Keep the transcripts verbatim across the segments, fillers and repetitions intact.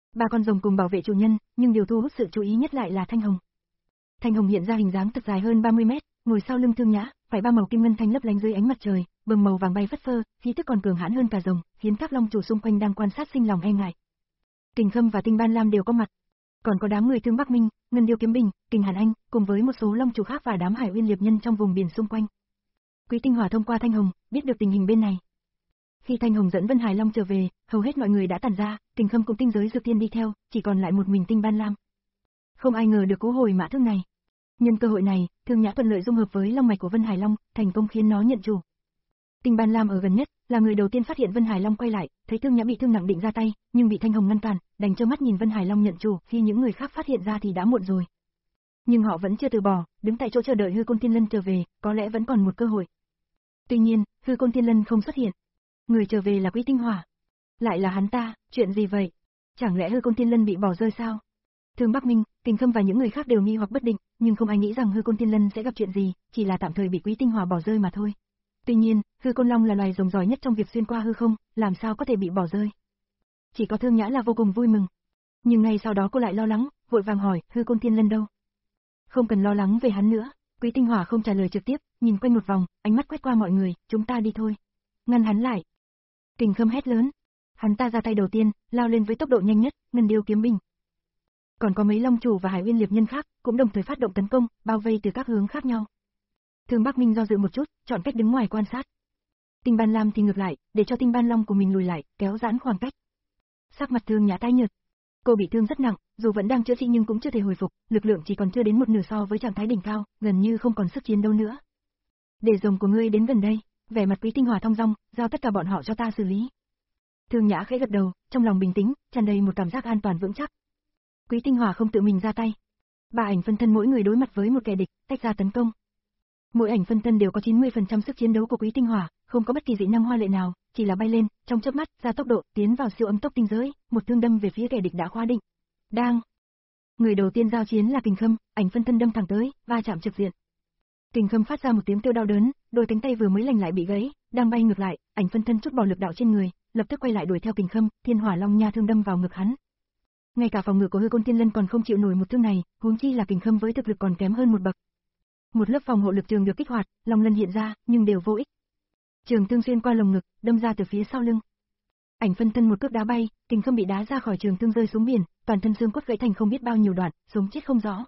Ba con rồng cùng bảo vệ chủ nhân, nhưng điều thu hút sự chú ý nhất lại là Thanh Hồng. Thanh Hồng hiện ra hình dáng thật dài hơn ba mươi mét, ngồi sau lưng Thương Nhã, phải ba màu kim ngân thanh lấp lánh dưới ánh mặt trời, bừng màu vàng bay phất phơ, khí tức còn cường hãn hơn cả rồng, khiến các long chủ xung quanh đang quan sát sinh lòng e ngại. Kình Khâm và Tinh Ban Lam đều có mặt. Còn có đám người Thương Bắc Minh, Ngân Điêu Kiếm Bình, Kình Hàn Anh, cùng với một số long chủ khác và đám Hải Uyên Liệp Nhân trong vùng biển xung quanh. Quý Tinh Hỏa thông qua Thanh Hồng, biết được tình hình bên này. Khi Thanh Hồng dẫn Vân Hải Long trở về, hầu hết mọi người đã tản ra, Kình Khâm cùng tinh giới Dược Thiên đi theo, chỉ còn lại một mình Tinh Ban Lam. Không ai ngờ được cú hồi mã thương này. Nhân cơ hội này, Thương Nhã thuận lợi dung hợp với long mạch của Vân Hải Long, thành công khiến nó nhận chủ. Tinh Ban Lam ở gần nhất, là người đầu tiên phát hiện Vân Hải Long quay lại, thấy Thương Nhã bị thương nặng định ra tay, nhưng bị Thanh Hồng ngăn cản, đành trơ mắt nhìn Vân Hải Long nhận chủ, khi những người khác phát hiện ra thì đã muộn rồi. Nhưng họ vẫn chưa từ bỏ, đứng tại chỗ chờ đợi Hư Côn Thiên Lân trở về, có lẽ vẫn còn một cơ hội. Tuy nhiên, Hư Côn Thiên Lân không xuất hiện. Người trở về là Quý Tinh Hỏa. Lại là hắn ta, chuyện gì vậy? Chẳng lẽ Hư Côn Thiên Lân bị bỏ rơi sao? Thương Bắc Minh, Kình Khâm và những người khác đều nghi hoặc bất định, nhưng không ai nghĩ rằng Hư Côn Thiên Lân sẽ gặp chuyện gì, chỉ là tạm thời bị Quý Tinh Hỏa bỏ rơi mà thôi. Tuy nhiên, Hư Côn Long là loài rồng giỏi nhất trong việc xuyên qua hư không, làm sao có thể bị bỏ rơi? Chỉ có Thương Nhã là vô cùng vui mừng. Nhưng ngay sau đó cô lại lo lắng, vội vàng hỏi, Hư Côn Thiên Lân đâu? Không cần lo lắng về hắn nữa. Quý Tinh Hỏa không trả lời trực tiếp, nhìn quanh một vòng, ánh mắt quét qua mọi người, chúng ta đi thôi. Ngăn hắn lại. Kình Khâm hét lớn. Hắn ta ra tay đầu tiên, lao lên với tốc độ nhanh nhất, Ngân Điêu Kiếm Bình. Còn có mấy long chủ và Hải Uyên Liệp Nhân khác, cũng đồng thời phát động tấn công, bao vây từ các hướng khác nhau. Thương Bắc Minh do dự một chút, chọn cách đứng ngoài quan sát. Tinh Ban Lam thì ngược lại, để cho Tinh Ban Long của mình lùi lại, kéo giãn khoảng cách. Sắc mặt Thương Nhã tái nhợt. Cô bị thương rất nặng, dù vẫn đang chữa trị nhưng cũng chưa thể hồi phục, lực lượng chỉ còn chưa đến một nửa so với trạng thái đỉnh cao, gần như không còn sức chiến đấu nữa. Để rồng của ngươi đến gần đây, vẻ mặt Quý Tinh Hỏa thong dong, giao tất cả bọn họ cho ta xử lý. Thương Nhã khẽ gật đầu, trong lòng bình tĩnh, tràn đầy một cảm giác an toàn vững chắc. Quý Tinh Hỏa không tự mình ra tay. Ba ảnh phân thân mỗi người đối mặt với một kẻ địch, tách ra tấn công. Mỗi ảnh phân thân đều có chín mươi phần trăm sức chiến đấu của Quý Tinh Hỏa, không có bất kỳ dị năng hoa lệ nào, chỉ là bay lên, trong chớp mắt, ra tốc độ, tiến vào siêu âm tốc tinh giới, một thương đâm về phía kẻ địch đã khóa định. Đang. Người đầu tiên giao chiến là Kình Khâm, ảnh phân thân đâm thẳng tới, va chạm trực diện. Kình Khâm phát ra một tiếng kêu đau đớn, đôi cánh tay vừa mới lành lại bị gãy, đang bay ngược lại, ảnh phân thân chút bỏ lực đạo trên người, lập tức quay lại đuổi theo Kình Khâm, Thiên Hỏa Long Nha thương đâm vào ngực hắn. Ngay cả phòng ngự của Hư Côn Thiên Lân còn không chịu nổi một thương này, huống chi là Kình Khâm với thực lực còn kém hơn một bậc. Một lớp phòng hộ lực trường được kích hoạt, long lân hiện ra, nhưng đều vô ích. Trường thương xuyên qua lồng ngực, đâm ra từ phía sau lưng. Ảnh phân thân một cước đá bay, Kình Khâm bị đá ra khỏi trường thương rơi xuống biển, toàn thân xương cốt gãy thành không biết bao nhiêu đoạn, sống chết không rõ.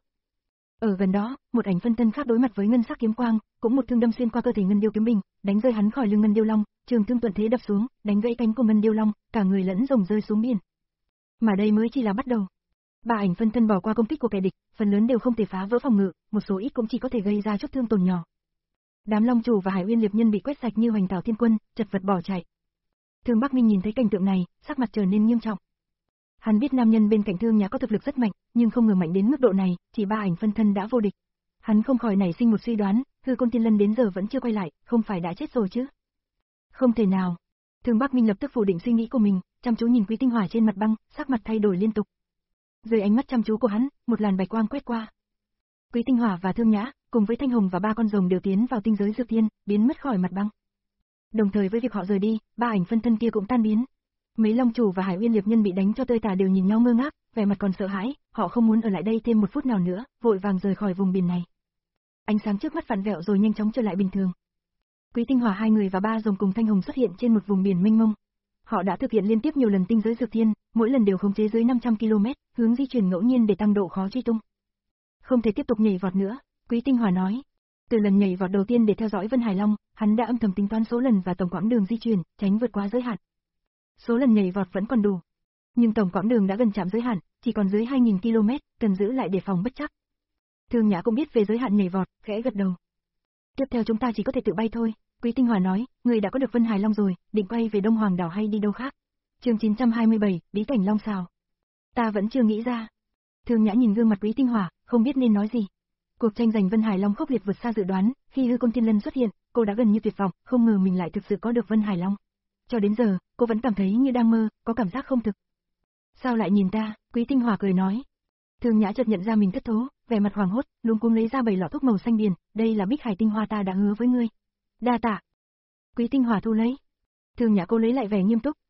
Ở gần đó, một ảnh phân thân khác đối mặt với ngân sắc kiếm quang, cũng một thương đâm xuyên qua cơ thể Ngân Điêu Kiếm Bình, đánh rơi hắn khỏi lưng Ngân Điêu Long, trường thương tuần thế đập xuống, đánh gãy cánh của Ngân Điêu Long, cả người lẫn rồng rơi xuống biển. Mà đây mới chỉ là bắt đầu. Ba ảnh phân thân bỏ qua công kích của kẻ địch, phần lớn đều không thể phá vỡ phòng ngự, một số ít cũng chỉ có thể gây ra chút thương tổn nhỏ. Đám long chủ và Hải Uyên Liệp Nhân bị quét sạch như hoành thảo thiên quân, chật vật bỏ chạy. Thương Bắc Minh nhìn thấy cảnh tượng này, sắc mặt trở nên nghiêm trọng. Hắn biết nam nhân bên cạnh Thương Nhã có thực lực rất mạnh, nhưng không ngờ mạnh đến mức độ này, chỉ ba ảnh phân thân đã vô địch. Hắn không khỏi nảy sinh một suy đoán, Hư Côn Thiên Lân đến giờ vẫn chưa quay lại, không phải đã chết rồi chứ? Không thể nào. Thương Bắc Minh lập tức phủ định suy nghĩ của mình, chăm chú nhìn Quý Tinh Hỏa trên mặt băng, sắc mặt thay đổi liên tục. Dưới ánh mắt chăm chú của hắn, một làn bạch quang quét qua. Quý Tinh Hỏa và Thương Nhã, cùng với Thanh Hồng và ba con rồng đều tiến vào tinh giới Dược Thiên, biến mất khỏi mặt băng. Đồng thời với việc họ rời đi, ba ảnh phân thân kia cũng tan biến. Mấy long chủ và Hải Uyên Liệp Nhân bị đánh cho tơi tả đều nhìn nhau ngơ ngác, vẻ mặt còn sợ hãi, họ không muốn ở lại đây thêm một phút nào nữa, vội vàng rời khỏi vùng biển này. Ánh sáng trước mắt vặn vẹo rồi nhanh chóng trở lại bình thường. Quý Tinh Hỏa hai người và ba rồng cùng Thanh Hồng xuất hiện trên một vùng biển mênh mông. Họ đã thực hiện liên tiếp nhiều lần tinh giới Dược Thiên, mỗi lần đều khống chế dưới năm trăm ki lô mét, hướng di chuyển ngẫu nhiên để tăng độ khó truy tung. Không thể tiếp tục nhảy vọt nữa, Quý Tinh Hỏa nói. Từ lần nhảy vọt đầu tiên để theo dõi Vân Hải Long, hắn đã âm thầm tính toán số lần và tổng quãng đường di chuyển, tránh vượt quá giới hạn. Số lần nhảy vọt vẫn còn đủ, nhưng tổng quãng đường đã gần chạm giới hạn, chỉ còn dưới hai nghìn ki lô mét, cần giữ lại đề phòng bất trắc. Thương Nhã cũng biết về giới hạn nhảy vọt, khẽ gật đầu. Tiếp theo chúng ta chỉ có thể tự bay thôi, Quý Tinh Hỏa nói, người đã có được Vân Hải Long rồi, định quay về Đông Hoàng đảo hay đi đâu khác? Chương chín trăm hai mươi bảy, bí cảnh Long Sào. Ta vẫn chưa nghĩ ra. Thương Nhã nhìn gương mặt Quý Tinh Hỏa, không biết nên nói gì. Cuộc tranh giành Vân Hải Long khốc liệt vượt xa dự đoán, khi Hư Côn Thiên Lân xuất hiện, cô đã gần như tuyệt vọng, không ngờ mình lại thực sự có được Vân Hải Long. Cho đến giờ, cô vẫn cảm thấy như đang mơ, có cảm giác không thực. Sao lại nhìn ta? Quý Tinh Hỏa cười nói. Thương Nhã chợt nhận ra mình thất thố, vẻ mặt hoảng hốt, luống cuống lấy ra bảy lọ thuốc màu xanh biển, đây là Bích Hải tinh hoa ta đã hứa với ngươi. Đa tạ. Quý Tinh Hỏa thu lấy. Thương Nhã cô lấy lại vẻ nghiêm túc,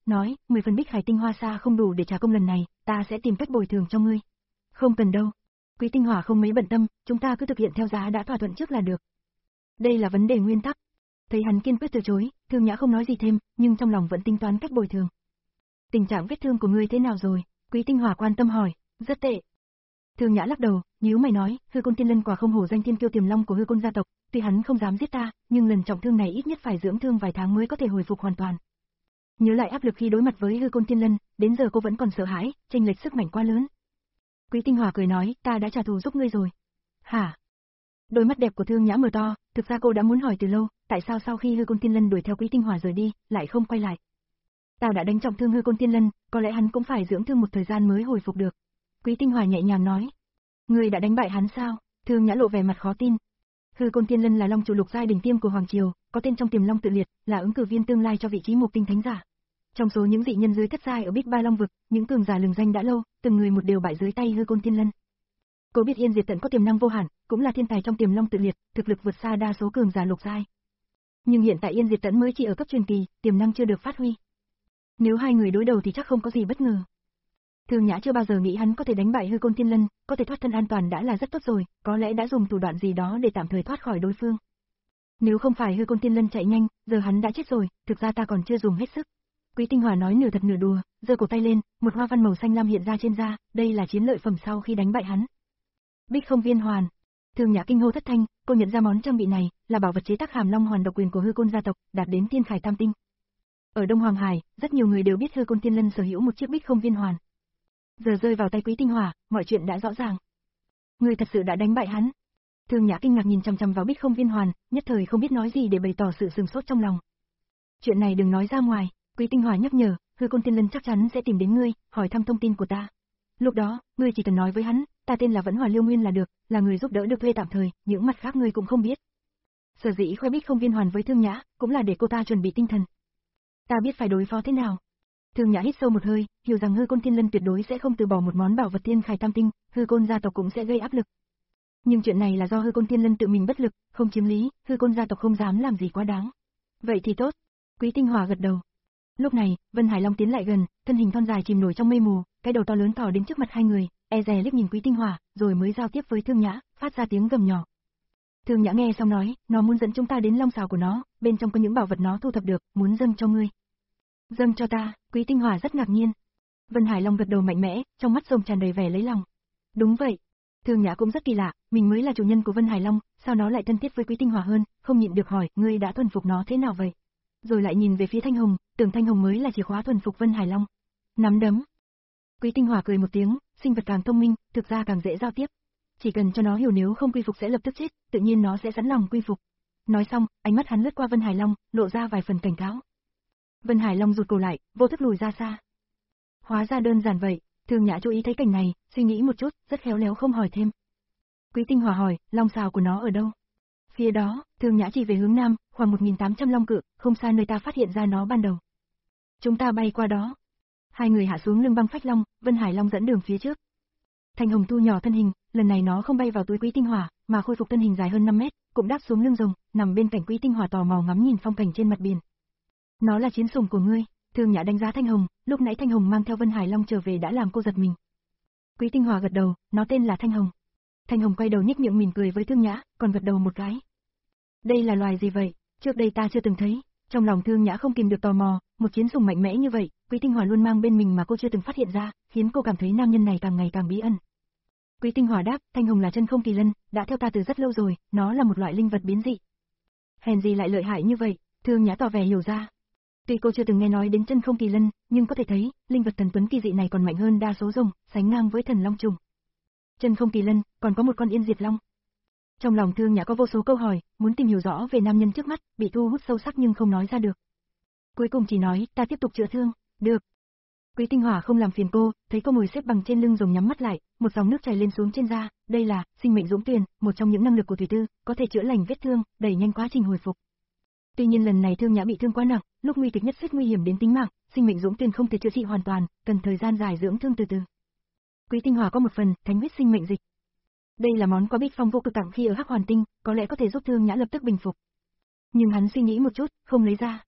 nói, mười phần Bích Hải tinh hoa xa không đủ để trả công lần này, ta sẽ tìm cách bồi thường cho ngươi. Không cần đâu. Quý Tinh Hỏa không mấy bận tâm, chúng ta cứ thực hiện theo giá đã thỏa thuận trước là được. Đây là vấn đề nguyên tắc. Thấy hắn kiên quyết từ chối, Thương Nhã không nói gì thêm, nhưng trong lòng vẫn tính toán cách bồi thường. Tình trạng vết thương của ngươi thế nào rồi? Quý Tinh Hỏa quan tâm hỏi. Rất tệ. Thương Nhã lắc đầu, nhíu mày nói, Hư Côn Tiên Lân quả không hổ danh thiên kiêu tiềm long của Hư Côn gia tộc, tuy hắn không dám giết ta, nhưng lần trọng thương này ít nhất phải dưỡng thương vài tháng mới có thể hồi phục hoàn toàn. Nhớ lại áp lực khi đối mặt với Hư Côn Tiên Lân, đến giờ cô vẫn còn sợ hãi, chênh lệch sức mạnh quá lớn. Quý Tinh Hỏa cười nói, ta đã trả thù giúp ngươi rồi. Hả? Đôi mắt đẹp của Thương Nhã mở to, thực ra cô đã muốn hỏi từ lâu, tại sao sau khi Hư Côn Tiên Lân đuổi theo Quý Tinh Hỏa rời đi, lại không quay lại. Ta đã đánh trọng thương Hư Côn Tiên Lân, có lẽ hắn cũng phải dưỡng thương một thời gian mới hồi phục được. Quý Tinh Hỏa nhẹ nhàng nói. Ngươi đã đánh bại hắn sao? Thương Nhã lộ vẻ mặt khó tin. Hư Côn Tiên Lân là long chủ lục giai đỉnh tiêm của Hoàng Triều, có tên trong Tiềm Long tự liệt, là ứng cử viên tương lai cho vị trí Mục Tinh Thánh giả. Trong số những dị nhân dưới thất giai ở Bích Ba Long vực, những cường giả lừng danh đã lâu, từng người một đều bại dưới tay Hư Côn Tiên Lân. Cô biết Yên Diệt Tận có tiềm năng vô hạn, cũng là thiên tài trong Tiềm Long tự liệt, thực lực vượt xa đa số cường giả lục giai. Nhưng hiện tại Yên Diệt Tận mới chỉ ở cấp truyền kỳ, tiềm năng chưa được phát huy. Nếu hai người đối đầu thì chắc không có gì bất ngờ. Thương Nhã chưa bao giờ nghĩ hắn có thể đánh bại Hư Côn Tiên Lân, có thể thoát thân an toàn đã là rất tốt rồi, có lẽ đã dùng thủ đoạn gì đó để tạm thời thoát khỏi đối phương. Nếu không phải Hư Côn Tiên Lân chạy nhanh, giờ hắn đã chết rồi, thực ra ta còn chưa dùng hết sức. Quý Tinh Hỏa nói nửa thật nửa đùa, giơ cổ tay lên, một hoa văn màu xanh lam hiện ra trên da, đây là chiến lợi phẩm sau khi đánh bại hắn. Bích Không Viên Hoàn. Thương Nhã kinh hô thất thanh, cô nhận ra món trang bị này là bảo vật chế tác Hàm Long Hoàn độc quyền của Hư Côn gia tộc, đạt đến Thiên Khải Tam tinh. Ở Đông Hoàng Hải, rất nhiều người đều biết Hư Côn Tiên Lân sở hữu một chiếc Bích Không Viên Hoàn. Giờ rơi vào tay Quý Tinh Hỏa, mọi chuyện đã rõ ràng. Người thật sự đã đánh bại hắn. Thương Nhã kinh ngạc nhìn chằm chằm vào Bích Không Viên Hoàn, nhất thời không biết nói gì để bày tỏ sự sừng sốt trong lòng. Chuyện này đừng nói ra ngoài, Quý Tinh Hỏa nhắc nhở, Hư Côn Tiên Lân chắc chắn sẽ tìm đến ngươi, hỏi thăm thông tin của ta. Lúc đó, ngươi chỉ cần nói với hắn, ta tên là Vẫn Hỏa Liêu Nguyên là được, là người giúp đỡ được thuê tạm thời, những mặt khác ngươi cũng không biết. Sở dĩ khoe Bích Không Viên Hoàn với Thương Nhã, cũng là để cô ta chuẩn bị tinh thần. Ta biết phải đối phó thế nào. Thương Nhã hít sâu một hơi, hiểu rằng Hư Côn Tiên Lân tuyệt đối sẽ không từ bỏ một món bảo vật Thiên Khải Tam tinh, Hư Côn gia tộc cũng sẽ gây áp lực. Nhưng chuyện này là do Hư Côn Tiên Lân tự mình bất lực, không chiếm lý, Hư Côn gia tộc không dám làm gì quá đáng. Vậy thì tốt. Quý Tinh Hỏa gật đầu. Lúc này, Vân Hải Long tiến lại gần, thân hình thon dài chìm nổi trong mây mù, cái đầu to lớn thò đến trước mặt hai người, e dè liếc nhìn Quý Tinh Hỏa, rồi mới giao tiếp với Thương Nhã, phát ra tiếng gầm nhỏ. Thương Nhã nghe xong nói, nó muốn dẫn chúng ta đến long xào của nó, bên trong có những bảo vật nó thu thập được, muốn dâng cho ngươi. Dâng cho ta? Quý Tinh Hỏa rất ngạc nhiên. Vân Hải Long gật đầu mạnh mẽ, trong mắt rồng tràn đầy vẻ lấy lòng. Đúng vậy. Thương Nhã cũng rất kỳ lạ, mình mới là chủ nhân của Vân Hải Long, sao nó lại thân thiết với Quý Tinh Hỏa hơn, không nhịn được hỏi, ngươi đã thuần phục nó thế nào vậy? Rồi lại nhìn về phía Thanh Hồng, tưởng Thanh Hồng mới là chìa khóa thuần phục Vân Hải Long. Nắm đấm. Quý Tinh Hỏa cười một tiếng, sinh vật càng thông minh, thực ra càng dễ giao tiếp. Chỉ cần cho nó hiểu nếu không quy phục sẽ lập tức chết, tự nhiên nó sẽ sẵn lòng quy phục. Nói xong, ánh mắt hắn lướt qua Vân Hải Long, lộ ra vài phần cảnh cáo. Vân Hải Long rụt cổ lại, vô thức lùi ra xa. Hóa ra đơn giản vậy, Thương Nhã chú ý thấy cảnh này, suy nghĩ một chút, rất khéo léo không hỏi thêm. Quý Tinh Hỏa hỏi, long xào của nó ở đâu? Phía đó, Thương Nhã chỉ về hướng nam, khoảng một nghìn tám trăm long cự, không xa nơi ta phát hiện ra nó ban đầu. Chúng ta bay qua đó. Hai người hạ xuống lưng băng phách long, Vân Hải Long dẫn đường phía trước. Thanh Hồng thu nhỏ thân hình, lần này nó không bay vào túi Quý Tinh Hỏa, mà khôi phục thân hình dài hơn năm mét, cũng đáp xuống lưng rồng, nằm bên cạnh Quý Tinh Hỏa tò mò ngắm nhìn phong cảnh trên mặt biển. Nó là chiến sủng của ngươi. Thương Nhã đánh giá Thanh Hồng, lúc nãy Thanh Hồng mang theo Vân Hải Long trở về đã làm cô giật mình. Quý Tinh Hỏa gật đầu, nó tên là Thanh Hồng. Thanh Hồng quay đầu nhếch miệng mỉm cười với Thương Nhã, còn gật đầu một cái. Đây là loài gì vậy? Trước đây ta chưa từng thấy. Trong lòng Thương Nhã không kìm được tò mò, một chiến sủng mạnh mẽ như vậy, Quý Tinh Hỏa luôn mang bên mình mà cô chưa từng phát hiện ra, khiến cô cảm thấy nam nhân này càng ngày càng bí ẩn. Quý Tinh Hỏa đáp, Thanh Hồng là chân không kỳ lân, đã theo ta từ rất lâu rồi, nó là một loại linh vật biến dị. Hèn gì lại lợi hại như vậy? Thương Nhã tỏ vẻ hiểu ra. Tuy cô chưa từng nghe nói đến chân không kỳ lân, nhưng có thể thấy, linh vật thần tuấn kỳ dị này còn mạnh hơn đa số rồng, sánh ngang với thần long trùng. Chân không kỳ lân, còn có một con Yên Diệt Long. Trong lòng Thương Nhã có vô số câu hỏi, muốn tìm hiểu rõ về nam nhân trước mắt, bị thu hút sâu sắc nhưng không nói ra được. Cuối cùng chỉ nói, ta tiếp tục chữa thương, được. Quý Tinh Hỏa không làm phiền cô, thấy cô ngồi xếp bằng trên lưng rồng nhắm mắt lại, một dòng nước chảy lên xuống trên da, đây là sinh mệnh dũng tuyền, một trong những năng lực của thủy tư, có thể chữa lành vết thương, đẩy nhanh quá trình hồi phục. Tuy nhiên lần này Thương Nhã bị thương quá nặng, lúc nguy kịch nhất suýt nguy hiểm đến tính mạng, sinh mệnh dũng tuyền không thể chữa trị hoàn toàn, cần thời gian dài dưỡng thương từ từ. Quý Tinh Hỏa có một phần thánh huyết sinh mệnh dịch. Đây là món quà Bích Phong vô cực tặng khi ở Hắc Hoàn Tinh, có lẽ có thể giúp Thương Nhã lập tức bình phục. Nhưng hắn suy nghĩ một chút, không lấy ra.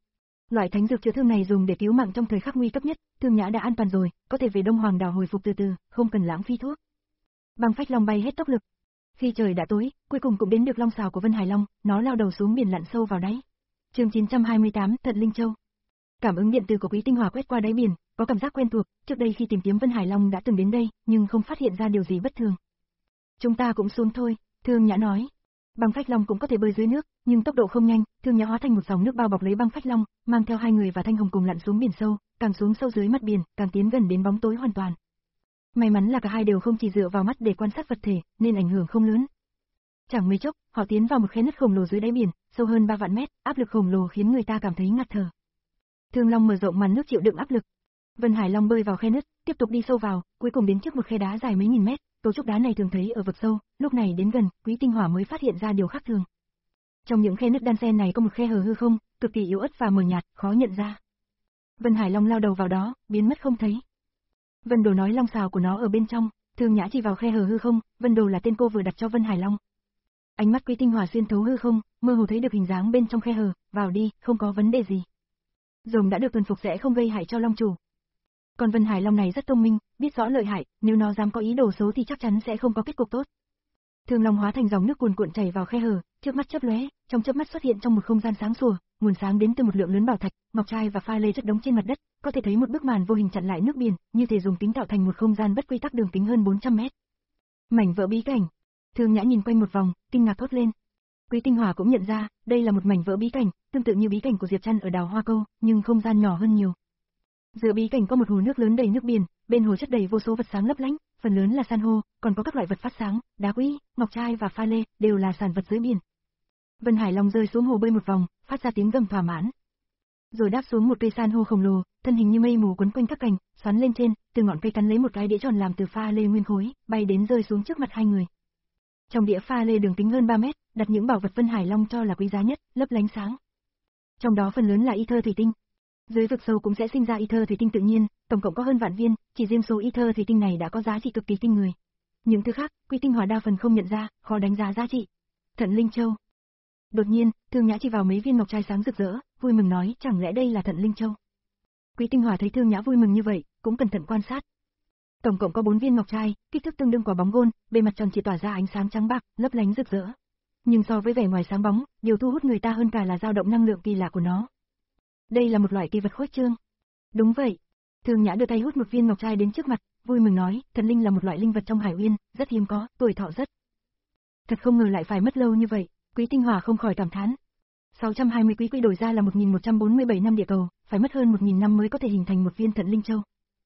Loại thánh dược chữa thương này dùng để cứu mạng trong thời khắc nguy cấp nhất, Thương Nhã đã an toàn rồi, có thể về Đông Hoàng đảo hồi phục từ từ, không cần lãng phí thuốc. Băng phách long bay hết tốc lực. Khi trời đã tối, cuối cùng cũng đến được long xào của Vân Hải Long, nó lao đầu xuống biển lặn sâu vào đáy. Chương chín trăm hai mươi tám, Thận Linh Châu. Cảm ứng điện từ của Quý Tinh Hỏa quét qua đáy biển, có cảm giác quen thuộc, trước đây khi tìm kiếm Vân Hải Long đã từng đến đây, nhưng không phát hiện ra điều gì bất thường. Chúng ta cũng xuống thôi, Thương Nhã nói. Băng phách long cũng có thể bơi dưới nước, nhưng tốc độ không nhanh, Thương Nhã hóa thành một dòng nước bao bọc lấy băng phách long, mang theo hai người và Thanh Hồng cùng lặn xuống biển sâu, càng xuống sâu dưới mặt biển, càng tiến gần đến bóng tối hoàn toàn. May mắn là cả hai đều không chỉ dựa vào mắt để quan sát vật thể, nên ảnh hưởng không lớn. Chẳng mấy chốc, họ tiến vào một khe nứt khổng lồ dưới đáy biển, sâu hơn ba vạn mét, áp lực khổng lồ khiến người ta cảm thấy ngạt thở. Thương Long mở rộng màn nước chịu đựng áp lực. Vân Hải Long bơi vào khe nứt, tiếp tục đi sâu vào, cuối cùng đến trước một khe đá dài mấy nghìn mét, cấu trúc đá này thường thấy ở vực sâu, lúc này đến gần, Quý Tinh Hỏa mới phát hiện ra điều khác thường. Trong những khe nứt đan xen này có một khe hở hư không, cực kỳ yếu ớt và mờ nhạt, khó nhận ra. Vân Hải Long lao đầu vào đó, biến mất không thấy. Vân Đồ nói long xào của nó ở bên trong, Thương Nhã chỉ vào khe hở hư không, Vân Đồ là tên cô vừa đặt cho Vân Hải Long. Ánh mắt Quý Tinh Hỏa xuyên thấu hư không, mơ hồ thấy được hình dáng bên trong khe hở, vào đi, không có vấn đề gì. Rồng đã được thuần phục sẽ không gây hại cho long chủ. Còn Vân Hải Long này rất thông minh, biết rõ lợi hại, nếu nó dám có ý đồ xấu thì chắc chắn sẽ không có kết cục tốt. Thương Long hóa thành dòng nước cuồn cuộn chảy vào khe hở, trước mắt chớp lóe, trong chớp mắt xuất hiện trong một không gian sáng sủa, nguồn sáng đến từ một lượng lớn bảo thạch, ngọc trai và pha lê chất đống trên mặt đất, có thể thấy một bức màn vô hình chặn lại nước biển, như thể dùng kính tạo thành một không gian bất quy tắc đường kính hơn bốn trăm mét. Mảnh vỡ bí cảnh. Thương Nhã nhìn quanh một vòng, kinh ngạc thốt lên. Quý Tinh Hỏa cũng nhận ra, đây là một mảnh vỡ bí cảnh, tương tự như bí cảnh của Diệp Trăn ở đảo Hoa Câu, nhưng không gian nhỏ hơn nhiều. Giữa bí cảnh có một hồ nước lớn đầy nước biển, bên hồ chất đầy vô số vật sáng lấp lánh, phần lớn là san hô, còn có các loại vật phát sáng, đá quý, ngọc trai và pha lê, đều là sản vật dưới biển. Vân Hải Long rơi xuống hồ bơi một vòng, phát ra tiếng gầm thỏa mãn. Rồi đáp xuống một cây san hô khổng lồ, thân hình như mây mù quấn quanh các cành, xoắn lên trên, từ ngọn cây cắn lấy một cái đĩa tròn làm từ pha lê nguyên khối, bay đến rơi xuống trước mặt hai người. Trong đĩa pha lê đường kính hơn ba mét, đặt những bảo vật Vân Hải Long cho là quý giá nhất, lấp lánh sáng. Trong đó phần lớn là y thơ thủy tinh. Dưới vực sâu cũng sẽ sinh ra y thơ thủy tinh tự nhiên, tổng cộng có hơn vạn viên, chỉ riêng số y thơ thủy tinh này đã có giá trị cực kỳ kinh người. Những thứ khác, Quý Tinh Hỏa đa phần không nhận ra, khó đánh giá giá trị. Thận Linh Châu. Đột nhiên, Thương Nhã chỉ vào mấy viên ngọc trai sáng rực rỡ, vui mừng nói, chẳng lẽ đây là Thận Linh Châu? Quý Tinh Hỏa thấy Thương Nhã vui mừng như vậy, cũng cẩn thận quan sát. Tổng cộng có bốn viên ngọc trai, kích thước tương đương quả bóng gôn, bề mặt tròn chỉ tỏa ra ánh sáng trắng bạc, lấp lánh rực rỡ. Nhưng so với vẻ ngoài sáng bóng, điều thu hút người ta hơn cả là dao động năng lượng kỳ lạ của nó. Đây là một loại kỳ vật khuếch trương. Đúng vậy. Thương Nhã đưa tay hút một viên ngọc trai đến trước mặt, vui mừng nói, thần linh là một loại linh vật trong Hải Uyên, rất hiếm có, tuổi thọ rất. Thật không ngờ lại phải mất lâu như vậy, Quý Tinh Hỏa không khỏi cảm thán. sáu trăm hai mươi quý quy đổi ra là một nghìn một trăm bốn mươi bảy năm địa cầu, phải mất hơn một nghìn năm mới có thể hình thành một viên Thận Linh Châu.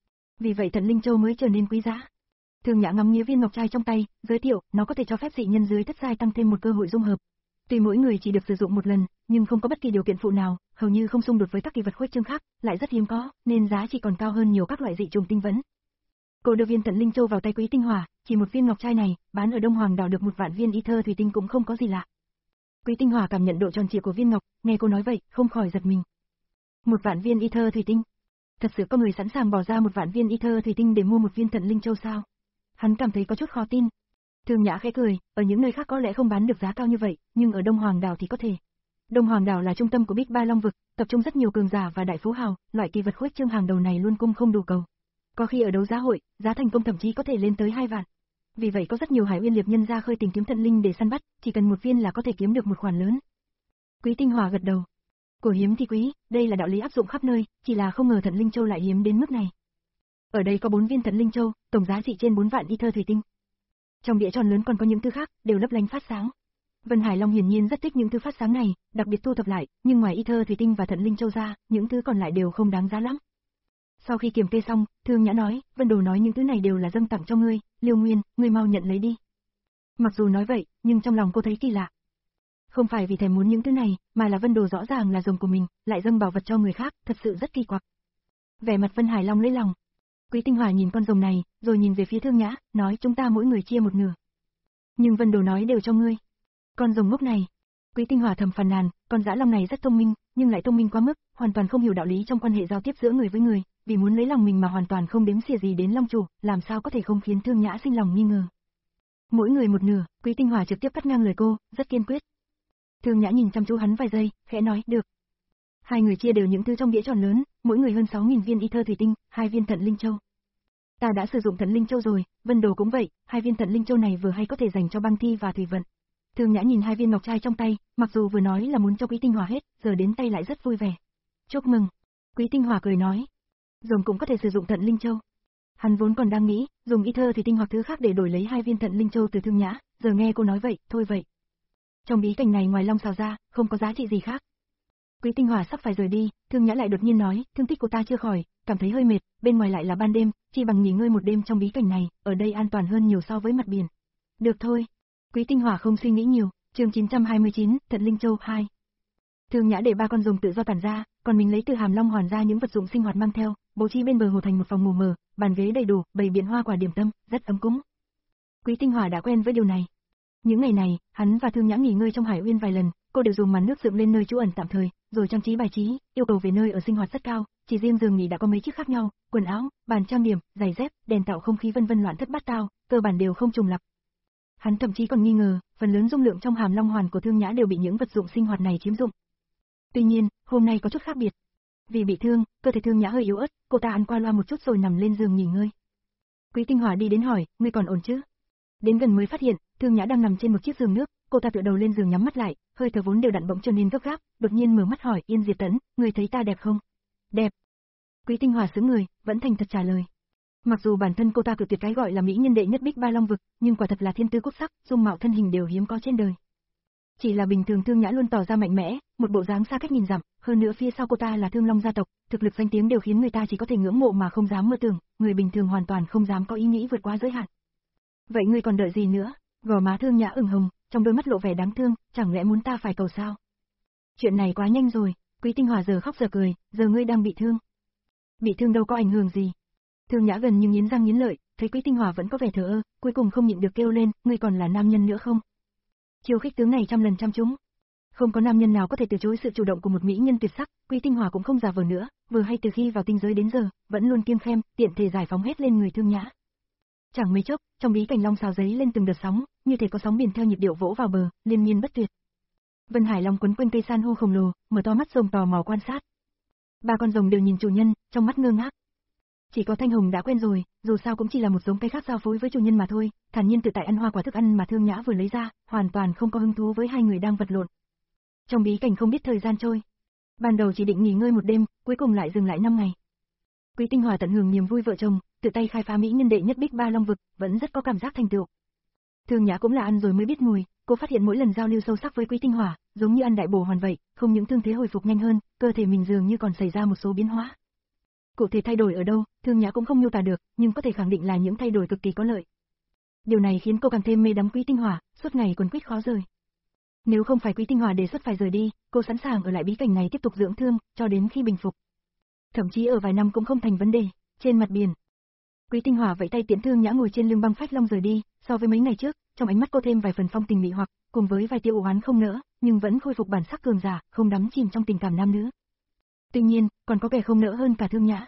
Vì vậy Thận Linh Châu mới trở nên quý giá. Thương Nhã ngắm nghía viên ngọc trai trong tay, giới thiệu, nó có thể cho phép dị nhân dưới thất giai tăng thêm một cơ hội dung hợp. Tuy mỗi người chỉ được sử dụng một lần, nhưng không có bất kỳ điều kiện phụ nào, hầu như không xung đột với các kỳ vật khuếch trương khác, lại rất hiếm có, nên giá trị còn cao hơn nhiều các loại dị trùng tinh vấn. Cô đưa viên Thận Linh Châu vào tay Quý Tinh Hỏa, chỉ một viên ngọc trai này, bán ở Đông Hoàng đảo được một vạn viên y thơ thủy tinh cũng không có gì lạ. Quý Tinh Hỏa cảm nhận độ tròn trịa của viên ngọc, nghe cô nói vậy, không khỏi giật mình. Một vạn viên y thơ thủy tinh? Thật sự có người sẵn sàng bỏ ra một vạn viên y thơ thủy tinh để mua một viên Thận Linh Châu sao? Hắn cảm thấy có chút khó tin. Thương Nhã khẽ cười, ở những nơi khác có lẽ không bán được giá cao như vậy, nhưng ở Đông Hoàng đảo thì có thể. Đông Hoàng đảo là trung tâm của Bích Ba Long vực, tập trung rất nhiều cường giả và đại phú hào, loại kỳ vật khuếch trương hàng đầu này luôn cung không đủ cầu. Có khi ở đấu giá hội, giá thành công thậm chí có thể lên tới hai vạn. Vì vậy có rất nhiều Hải Uyên liệp nhân ra khơi tìm kiếm thận linh để săn bắt, chỉ cần một viên là có thể kiếm được một khoản lớn. Quý Tinh Hỏa gật đầu. Của hiếm thì quý, đây là đạo lý áp dụng khắp nơi, chỉ là không ngờ Thận Linh Châu lại hiếm đến mức này. Ở đây có bốn viên Thận Linh Châu, tổng giá trị trên bốn vạn y thơ thủy tinh. Trong đĩa tròn lớn còn có những thứ khác, đều lấp lánh phát sáng. Vân Hải Long hiển nhiên rất thích những thứ phát sáng này, đặc biệt thu thập lại, nhưng ngoài y thơ thủy tinh và Thận Linh Châu ra, những thứ còn lại đều không đáng giá lắm. Sau khi kiểm kê xong, Thương Nhã nói, Vân Đồ nói những thứ này đều là dâng tặng cho ngươi, Liêu Nguyên, ngươi mau nhận lấy đi. Mặc dù nói vậy, nhưng trong lòng cô thấy kỳ lạ. Không phải vì thèm muốn những thứ này, mà là Vân Đồ rõ ràng là rồng của mình, lại dâng bảo vật cho người khác, thật sự rất kỳ quặc. Vẻ mặt Vân Hải Long lấy lòng. Quý Tinh Hỏa nhìn con rồng này, rồi nhìn về phía Thương Nhã, nói chúng ta mỗi người chia một nửa. Nhưng Vân Đồ nói đều cho ngươi. Con rồng ngốc này. Quý Tinh Hỏa thầm phàn nàn, con dã long này rất thông minh, nhưng lại thông minh quá mức, hoàn toàn không hiểu đạo lý trong quan hệ giao tiếp giữa người với người, vì muốn lấy lòng mình mà hoàn toàn không đếm xỉa gì đến long chủ, làm sao có thể không khiến Thương Nhã sinh lòng nghi ngờ. Mỗi người một nửa, Quý Tinh Hỏa trực tiếp cắt ngang lời cô, rất kiên quyết. Thương Nhã nhìn chăm chú hắn vài giây, khẽ nói, được. Hai người chia đều những thứ trong đĩa tròn lớn, mỗi người hơn sáu nghìn viên y thơ thủy tinh, hai viên thận linh châu. Ta đã sử dụng thận linh châu rồi, Vân Đồ cũng vậy, hai viên thận linh châu này vừa hay có thể dành cho băng thi và thủy vận. Thương Nhã nhìn hai viên ngọc trai trong tay, mặc dù vừa nói là muốn cho Quý Tinh Hỏa hết, giờ đến tay lại rất vui vẻ. Chúc mừng. Quý Tinh Hỏa cười nói. Rồng cũng có thể sử dụng thận linh châu. Hắn vốn còn đang nghĩ, dùng y thơ thủy tinh hoặc thứ khác để đổi lấy hai viên thận linh châu từ Thương Nhã, giờ nghe cô nói vậy, thôi vậy. Trong bí cảnh này ngoài long xào ra, không có giá trị gì khác. Quý Tinh Hỏa sắp phải rời đi, Thương Nhã lại đột nhiên nói, thương tích của ta chưa khỏi, cảm thấy hơi mệt, bên ngoài lại là ban đêm, chỉ bằng nghỉ ngơi một đêm trong bí cảnh này, ở đây an toàn hơn nhiều so với mặt biển. Được thôi. Quý Tinh Hỏa không suy nghĩ nhiều, chương chín trăm hai mươi chín, Thận Linh Châu hai. Thương Nhã để ba con rồng tự do tản ra, còn mình lấy từ hàm long hoàn ra những vật dụng sinh hoạt mang theo, bố trí bên bờ hồ thành một phòng ngủ mở, bàn ghế đầy đủ, bày biện hoa quả điểm tâm, rất ấm cúng. Quý Tinh Hỏa đã quen với điều này. Những ngày này, hắn và Thương Nhã nghỉ ngơi trong Hải Uyên vài lần, cô đều dùng màn nước dựng lên nơi trú ẩn tạm thời, rồi trang trí bài trí, yêu cầu về nơi ở sinh hoạt rất cao, chỉ riêng giường nghỉ đã có mấy chiếc khác nhau, quần áo, bàn trang điểm, giày dép, đèn tạo không khí vân vân loạn thất bát tao, cơ bản đều không trùng lặp. Hắn thậm chí còn nghi ngờ, phần lớn dung lượng trong hàm long hoàn của Thương Nhã đều bị những vật dụng sinh hoạt này chiếm dụng. Tuy nhiên, hôm nay có chút khác biệt. Vì bị thương, cơ thể Thương Nhã hơi yếu ớt, cô ta ăn qua loa một chút rồi nằm lên giường nghỉ ngơi. Quý Tinh Hỏa đi đến hỏi, ngươi còn ổn chứ? Đến gần mới phát hiện, Thương Nhã đang nằm trên một chiếc giường nước, cô ta tựa đầu lên giường nhắm mắt lại, hơi thở vốn đều đặn bỗng trở nên gấp gáp, đột nhiên mở mắt hỏi, Yên Diệt Tẫn, ngươi thấy ta đẹp không? Đẹp. Quý Tinh Hỏa sững người, vẫn thành thật trả lời. Mặc dù bản thân cô ta cự tuyệt cái gọi là mỹ nhân đệ nhất Bích Ba Long vực, nhưng quả thật là thiên tư quốc sắc, dung mạo thân hình đều hiếm có trên đời. Chỉ là bình thường Thương Nhã luôn tỏ ra mạnh mẽ, một bộ dáng xa cách nhìn dặm, hơn nữa phía sau cô ta là Thương Long gia tộc, thực lực danh tiếng đều khiến người ta chỉ có thể ngưỡng mộ mà không dám mơ tưởng, người bình thường hoàn toàn không dám có ý nghĩ vượt quá giới hạn. Vậy ngươi còn đợi gì nữa? Gò má Thương Nhã ửng hồng, trong đôi mắt lộ vẻ đáng thương, chẳng lẽ muốn ta phải cầu sao? Chuyện này quá nhanh rồi, Quý Tinh Hỏa giờ khóc giờ cười, giờ ngươi đang bị thương. Bị thương đâu có ảnh hưởng gì. Thương Nhã gần như nghiến răng nghiến lợi, thấy Quý Tinh Hỏa vẫn có vẻ thờ ơ, cuối cùng không nhịn được kêu lên, ngươi còn là nam nhân nữa không? Chiêu khích tướng này trăm lần trăm trúng. Không có nam nhân nào có thể từ chối sự chủ động của một mỹ nhân tuyệt sắc, Quý Tinh Hỏa cũng không giả vờ nữa, vừa hay từ khi vào tinh giới đến giờ, vẫn luôn kiêng khem, tiện thể giải phóng hết lên người Thương Nhã. Chẳng mấy chốc, trong bí cảnh long xào giấy lên từng đợt sóng, như thể có sóng biển theo nhịp điệu vỗ vào bờ, liên miên bất tuyệt. Vân Hải Long quấn quanh cây san hô khổng lồ, mở to mắt rồng tò mò quan sát. Ba con rồng đều nhìn chủ nhân, trong mắt ngơ ngác. Chỉ có Thanh Hồng đã quen rồi, dù sao cũng chỉ là một giống cây khác giao phối với chủ nhân mà thôi, thản nhiên tự tại ăn hoa quả thức ăn mà Thương Nhã vừa lấy ra, hoàn toàn không có hứng thú với hai người đang vật lộn. Trong bí cảnh không biết thời gian trôi. Ban đầu chỉ định nghỉ ngơi một đêm, cuối cùng lại dừng lại năm ngày. Quý Tinh Hỏa tận hưởng niềm vui vợ chồng, tự tay khai phá mỹ nhân đệ nhất Bích Ba Long vực, vẫn rất có cảm giác thành tựu. Thương Nhã cũng là ăn rồi mới biết mùi, cô phát hiện mỗi lần giao lưu sâu sắc với Quý Tinh Hỏa, giống như ăn đại bổ hoàn vậy, không những thương thế hồi phục nhanh hơn, cơ thể mình dường như còn xảy ra một số biến hóa. Cụ thể thay đổi ở đâu, Thương Nhã cũng không miêu tả được, nhưng có thể khẳng định là những thay đổi cực kỳ có lợi. Điều này khiến cô càng thêm mê đắm Quý Tinh Hỏa, suốt ngày quấn quýt khó rời. Nếu không phải Quý Tinh Hỏa đề xuất phải rời đi, cô sẵn sàng ở lại bí cảnh này tiếp tục dưỡng thương, cho đến khi bình phục. Thậm chí ở vài năm cũng không thành vấn đề. Trên mặt biển, Quý Tinh Hỏa vẫy tay tiễn Thương Nhã ngồi trên lưng băng phách long rời đi, so với mấy ngày trước, trong ánh mắt cô thêm vài phần phong tình mị hoặc, cùng với vài tia u oán không nỡ, nhưng vẫn khôi phục bản sắc cường giả, không đắm chìm trong tình cảm nam nữ. Tuy nhiên, còn có kẻ không nỡ hơn cả Thương Nhã.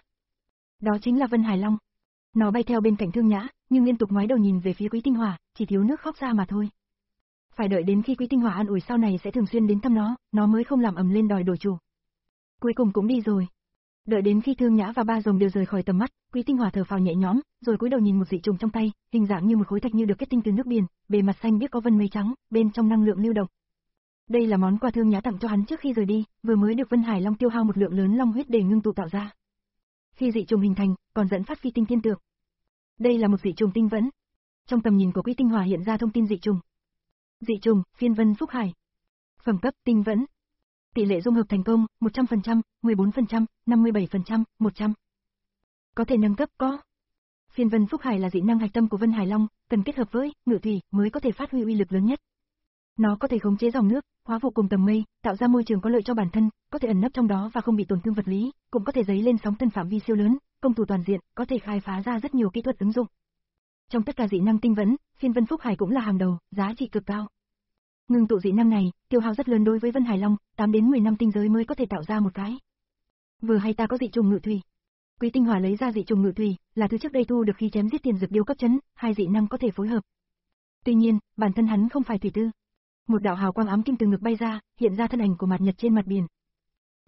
Đó chính là Vân Hải Long. Nó bay theo bên cạnh Thương Nhã, nhưng liên tục ngoái đầu nhìn về phía Quý Tinh Hỏa, chỉ thiếu nước khóc ra mà thôi. Phải đợi đến khi Quý Tinh Hỏa an ủi sau này sẽ thường xuyên đến thăm nó, nó mới không làm ầm lên đòi đổi chủ. Cuối cùng cũng đi rồi. Đợi đến khi Thương Nhã và ba rồng đều rời khỏi tầm mắt, Quý Tinh Hỏa thở phào nhẹ nhõm, rồi cúi đầu nhìn một dị trùng trong tay, hình dạng như một khối thạch như được kết tinh từ nước biển, bề mặt xanh biếc có vân mây trắng, bên trong năng lượng lưu động. Đây là món quà Thương Nhã tặng cho hắn trước khi rời đi, vừa mới được Vân Hải Long tiêu hao một lượng lớn long huyết để ngưng tụ tạo ra. Khi dị trùng hình thành, còn dẫn phát phi tinh thiên tượng. Đây là một dị trùng tinh vẫn. Trong tầm nhìn của Quý Tinh Hỏa hiện ra thông tin dị trùng. Dị trùng, phiên vân phúc hải. Phẩm cấp, tinh vẫn. Tỷ lệ dung hợp thành công, một trăm phần trăm, mười bốn phần trăm, năm mươi bảy phần trăm, một trăm. Có thể nâng cấp có. Phiên vân phúc hải là dị năng hạch tâm của Vân Hải Long, cần kết hợp với ngự thủy mới có thể phát huy uy lực lớn nhất. Nó có thể khống chế dòng nước, hóa vụ cùng tầng mây, tạo ra môi trường có lợi cho bản thân, có thể ẩn nấp trong đó và không bị tổn thương vật lý, cũng có thể dấy lên sóng thân phạm vi siêu lớn, công thủ toàn diện, có thể khai phá ra rất nhiều kỹ thuật ứng dụng. Trong tất cả dị năng tinh vẫn, phiên vân phúc hải cũng là hàng đầu, giá trị cực cao. Ngưng tụ dị năng này, tiêu hao rất lớn đối với Vân Hải Long, tám đến mười năm tinh giới mới có thể tạo ra một cái. Vừa hay ta có dị trùng ngự thủy. Quý Tinh Hỏa lấy ra dị trùng ngự thủy, là thứ trước đây thu được khi chém giết tiền dược điêu cấp chấn, hai dị năng có thể phối hợp. Tuy nhiên, bản thân hắn không phải thủy tư. Một đạo hào quang ám kim từ ngực bay ra, hiện ra thân ảnh của Mạt Nhật trên mặt biển.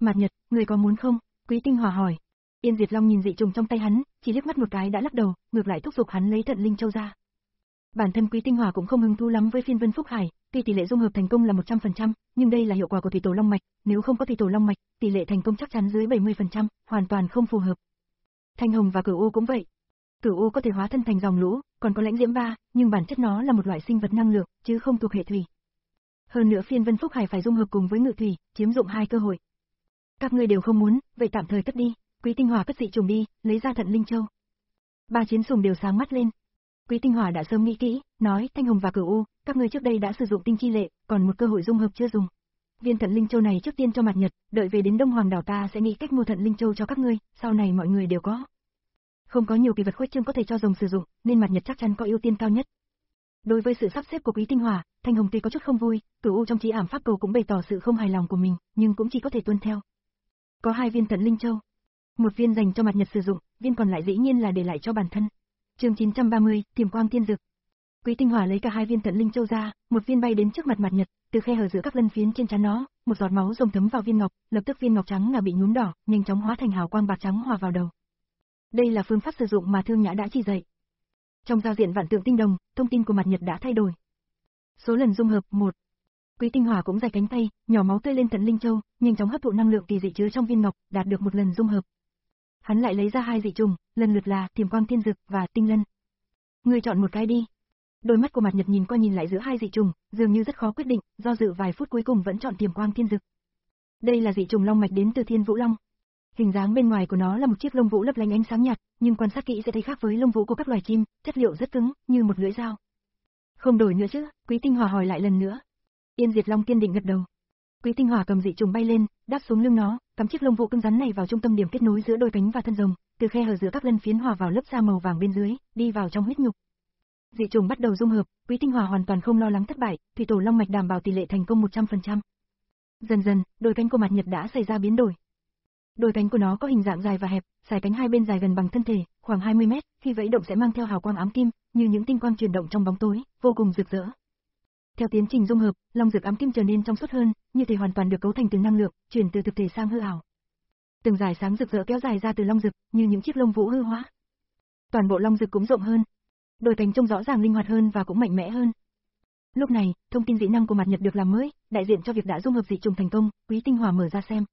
Mạt Nhật, người có muốn không? Quý Tinh Hỏa hỏi. Yên Diệt Long nhìn dị trùng trong tay hắn, chỉ liếc mắt một cái đã lắc đầu, ngược lại thúc giục hắn lấy Thận Linh Châu ra. Bản thân Quý Tinh Hỏa cũng không hứng thú lắm với phiên Vân Phúc Hải, tuy tỷ lệ dung hợp thành công là một trăm phần trăm, nhưng đây là hiệu quả của thủy tổ long mạch, nếu không có thủy tổ long mạch, tỷ lệ thành công chắc chắn dưới bảy mươi phần trăm, hoàn toàn không phù hợp. Thanh Hồng và Cửu U cũng vậy. Cửu U có thể hóa thân thành dòng lũ, còn có lãnh diễm ba, nhưng bản chất nó là một loại sinh vật năng lượng, chứ không thuộc hệ thủy. Hơn nữa phiên Vân Phúc Hải phải dung hợp cùng với ngự thủy, chiếm dụng hai cơ hội. Các ngươi đều không muốn, vậy tạm thời cất đi. Quý Tinh Hỏa cất dị trùng đi, lấy ra Thận Linh Châu. Ba chiến sùng đều sáng mắt lên. Quý Tinh Hỏa đã sớm nghĩ kỹ, nói Thanh Hồng và Cửu U, các ngươi trước đây đã sử dụng tinh chi lệ, còn một cơ hội dung hợp chưa dùng. Viên Thận Linh Châu này trước tiên cho Mạt Nhật, đợi về đến Đông Hoàng đảo ta sẽ nghĩ cách mua Thận Linh Châu cho các ngươi, sau này mọi người đều có. Không có nhiều kỳ vật khuếch trương có thể cho rồng sử dụng, nên Mạt Nhật chắc chắn có ưu tiên cao nhất. Đối với sự sắp xếp của Quý Tinh Hỏa, Thanh Hồng tuy có chút không vui, Cửu U trong trí ảm pháp cầu cũng bày tỏ sự không hài lòng của mình, nhưng cũng chỉ có thể tuân theo. Có hai viên Thận Linh Châu, một viên dành cho Mạt Nhật sử dụng, viên còn lại dĩ nhiên là để lại cho bản thân. Chương chín trăm ba mươi, Tiềm Quang Tiên Dực. Quý Tinh Hỏa lấy cả hai viên Thận Linh Châu ra, một viên bay đến trước mặt Mạt Nhật, từ khe hở giữa các lân phiến trên trán nó, một giọt máu rồng thấm vào viên ngọc, lập tức viên ngọc trắng ngà bị nhuốm đỏ, nhanh chóng hóa thành hào quang bạc trắng hòa vào đầu. Đây là phương pháp sử dụng mà Thương Nhã đã chỉ dạy. Trong giao diện vạn tượng tinh đồng, thông tin của Mạt Nhật đã thay đổi. Số lần dung hợp một. Quý Tinh Hỏa cũng dài cánh tay, nhỏ máu tươi lên Thận Linh Châu, nhanh chóng hấp thụ năng lượng kỳ dị chứa trong viên ngọc, đạt được một lần dung hợp. Hắn lại lấy ra hai dị trùng, lần lượt là Tiềm Quang Tiên Dực và Tinh Lân. Ngươi chọn một cái đi. Đôi mắt của Mạt Nhật nhìn qua nhìn lại giữa hai dị trùng, dường như rất khó quyết định, do dự vài phút cuối cùng vẫn chọn Tiềm Quang Tiên Dực. Đây là dị trùng long mạch đến từ Thiên Vũ Long. Hình dáng bên ngoài của nó là một chiếc lông vũ lấp lánh ánh sáng nhạt, nhưng quan sát kỹ sẽ thấy khác với lông vũ của các loài chim, chất liệu rất cứng, như một lưỡi dao. Không đổi nữa chứ? Quý Tinh Hỏa hỏi lại lần nữa. Yên Diệt Long kiên định gật đầu. Quý Tinh Hỏa cầm dị trùng bay lên, đáp xuống lưng nó, cắm chiếc lông vũ cứng rắn này vào trung tâm điểm kết nối giữa đôi cánh và thân rồng, từ khe hở giữa các lân phiến hòa vào lớp da màu vàng bên dưới, đi vào trong huyết nhục. Dị trùng bắt đầu dung hợp, Quý Tinh Hỏa hoàn toàn không lo lắng thất bại, thủy tổ long mạch đảm bảo tỷ lệ thành công một trăm phần trăm. Dần dần, đôi cánh của Mạt Nhật đã xảy ra biến đổi. Đôi cánh của nó có hình dạng dài và hẹp, sải cánh hai bên dài gần bằng thân thể, khoảng hai mươi mét, khi vẫy động sẽ mang theo hào quang ám kim, như những tinh quang chuyển động trong bóng tối, vô cùng rực rỡ. Theo tiến trình dung hợp, long dược ám kim trở nên trong suốt hơn, như thể hoàn toàn được cấu thành từ năng lượng, chuyển từ thực thể sang hư ảo. Từng dải sáng rực rỡ kéo dài ra từ long dược, như những chiếc lông vũ hư hóa. Toàn bộ long dược cũng rộng hơn, đôi cánh trông rõ ràng linh hoạt hơn và cũng mạnh mẽ hơn. Lúc này, thông tin dị năng của Mạt Nhật được làm mới, đại diện cho việc đã dung hợp dị trùng thành công, Quý Tinh Hỏa mở ra xem.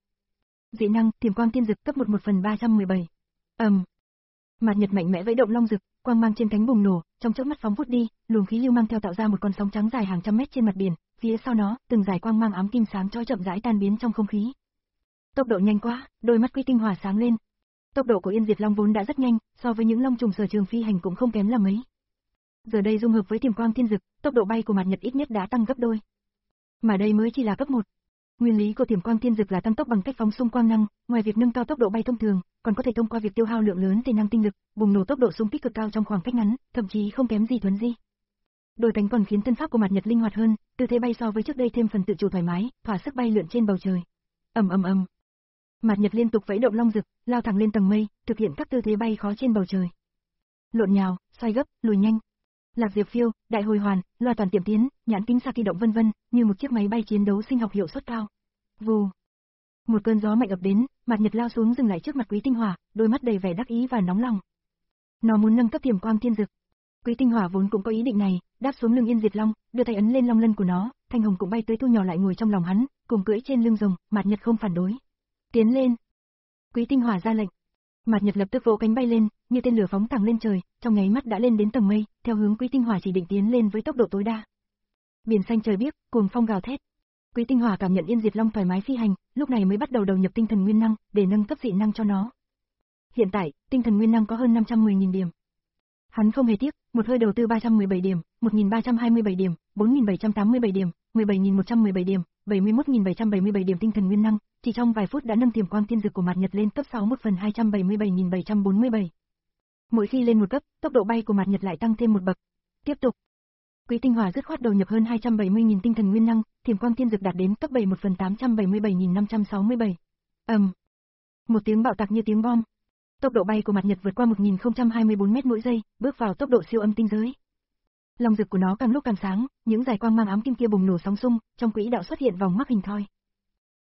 Dị năng, Tiềm Quang Tiên Dực cấp một một phần ba trăm mười bảy. Ầm. Um. Mạt Nhật mạnh mẽ vẫy động long dực, quang mang trên cánh bùng nổ, trong chớp mắt phóng vút đi, luồng khí lưu mang theo tạo ra một con sóng trắng dài hàng trăm mét trên mặt biển, phía sau nó, từng dải quang mang ám kim sáng chói chậm rãi tan biến trong không khí. Tốc độ nhanh quá, đôi mắt Quý Tinh Hỏa sáng lên. Tốc độ của Yên Diệt Long vốn đã rất nhanh, so với những long trùng sở trường phi hành cũng không kém là mấy. Giờ đây dung hợp với Tiềm Quang Tiên Dực, tốc độ bay của Mạt Nhật ít nhất đã tăng gấp đôi. Mà đây mới chỉ là cấp một. Nguyên lý của Tiềm Quang Tiên Dực là tăng tốc bằng cách phóng xung quang năng, ngoài việc nâng cao tốc độ bay thông thường, còn có thể thông qua việc tiêu hao lượng lớn thể năng tinh lực, bùng nổ tốc độ xung kích cực cao trong khoảng cách ngắn, thậm chí không kém gì thuấn di. Đôi cánh còn khiến thân pháp của Mạt Nhật linh hoạt hơn, tư thế bay so với trước đây thêm phần tự chủ thoải mái, thỏa sức bay lượn trên bầu trời. Ầm ầm ầm. Mạt Nhật liên tục vẫy động long dực, lao thẳng lên tầng mây, thực hiện các tư thế bay khó trên bầu trời. Lộn nhào, xoay gấp, lùi nhanh. Lạc diệp phiêu, đại hồi hoàn, loa toàn tiệm tiến, nhãn kính xa kỳ động vân vân, như một chiếc máy bay chiến đấu sinh học hiệu suất cao. Vù. Một cơn gió mạnh ập đến, Mạt Nhật lao xuống dừng lại trước mặt Quý Tinh Hỏa, đôi mắt đầy vẻ đắc ý và nóng lòng. Nó muốn nâng cấp Tiềm Quang Tiên Dực. Quý Tinh Hỏa vốn cũng có ý định này, đáp xuống lưng Yên Diệt Long, đưa tay ấn lên long lân của nó, Thanh Hồng cũng bay tới thu nhỏ lại ngồi trong lòng hắn, cùng cưỡi trên lưng rồng, Mạt Nhật không phản đối. Tiến lên. Quý Tinh Hỏa ra lệnh. Mạt Nhật lập tức vỗ cánh bay lên, như tên lửa phóng thẳng lên trời, trong nháy mắt đã lên đến tầng mây, theo hướng Quý Tinh Hỏa chỉ định tiến lên với tốc độ tối đa. Biển xanh trời biếc, cuồng phong gào thét. Quý Tinh Hỏa cảm nhận Yên Diệt Long thoải mái phi hành, lúc này mới bắt đầu đầu nhập tinh thần nguyên năng, để nâng cấp dị năng cho nó. Hiện tại, tinh thần nguyên năng có hơn năm trăm mười nghìn điểm. Hắn không hề tiếc, một hơi đầu tư ba trăm mười bảy điểm, một nghìn ba trăm hai mươi bảy điểm, bốn nghìn bảy trăm tám mươi bảy điểm, mười bảy nghìn một trăm mười bảy điểm, bảy mươi mốt nghìn bảy trăm bảy mươi bảy điểm tinh thần nguyên năng, chỉ trong vài phút đã nâng Tiềm Quang Tiên Dực của Mạt Nhật lên cấp sáu một phần hai trăm bảy mươi bảy nghìn bảy trăm bốn mươi bảy. Mỗi khi lên một cấp, tốc độ bay của Mạt Nhật lại tăng thêm một bậc. Tiếp tục. Quý Tinh Hỏa dứt khoát đầu nhập hơn hai trăm bảy mươi nghìn tinh thần nguyên năng, Tiềm Quang Tiên Dực đạt đến cấp bảy một phần tám trăm bảy mươi bảy nghìn năm trăm sáu mươi bảy. Ầm. Um. Một tiếng bạo tạc như tiếng bom. Tốc độ bay của Mạt Nhật vượt qua một nghìn không trăm hai mươi bốn mét mỗi giây, bước vào tốc độ siêu âm tinh giới. Long dực của nó càng lúc càng sáng, những dải quang mang ám kim kia bùng nổ sóng xung, trong quỹ đạo xuất hiện vòng mắc hình thoi.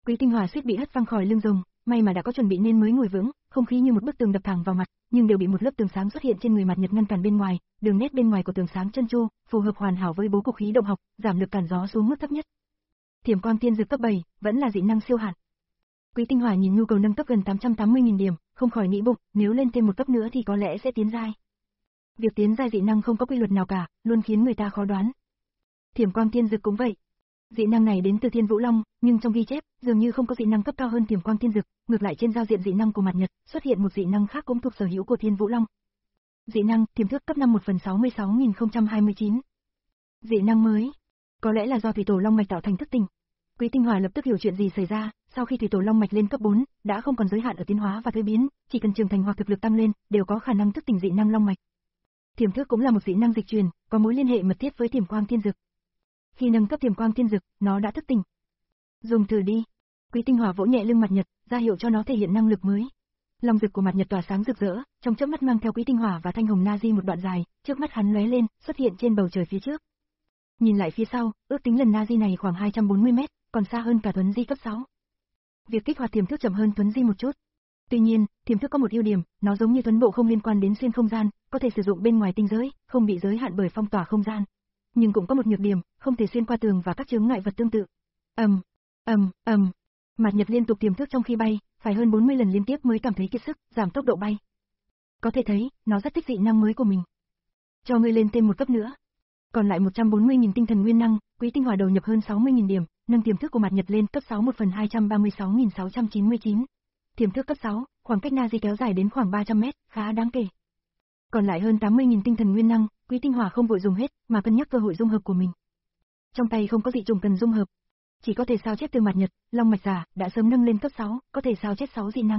Quý Tinh Hòa suýt bị hất văng khỏi lưng rồng, may mà đã có chuẩn bị nên mới ngồi vững, không khí như một bức tường đập thẳng vào mặt, nhưng đều bị một lớp tường sáng xuất hiện trên người Mạt Nhật ngăn cản bên ngoài, đường nét bên ngoài của tường sáng trơn tru, phù hợp hoàn hảo với bố cục khí động học, giảm lực cản gió xuống mức thấp nhất. Thiểm quang tiên dược cấp bảy, vẫn là dị năng siêu hạn. Quý Tinh Hòa nhìn nhu cầu nâng cấp gần tám trăm tám mươi nghìn điểm, không khỏi nghĩ bụng, nếu lên thêm một cấp nữa thì có lẽ sẽ tiến giai. Việc tiến giai dị năng không có quy luật nào cả, luôn khiến người ta khó đoán. Thiểm quang tiên dược cũng vậy. Dị năng này đến từ Thiên Vũ Long, nhưng trong ghi chép, dường như không có dị năng cấp cao hơn Thiểm quang tiên dược, ngược lại trên giao diện dị năng của Mạt Nhật, xuất hiện một dị năng khác cũng thuộc sở hữu của Thiên Vũ Long. Dị năng, Thiểm thước cấp năm một phần sáu mươi sáu nghìn không trăm hai mươi chín. Dị năng mới, có lẽ là do thủy tổ long mạch tạo thành thức tỉnh. Quý Tinh Hòa lập tức hiểu chuyện gì xảy ra, sau khi thủy tổ long mạch lên cấp bốn, đã không còn giới hạn ở tiến hóa và thuế biến, chỉ cần trưởng thành hoặc thực lực tăng lên, đều có khả năng thức tỉnh dị năng long mạch. Thiểm thước cũng là một dị năng dịch truyền, có mối liên hệ mật thiết với Thiểm quang tiên dược. Khi nâng cấp Thiểm quang tiên dược, nó đã thức tỉnh. Dùng thử đi. Quý Tinh Hòa vỗ nhẹ lưng Mạt Nhật, ra hiệu cho nó thể hiện năng lực mới. Long dực của Mạt Nhật tỏa sáng rực rỡ, trong chớp mắt mang theo Quý Tinh Hòa và Thanh Hồng Nazi một đoạn dài, trước mắt hắn lóe lên, xuất hiện trên bầu trời phía trước. Nhìn lại phía sau, ước tính lần Nazi này khoảng hai trăm bốn mươi mét, còn xa hơn cả Tuấn Di cấp sáu. Việc kích hoạt Thiểm thước chậm hơn Tuấn Di một chút. Tuy nhiên, Thiểm thước có một ưu điểm, nó giống như Tuấn Bộ không liên quan đến xuyên không gian, có thể sử dụng bên ngoài tinh giới, không bị giới hạn bởi phong tỏa không gian. Nhưng cũng có một nhược điểm, không thể xuyên qua tường và các chướng ngại vật tương tự. Ầm, ầm, ầm. Mạt Nhật liên tục Thiểm thước trong khi bay, phải hơn bốn mươi lần liên tiếp mới cảm thấy kiệt sức, giảm tốc độ bay. Có thể thấy, nó rất thích dị năng mới của mình. Cho ngươi lên thêm một cấp nữa. Còn lại một trăm bốn mươi nghìn tinh thần nguyên năng, Quý Tinh Hòa đầu nhập hơn sáu mươi nghìn điểm, nâng Thiểm thước của Mạt Nhật lên cấp sáu một phần hai trăm ba mươi sáu nghìn sáu trăm chín mươi chín. Thiểm thước cấp sáu, khoảng cách Nazi kéo dài đến khoảng ba trăm mét, khá đáng kể. Còn lại hơn tám mươi nghìn tinh thần nguyên năng, Quý Tinh Hòa không vội dùng hết, mà cân nhắc cơ hội dung hợp của mình. Trong tay không có dị trùng cần dung hợp, chỉ có thể sao chép từ Mạt Nhật, Long mạch giả đã sớm nâng lên cấp sáu, có thể sao chép sáu dị năng.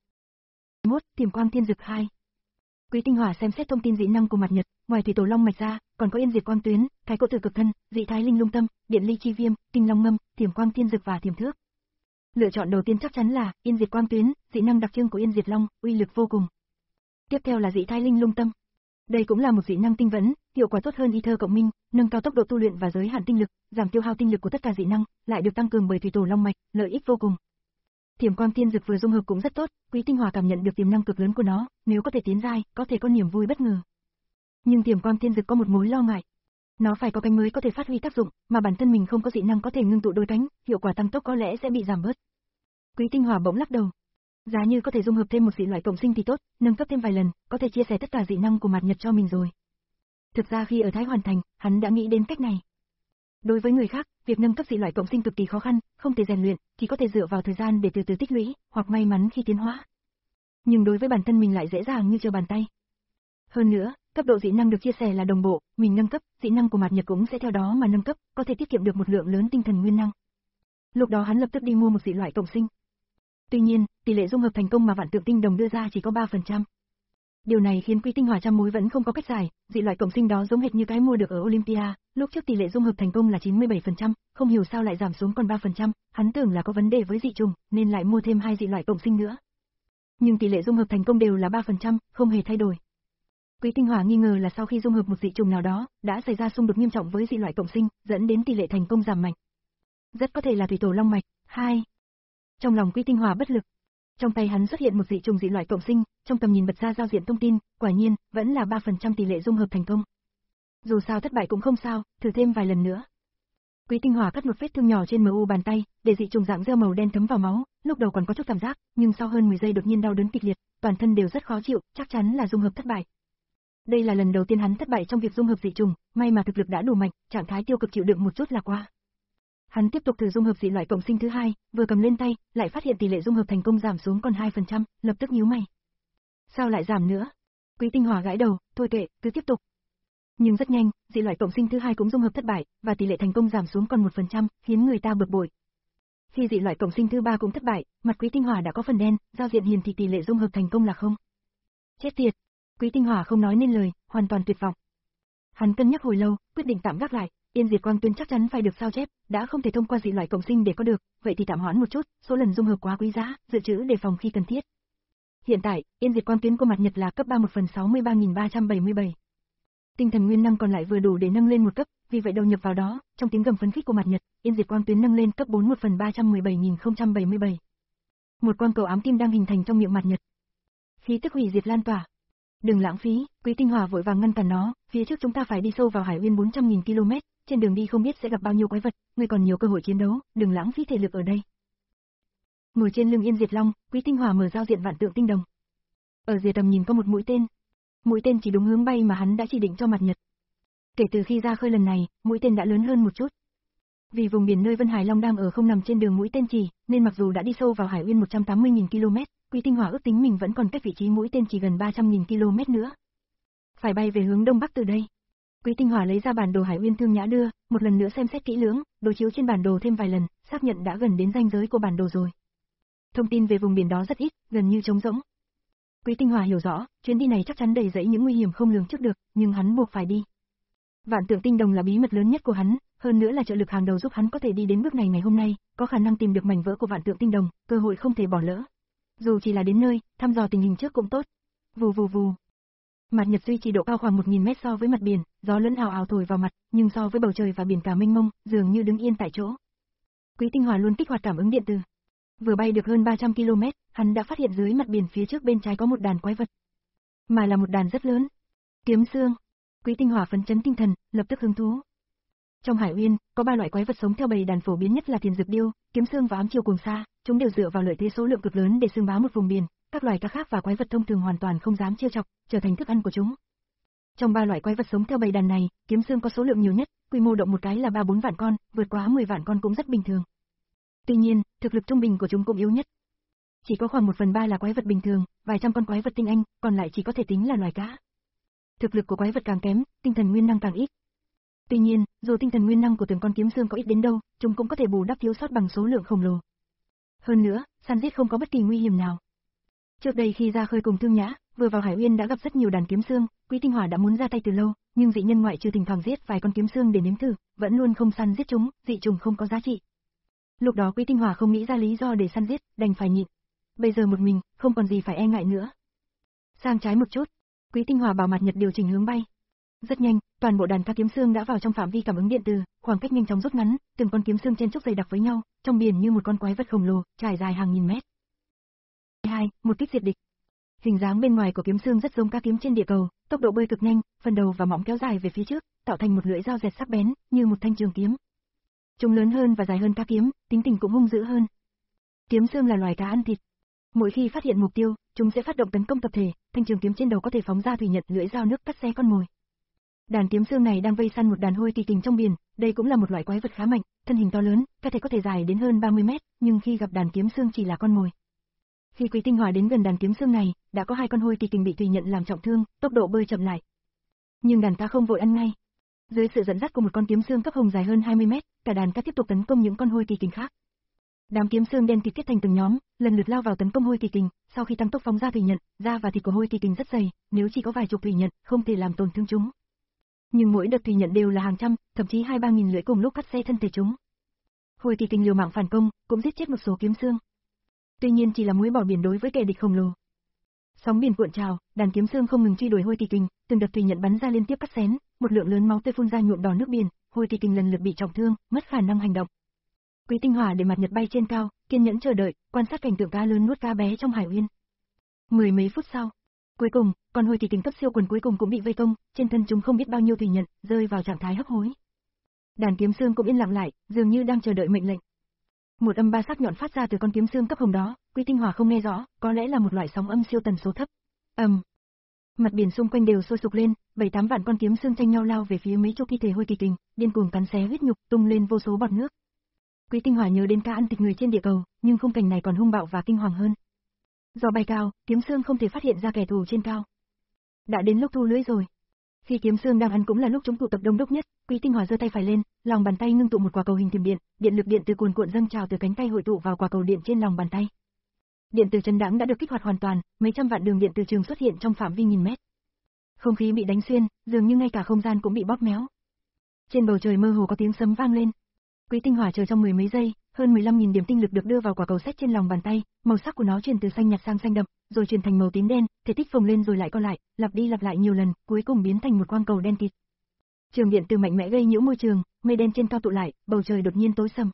mốt. Thiểm quang thiên dực hai. Quý Tinh Hòa xem xét thông tin dị năng của Mạt Nhật, ngoài thủy tổ long mạch ra, còn có yên diệt quang tuyến, thái cổ tử cực thân, dị thái linh lung tâm, điện ly chi viêm, kinh long ngâm, thiểm quang thiên dực và thiểm thước. Lựa chọn đầu tiên chắc chắn là yên diệt quang tuyến, dị năng đặc trưng của yên diệt long, uy lực vô cùng. Tiếp theo là dị thái linh lung tâm. Đây cũng là một dị năng tinh vấn, hiệu quả tốt hơn y thơ cộng minh, nâng cao tốc độ tu luyện và giới hạn tinh lực, giảm tiêu hao tinh lực của tất cả dị năng, lại được tăng cường bởi thủy tổ long mạch, lợi ích vô cùng. Thiểm quang thiên dực vừa dung hợp cũng rất tốt, Quý Tinh Hòa cảm nhận được tiềm năng cực lớn của nó, nếu có thể tiến giai, có thể có niềm vui bất ngờ. Nhưng thiểm quang thiên dực có một mối lo ngại. Nó phải có cánh mới có thể phát huy tác dụng, mà bản thân mình không có dị năng có thể ngưng tụ đôi cánh, hiệu quả tăng tốc có lẽ sẽ bị giảm bớt. Quý Tinh Hòa bỗng lắc đầu. Giá như có thể dung hợp thêm một dị loại cộng sinh thì tốt, nâng cấp thêm vài lần, có thể chia sẻ tất cả dị năng của Mạt Nhật cho mình rồi. Thực ra khi ở Thái Hoàn Thành, hắn đã nghĩ đến cách này. Đối với người khác, việc nâng cấp dị loại cộng sinh cực kỳ khó khăn, không thể rèn luyện, chỉ có thể dựa vào thời gian để từ từ tích lũy, hoặc may mắn khi tiến hóa. Nhưng đối với bản thân mình lại dễ dàng như trở bàn tay. Hơn nữa, cấp độ dị năng được chia sẻ là đồng bộ, mình nâng cấp, dị năng của Mạt Nhật cũng sẽ theo đó mà nâng cấp, có thể tiết kiệm được một lượng lớn tinh thần nguyên năng. Lúc đó hắn lập tức đi mua một dị loại cộng sinh. Tuy nhiên, tỷ lệ dung hợp thành công mà Vạn Tượng Tinh Đồng đưa ra chỉ có ba phần trăm. Điều này khiến Quý Tinh Hòa trăm mối vẫn không có cách giải, dị loại cộng sinh đó giống hệt như cái mua được ở Olympia, lúc trước tỷ lệ dung hợp thành công là chín mươi bảy phần trăm, không hiểu sao lại giảm xuống còn ba phần trăm, hắn tưởng là có vấn đề với dị trùng, nên lại mua thêm hai dị loại cộng sinh nữa. Nhưng tỷ lệ dung hợp thành công đều là ba phần trăm, không hề thay đổi. Quý Tinh Hòa nghi ngờ là sau khi dung hợp một dị trùng nào đó, đã xảy ra xung đột nghiêm trọng với dị loại cộng sinh, dẫn đến tỷ lệ thành công giảm mạnh. Rất có thể là thủy tổ long mạch. hai. Trong lòng Quý Tinh Hòa bất lực. Trong tay hắn xuất hiện một dị trùng dị loại cộng sinh, trong tầm nhìn bật ra giao diện thông tin, quả nhiên, vẫn là ba phần trăm tỷ lệ dung hợp thành công. Dù sao thất bại cũng không sao, thử thêm vài lần nữa. Quý Tinh Hòa cắt một vết thương nhỏ trên em u bàn tay, để dị trùng dạng gel màu đen thấm vào máu, lúc đầu còn có chút cảm giác, nhưng sau hơn mười giây đột nhiên đau đớn kịch liệt, toàn thân đều rất khó chịu, chắc chắn là dung hợp thất bại. Đây là lần đầu tiên hắn thất bại trong việc dung hợp dị trùng, may mà thực lực đã đủ mạnh, trạng thái tiêu cực chịu đựng một chút là qua. Hắn tiếp tục thử dung hợp dị loại cộng sinh thứ hai, vừa cầm lên tay, lại phát hiện tỷ lệ dung hợp thành công giảm xuống còn hai phần trăm, lập tức nhíu mày. Sao lại giảm nữa? Quý Tinh Hòa gãi đầu, thôi kệ, cứ tiếp tục. Nhưng rất nhanh, dị loại cộng sinh thứ hai cũng dung hợp thất bại, và tỷ lệ thành công giảm xuống còn một phần trăm, khiến người ta bực bội. Khi dị loại cộng sinh thứ ba cũng thất bại, mặt Quý Tinh Hòa đã có phần đen, giao diện hiển thị tỷ lệ dung hợp thành công là không. Chết tiệt! Quý Tinh Hòa không nói nên lời, hoàn toàn tuyệt vọng. Hắn cân nhắc hồi lâu, quyết định tạm gác lại. Yên diệt quang tuyến chắc chắn phải được sao chép, đã không thể thông qua dị loại cộng sinh để có được, vậy thì tạm hoãn một chút, số lần dung hợp quá quý giá, dự trữ đề phòng khi cần thiết. Hiện tại, yên diệt quang tuyến của Mạt Nhật là cấp ba một phần sáu mươi ba nghìn ba trăm bảy mươi bảy. Tinh thần nguyên năng còn lại vừa đủ để nâng lên một cấp, vì vậy đầu nhập vào đó, trong tiếng gầm phấn khích của mặt nhật, yên diệt quang tuyến nâng lên cấp bốn một phần ba trăm mười bảy nghìn không trăm bảy mươi bảy. Một quang cầu ám kim đang hình thành trong miệng mặt nhật. Khí tức hủy diệt lan tỏa. Đừng lãng phí, Quý Tinh Hỏa vội vàng ngăn cản nó, phía trước chúng ta phải đi sâu vào Hải Uyên bốn trăm nghìn ki lô mét, trên đường đi không biết sẽ gặp bao nhiêu quái vật, ngươi còn nhiều cơ hội chiến đấu, đừng lãng phí thể lực ở đây. Ngồi trên lưng Yên Diệt Long, Quý Tinh Hỏa mở giao diện vạn tượng tinh đồng. Ở rìa tầm nhìn có một mũi tên. Mũi tên chỉ đúng hướng bay mà hắn đã chỉ định cho mặt nhật. Kể từ khi ra khơi lần này, mũi tên đã lớn hơn một chút. Vì vùng biển nơi Vân Hải Long đang ở không nằm trên đường mũi tên chỉ, nên mặc dù đã đi sâu vào Hải Uyên một trăm tám mươi nghìn ki lô mét, Quý Tinh Hỏa ước tính mình vẫn còn cách vị trí mũi tên chỉ gần ba trăm nghìn ki lô mét nữa. Phải bay về hướng đông bắc từ đây. Quý Tinh Hỏa lấy ra bản đồ Hải Uyên Thương Nhã đưa, một lần nữa xem xét kỹ lưỡng, đối chiếu trên bản đồ thêm vài lần, xác nhận đã gần đến ranh giới của bản đồ rồi. Thông tin về vùng biển đó rất ít, gần như trống rỗng. Quý Tinh Hỏa hiểu rõ, chuyến đi này chắc chắn đầy rẫy những nguy hiểm không lường trước được, nhưng hắn buộc phải đi. Vạn tượng tinh đồng là bí mật lớn nhất của hắn, hơn nữa là trợ lực hàng đầu giúp hắn có thể đi đến bước này ngày hôm nay, có khả năng tìm được mảnh vỡ của vạn tượng tinh đồng, cơ hội không thể bỏ lỡ. Dù chỉ là đến nơi, thăm dò tình hình trước cũng tốt. Vù vù vù. Mặt nhật duy trì độ cao khoảng một nghìn mét so với mặt biển, gió lớn ào ào thổi vào mặt, nhưng so với bầu trời và biển cả mênh mông, dường như đứng yên tại chỗ. Quý Tinh Hỏa luôn kích hoạt cảm ứng điện từ. Vừa bay được hơn ba trăm ki lô mét, hắn đã phát hiện dưới mặt biển phía trước bên trái có một đàn quái vật. Mà là một đàn rất lớn. Kiếm xương. Quý Tinh Hỏa phấn chấn tinh thần, lập tức hứng thú. Trong Hải Uyên, có ba loại quái vật sống theo bầy đàn phổ biến nhất là Thiền Dực Điêu, Kiếm Xương và Ám Chiêu Cuồng Sa, chúng đều dựa vào lợi thế số lượng cực lớn để xưng bá một vùng biển, các loài cá khác và quái vật thông thường hoàn toàn không dám trêu chọc, trở thành thức ăn của chúng. Trong ba loại quái vật sống theo bầy đàn này, Kiếm Xương có số lượng nhiều nhất, quy mô động một cái là ba bốn vạn con, vượt quá mười vạn con cũng rất bình thường. Tuy nhiên, thực lực trung bình của chúng cũng yếu nhất. Chỉ có khoảng một phần ba là quái vật bình thường, vài trăm con quái vật tinh anh, còn lại chỉ có thể tính là loài cá. Thực lực của quái vật càng kém, tinh thần nguyên năng càng ít. Tuy nhiên, dù tinh thần nguyên năng của từng con kiếm xương có ít đến đâu, chúng cũng có thể bù đắp thiếu sót bằng số lượng khổng lồ. Hơn nữa, săn giết không có bất kỳ nguy hiểm nào. Trước đây khi ra khơi cùng Thương Nhã, vừa vào Hải Uyên đã gặp rất nhiều đàn kiếm xương, Quý Tinh Hỏa đã muốn ra tay từ lâu, nhưng dị nhân ngoại trừ thỉnh thoảng giết vài con kiếm xương để nếm thử, vẫn luôn không săn giết chúng, dị trùng không có giá trị. Lúc đó Quý Tinh Hỏa không nghĩ ra lý do để săn giết, đành phải nhịn. Bây giờ một mình, không còn gì phải e ngại nữa. Sang trái một chút, Quý Tinh Hỏa bảo Mặt Nhật điều chỉnh hướng bay. Rất nhanh, toàn bộ đàn cá kiếm xương đã vào trong phạm vi cảm ứng điện từ, khoảng cách nhanh chóng rút ngắn, từng con kiếm xương chen chúc dày đặc với nhau, trong biển như một con quái vật khổng lồ, trải dài hàng nghìn mét. hai. Một kích diệt địch. Hình dáng bên ngoài của kiếm xương rất giống cá kiếm trên địa cầu, tốc độ bơi cực nhanh, phần đầu và móng kéo dài về phía trước, tạo thành một lưỡi dao dẹt sắc bén, như một thanh trường kiếm. Chúng lớn hơn và dài hơn cá kiếm, tính tình cũng hung dữ hơn. Kiếm xương là loài cá ăn thịt. Mỗi khi phát hiện mục tiêu, chúng sẽ phát động tấn công tập thể, thanh trường kiếm trên đầu có thể phóng ra thủy nhật lưỡi dao nước cắt xé con mồi. Đàn kiếm xương này đang vây săn một đàn hôi kỳ kình trong biển, đây cũng là một loại quái vật khá mạnh, thân hình to lớn, có thể có thể dài đến hơn ba mươi mét, nhưng khi gặp đàn kiếm xương chỉ là con mồi. Khi Quý Tinh Hỏa đến gần đàn kiếm xương này, đã có hai con hôi kỳ kình bị thủy nhận làm trọng thương, tốc độ bơi chậm lại. Nhưng đàn cá không vội ăn ngay. Dưới sự dẫn dắt của một con kiếm xương cấp hồng dài hơn hai mươi mét, cả đàn cá tiếp tục tấn công những con hôi kỳ kình khác. Đám kiếm xương đen kịt kết thành từng nhóm, lần lượt lao vào tấn công hôi kỳ kình, sau khi tăng tốc phóng ra thủy nhận, da và thịt của hôi kỳ kình rất dày, nếu chỉ có vài chục thủy nhận, không thể làm tổn thương chúng. Nhưng mỗi đợt thủy nhận đều là hàng trăm, thậm chí hai ba nghìn lưỡi cùng lúc cắt xé thân thể chúng. Hôi kỳ kình liều mạng phản công, cũng giết chết một số kiếm xương. Tuy nhiên chỉ là muối bỏ biển đối với kẻ địch khổng lồ. Sóng biển cuộn trào, đàn kiếm xương không ngừng truy đuổi hôi kỳ kình, từng đợt thủy nhận bắn ra liên tiếp cắt xén, một lượng lớn máu tươi phun ra nhuộm đỏ nước biển, hôi kỳ kình lần lượt bị trọng thương, mất khả năng hành động. Quý Tinh Hỏa để Mặt Nhật bay trên cao, kiên nhẫn chờ đợi, quan sát cảnh tượng cá lớn nuốt cá bé trong Hải Uyên. Mười mấy phút sau, cuối cùng, con hôi kỳ kình cấp siêu quần cuối cùng cũng bị vây công, trên thân chúng không biết bao nhiêu thủy nhận, rơi vào trạng thái hấp hối. Đàn kiếm xương cũng yên lặng lại, dường như đang chờ đợi mệnh lệnh. Một âm ba sắc nhọn phát ra từ con kiếm xương cấp hồng đó, Quý Tinh Hỏa không nghe rõ, có lẽ là một loại sóng âm siêu tần số thấp. Ầm. Um. Mặt biển xung quanh đều sôi sục lên, bảy tám vạn con kiếm xương tranh nhau lao về phía mấy chỗ thi thể hôi kỳ kình, điên cuồng cắn xé huyết nhục, tung lên vô số bọt nước. Quý Tinh Hỏa nhớ đến cá ăn thịt người trên địa cầu, nhưng khung cảnh này còn hung bạo và kinh hoàng hơn. Do bay cao, kiếm xương không thể phát hiện ra kẻ thù trên cao. Đã đến lúc thu lưới rồi. Khi kiếm xương đang ăn cũng là lúc chúng tụ tập đông đúc nhất, Quý Tinh Hỏa giơ tay phải lên, lòng bàn tay ngưng tụ một quả cầu hình thiểm điện, điện lực điện từ cuồn cuộn dâng trào từ cánh tay hội tụ vào quả cầu điện trên lòng bàn tay. Điện từ chấn đãng đã được kích hoạt hoàn toàn, mấy trăm vạn đường điện từ trường xuất hiện trong phạm vi nghìn mét. Không khí bị đánh xuyên, dường như ngay cả không gian cũng bị bóp méo. Trên bầu trời mơ hồ có tiếng sấm vang lên. Quý Tinh Hỏa chờ trong mười mấy giây, hơn mười lăm nghìn điểm tinh lực được đưa vào quả cầu sét trên lòng bàn tay, màu sắc của nó chuyển từ xanh nhạt sang xanh đậm, rồi chuyển thành màu tím đen, thể tích phồng lên rồi lại co lại, lặp đi lặp lại nhiều lần, cuối cùng biến thành một quang cầu đen kịt. Trường điện từ mạnh mẽ gây nhiễu môi trường, mây đen trên cao tụ lại, bầu trời đột nhiên tối sầm.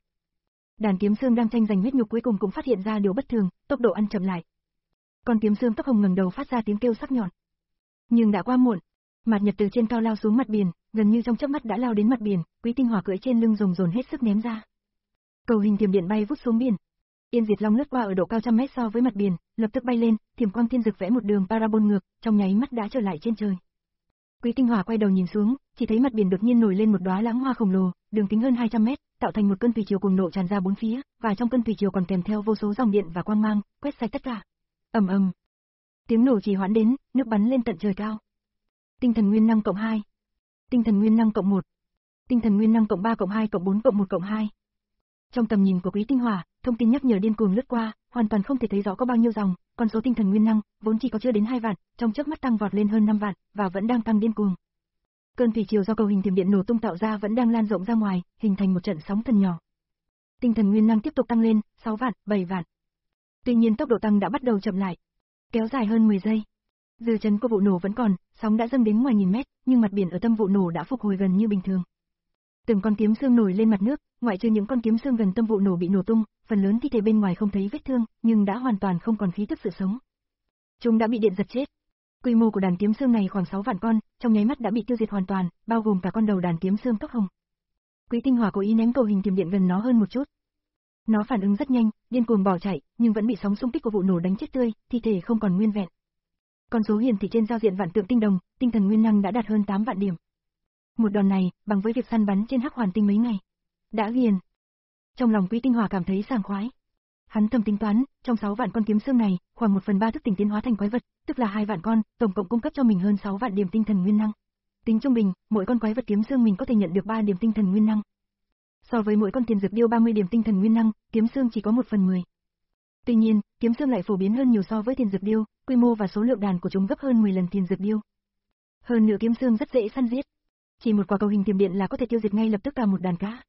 Đàn kiếm xương đang tranh giành huyết nhục cuối cùng cũng phát hiện ra điều bất thường, tốc độ ăn chậm lại. Con kiếm xương tóc hồng ngẩng đầu phát ra tiếng kêu sắc nhọn. Nhưng đã quá muộn. Mạt Nhật từ trên cao lao xuống mặt biển, gần như trong chớp mắt đã lao đến mặt biển, Quý Tinh Hỏa cưỡi trên lưng rồng dồn hết sức ném ra. Cầu hình thiểm điện bay vút xuống biển. Yên Diệt Long lướt qua ở độ cao trăm mét so với mặt biển, lập tức bay lên, thiểm quang thiên dực vẽ một đường parabol ngược, trong nháy mắt đã trở lại trên trời. Quý Tinh Hỏa quay đầu nhìn xuống, chỉ thấy mặt biển đột nhiên nổi lên một đóa lãng hoa khổng lồ, đường kính hơn hai trăm mét, tạo thành một cơn thủy triều cuồng nộ tràn ra bốn phía, và trong cơn thủy triều còn kèm theo vô số dòng điện và quang mang, quét sạch tất cả. Ầm ầm. Tiếng nổ trì hoãn đến, nước bắn lên tận trời cao. Tinh thần nguyên năng cộng hai. Tinh thần nguyên năng cộng một. Tinh thần nguyên năng cộng ba cộng hai cộng bốn cộng một cộng hai. Trong tầm nhìn của Quý Tinh Hỏa, thông tin nhắc nhở điên cuồng lướt qua, hoàn toàn không thể thấy rõ có bao nhiêu dòng, con số tinh thần nguyên năng vốn chỉ có chưa đến hai vạn, trong chớp mắt tăng vọt lên hơn năm vạn và vẫn đang tăng điên cuồng. Cơn thủy triều do cầu hình thiểm điện nổ tung tạo ra vẫn đang lan rộng ra ngoài, hình thành một trận sóng thần nhỏ. Tinh thần nguyên năng tiếp tục tăng lên, sáu vạn, bảy vạn. Tuy nhiên tốc độ tăng đã bắt đầu chậm lại, kéo dài hơn mười giây. Dư chấn của vụ nổ vẫn còn, sóng đã dâng đến ngoài nghìn mét, nhưng mặt biển ở tâm vụ nổ đã phục hồi gần như bình thường. Từng con kiếm xương nổi lên mặt nước, ngoại trừ những con kiếm xương gần tâm vụ nổ bị nổ tung, phần lớn thi thể bên ngoài không thấy vết thương, nhưng đã hoàn toàn không còn khí tức sự sống. Chúng đã bị điện giật chết. Quy mô của đàn kiếm xương này khoảng sáu vạn con, trong nháy mắt đã bị tiêu diệt hoàn toàn, bao gồm cả con đầu đàn kiếm xương tóc hồng. Quý Tinh Hỏa cố ý ném cầu hình thiểm điện gần nó hơn một chút. Nó phản ứng rất nhanh, điên cuồng bỏ chạy, nhưng vẫn bị sóng xung kích của vụ nổ đánh chết tươi, thi thể không còn nguyên vẹn. Con số hiển thị trên giao diện vạn tượng tinh đồng, tinh thần nguyên năng đã đạt hơn tám vạn điểm. Một đòn này, bằng với việc săn bắn trên Hắc Hoàn Tinh mấy ngày, đã ghiền. Trong lòng Quý Tinh Hỏa cảm thấy sảng khoái. Hắn thầm tính toán, trong sáu vạn con kiếm xương này, khoảng một phần ba thức tỉnh tiến hóa thành quái vật, tức là hai vạn con, tổng cộng cung cấp cho mình hơn sáu vạn điểm tinh thần nguyên năng. Tính trung bình, mỗi con quái vật kiếm xương mình có thể nhận được ba điểm tinh thần nguyên năng. So với mỗi con tiền dược điêu ba mươi điểm tinh thần nguyên năng, kiếm xương chỉ có một phần mười. Tuy nhiên, kiếm xương lại phổ biến hơn nhiều so với tiền dược điêu, quy mô và số lượng đàn của chúng gấp hơn mười lần tiền dược điêu. Hơn nữa kiếm xương rất dễ săn giết. Chỉ một quả cầu hình thiểm điện là có thể tiêu diệt ngay lập tức cả một đàn cá.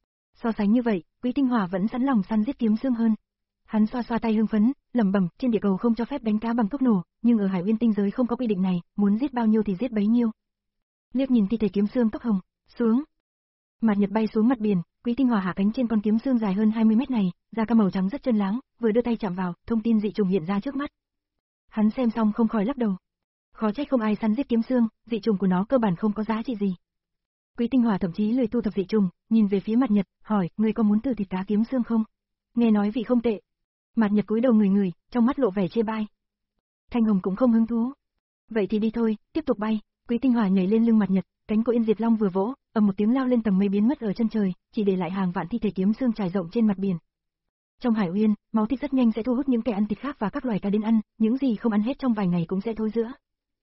So sánh như vậy, Quý Tinh Hỏa vẫn sẵn lòng săn giết kiếm xương hơn. Hắn xoa xoa tay hưng phấn, lẩm bẩm, trên địa cầu không cho phép đánh cá bằng thuốc nổ, nhưng ở Hải Uyên tinh giới không có quy định này, muốn giết bao nhiêu thì giết bấy nhiêu. Liếc nhìn thi thể kiếm xương tóc hồng, xuống. Mạt Nhật bay xuống mặt biển, Quý Tinh Hỏa hạ cánh trên con kiếm xương dài hơn hai mươi mét này, da cam màu trắng rất chân láng, vừa đưa tay chạm vào, thông tin dị trùng hiện ra trước mắt. Hắn xem xong không khỏi lắc đầu. Khó trách không ai săn giết kiếm xương, dị trùng của nó cơ bản không có giá trị gì. Quý Tinh Hỏa thậm chí lười thu thập dị trùng, nhìn về phía Mạt Nhật, hỏi, ngươi có muốn từ thịt cá kiếm xương không? Nghe nói vị không tệ. Mạt Nhật cúi đầu người người, trong mắt lộ vẻ chê bai. Thanh Hồng cũng không hứng thú. Vậy thì đi thôi, tiếp tục bay. Quý Tinh Hỏa nhảy lên lưng Mạt Nhật, cánh của Yên Diệt Long vừa vỗ, ầm một tiếng lao lên tầng mây biến mất ở chân trời, chỉ để lại hàng vạn thi thể kiếm xương trải rộng trên mặt biển. Trong Hải Uyên, máu thịt rất nhanh sẽ thu hút những kẻ ăn thịt khác và các loài cá đến ăn, những gì không ăn hết trong vài ngày cũng sẽ thối rữa.